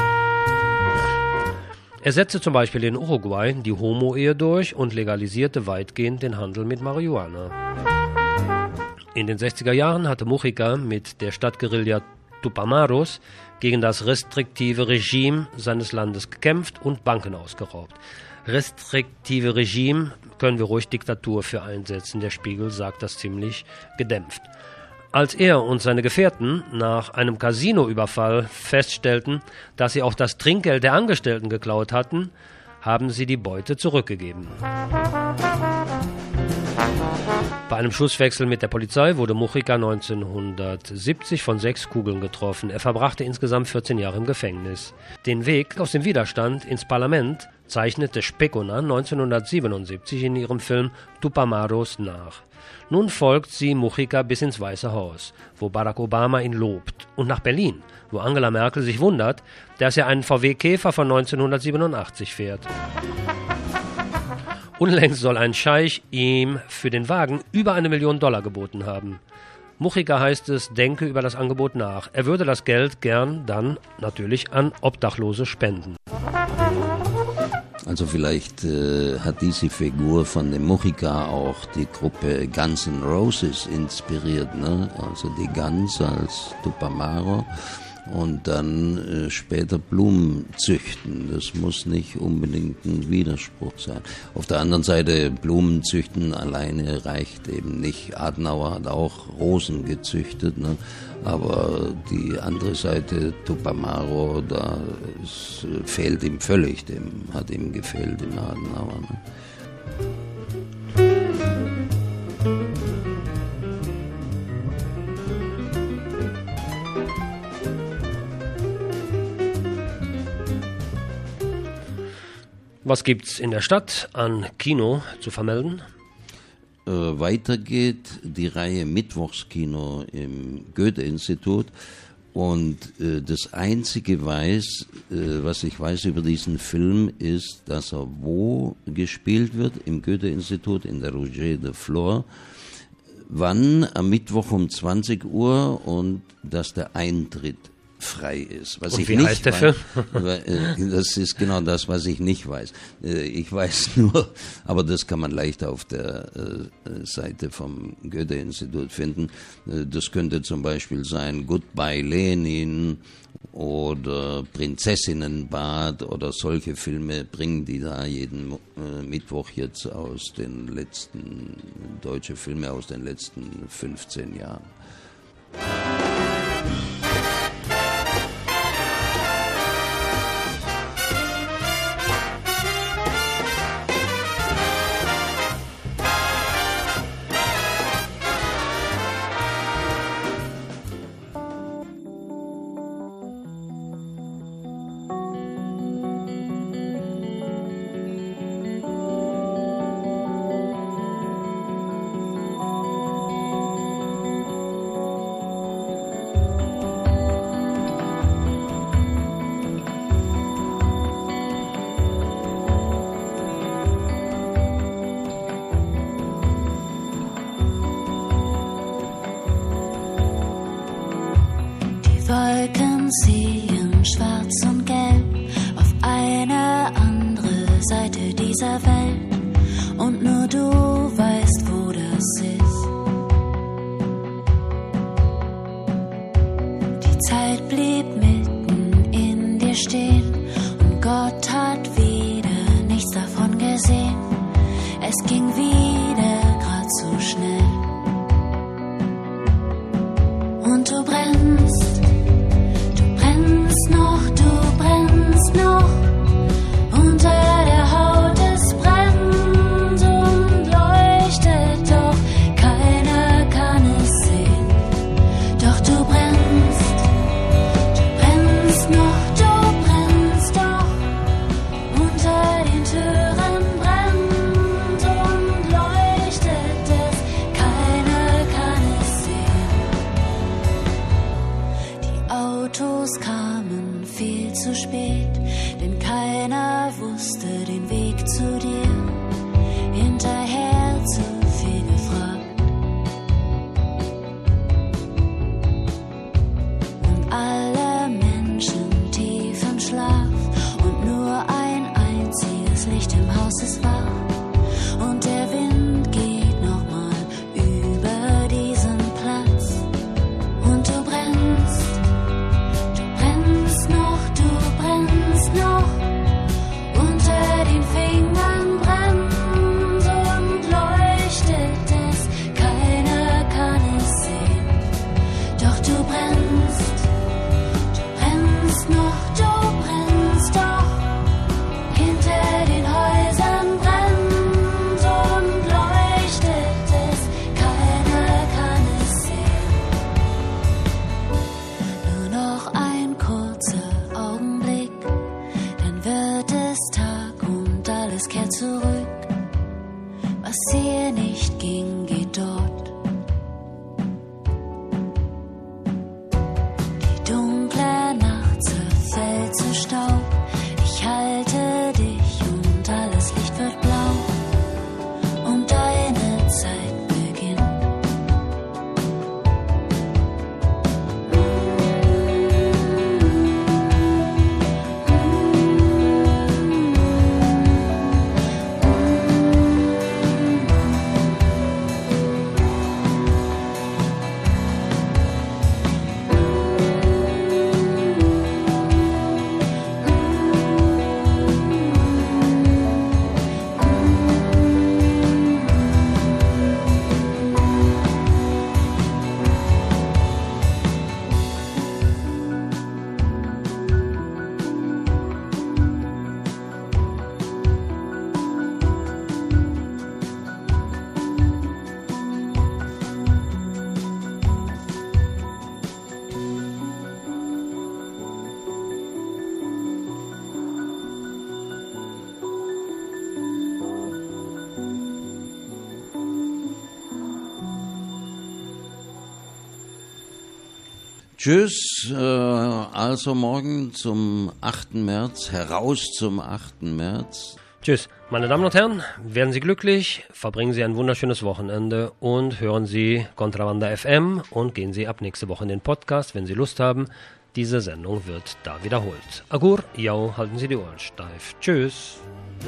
Er setzte zum Beispiel in Uruguay die Homo-Ehe durch und legalisierte weitgehend den Handel mit Marihuana. In den sechziger Jahren hatte Mujica mit der Stadtguerilla Tupamaros gegen das restriktive Regime seines Landes gekämpft und Banken ausgeraubt. Restriktive Regime können wir ruhig Diktatur für einsetzen. Der Spiegel sagt das ziemlich gedämpft. Als er und seine Gefährten nach einem Casinoüberfall feststellten, dass sie auch das Trinkgeld der Angestellten geklaut hatten, haben sie die Beute zurückgegeben. Bei einem Schusswechsel mit der Polizei wurde Mujica neunzehnhundertsiebzig von sechs Kugeln getroffen. Er verbrachte insgesamt vierzehn Jahre im Gefängnis. Den Weg aus dem Widerstand ins Parlament zeichnete Spekona neunzehnhundertsiebenundsiebzig in ihrem Film Tupamaros nach. Nun folgt sie Mujica bis ins Weiße Haus, wo Barack Obama ihn lobt, und nach Berlin, wo Angela Merkel sich wundert, dass er einen V W Käfer von neunzehnhundertsiebenundachtzig fährt. Unlängst soll ein Scheich ihm für den Wagen über eine Million Dollar geboten haben. Mujica, heißt es, denke über das Angebot nach. Er würde das Geld gern dann natürlich an Obdachlose spenden. Also vielleicht äh, hat diese Figur von dem Mujica auch die Gruppe Guns N' Roses inspiriert, ne? Also die Guns als Tupamaro und dann äh, später Blumen züchten. Das muss nicht unbedingt ein Widerspruch sein. Auf der anderen Seite, Blumen züchten alleine reicht eben nicht. Adenauer hat auch Rosen gezüchtet, ne? Aber die andere Seite, Tupamaro, da es fehlt ihm völlig, dem hat ihm gefehlt im Adenauer. Ne? Was gibt's in der Stadt an Kino zu vermelden? Äh, weiter geht die Reihe Mittwochskino im Goethe-Institut und äh, das einzige weiß, äh, was ich weiß über diesen Film ist, dass er wo gespielt wird, im Goethe-Institut in der Roger de Flor, wann, am Mittwoch um zwanzig Uhr und dass der Eintritt frei ist. Was Und ich wie nicht heißt der weiß, Film? Das ist genau das, was ich nicht weiß. Ich weiß nur, aber das kann man leicht auf der Seite vom Goethe-Institut finden. Das könnte zum Beispiel sein Goodbye Lenin oder Prinzessinnenbad oder solche Filme bringen die da jeden Mittwoch jetzt aus den letzten, deutsche Filme aus den letzten fünfzehn Jahren. ziehen schwarz und gelb auf eine andere Seite dieser Welt. Und nur du weißt, wo das ist. Die Zeit blieb mitten in dir stehen und Gott hat wieder nichts davon gesehen. Es ging wieder grad so schnell. Und du brennst, du brennst noch, du brennst noch unter der Haut. Es brennt und leuchtet, doch keiner kann es sehen. Doch du brennst, du brennst noch, du brennst doch unter den Türen brennt und leuchtet es, keiner kann es sehen. Die Autos kamen viel zu spät, denn keiner wusste den Weg zu dir. Hinterher zu viel gefragt. Und alle Menschen tief im Schlaf und nur ein einziges Licht im Haus ist wach. Und der Wind geht nochmal über diesen Platz. Und du brennst, du brennst noch, du brennst noch unter den Fingern brennt und leuchtet es, keiner kann es sehen. Doch du brennst, du brennst noch, du brennst doch hinter den Häusern brennt und leuchtet es, keiner kann es sehen. Nur noch ein kurzer Augenblick, dann wird es Tag und alles kehrt zurück. Was hier nicht ging, geht dort. Die dunkle Nacht zerfällt zu Staub. Ich halte dich und alles Licht wird blau. Und deine Zeit beginnt. Tschüss, äh, also morgen zum achten März, heraus zum achten März. Tschüss, meine Damen und Herren, werden Sie glücklich, verbringen Sie ein wunderschönes Wochenende und hören Sie Contrabanda F M und gehen Sie ab nächste Woche in den Podcast, wenn Sie Lust haben. Diese Sendung wird da wiederholt. Agur, jau, halten Sie die Ohren steif. Tschüss.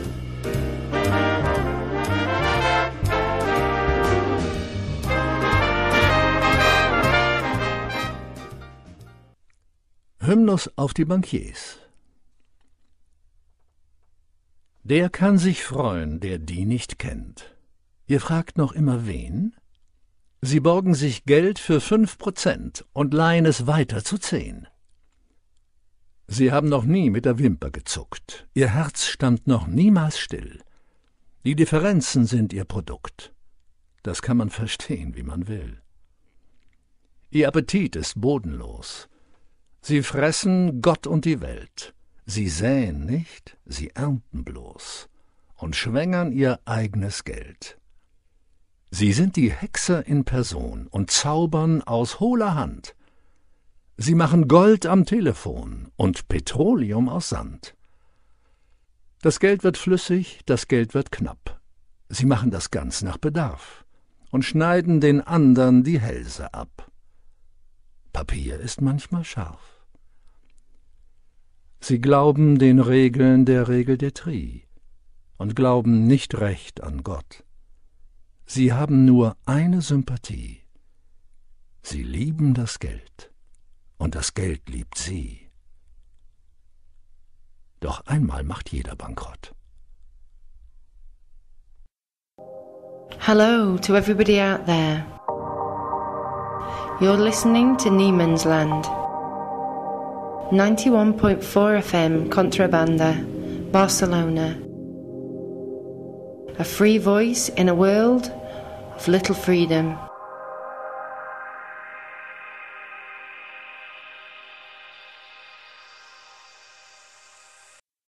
Hymnus auf die Bankiers. Der kann sich freuen, der die nicht kennt. Ihr fragt noch immer wen? Sie borgen sich Geld für fünf Prozent und leihen es weiter zu zehn. Sie haben noch nie mit der Wimper gezuckt, ihr Herz stand noch niemals still. Die Differenzen sind ihr Produkt. Das kann man verstehen, wie man will. Ihr Appetit ist bodenlos. Sie fressen Gott und die Welt. Sie säen nicht, sie ernten bloß und schwängern ihr eigenes Geld. Sie sind die Hexer in Person und zaubern aus hohler Hand. Sie machen Gold am Telefon und Petroleum aus Sand. Das Geld wird flüssig, das Geld wird knapp. Sie machen das ganz nach Bedarf und schneiden den andern die Hälse ab. Papier ist manchmal scharf. Sie glauben den Regeln der Regeldetrie und glauben nicht recht an Gott. Sie haben nur eine Sympathie. Sie lieben das Geld, und das Geld liebt sie. Doch einmal macht jeder bankrott. Hello to everybody out there. You're listening to Niemann's Land. ninety-one point four F M Contrabanda, Barcelona. A free voice in a world of little freedom.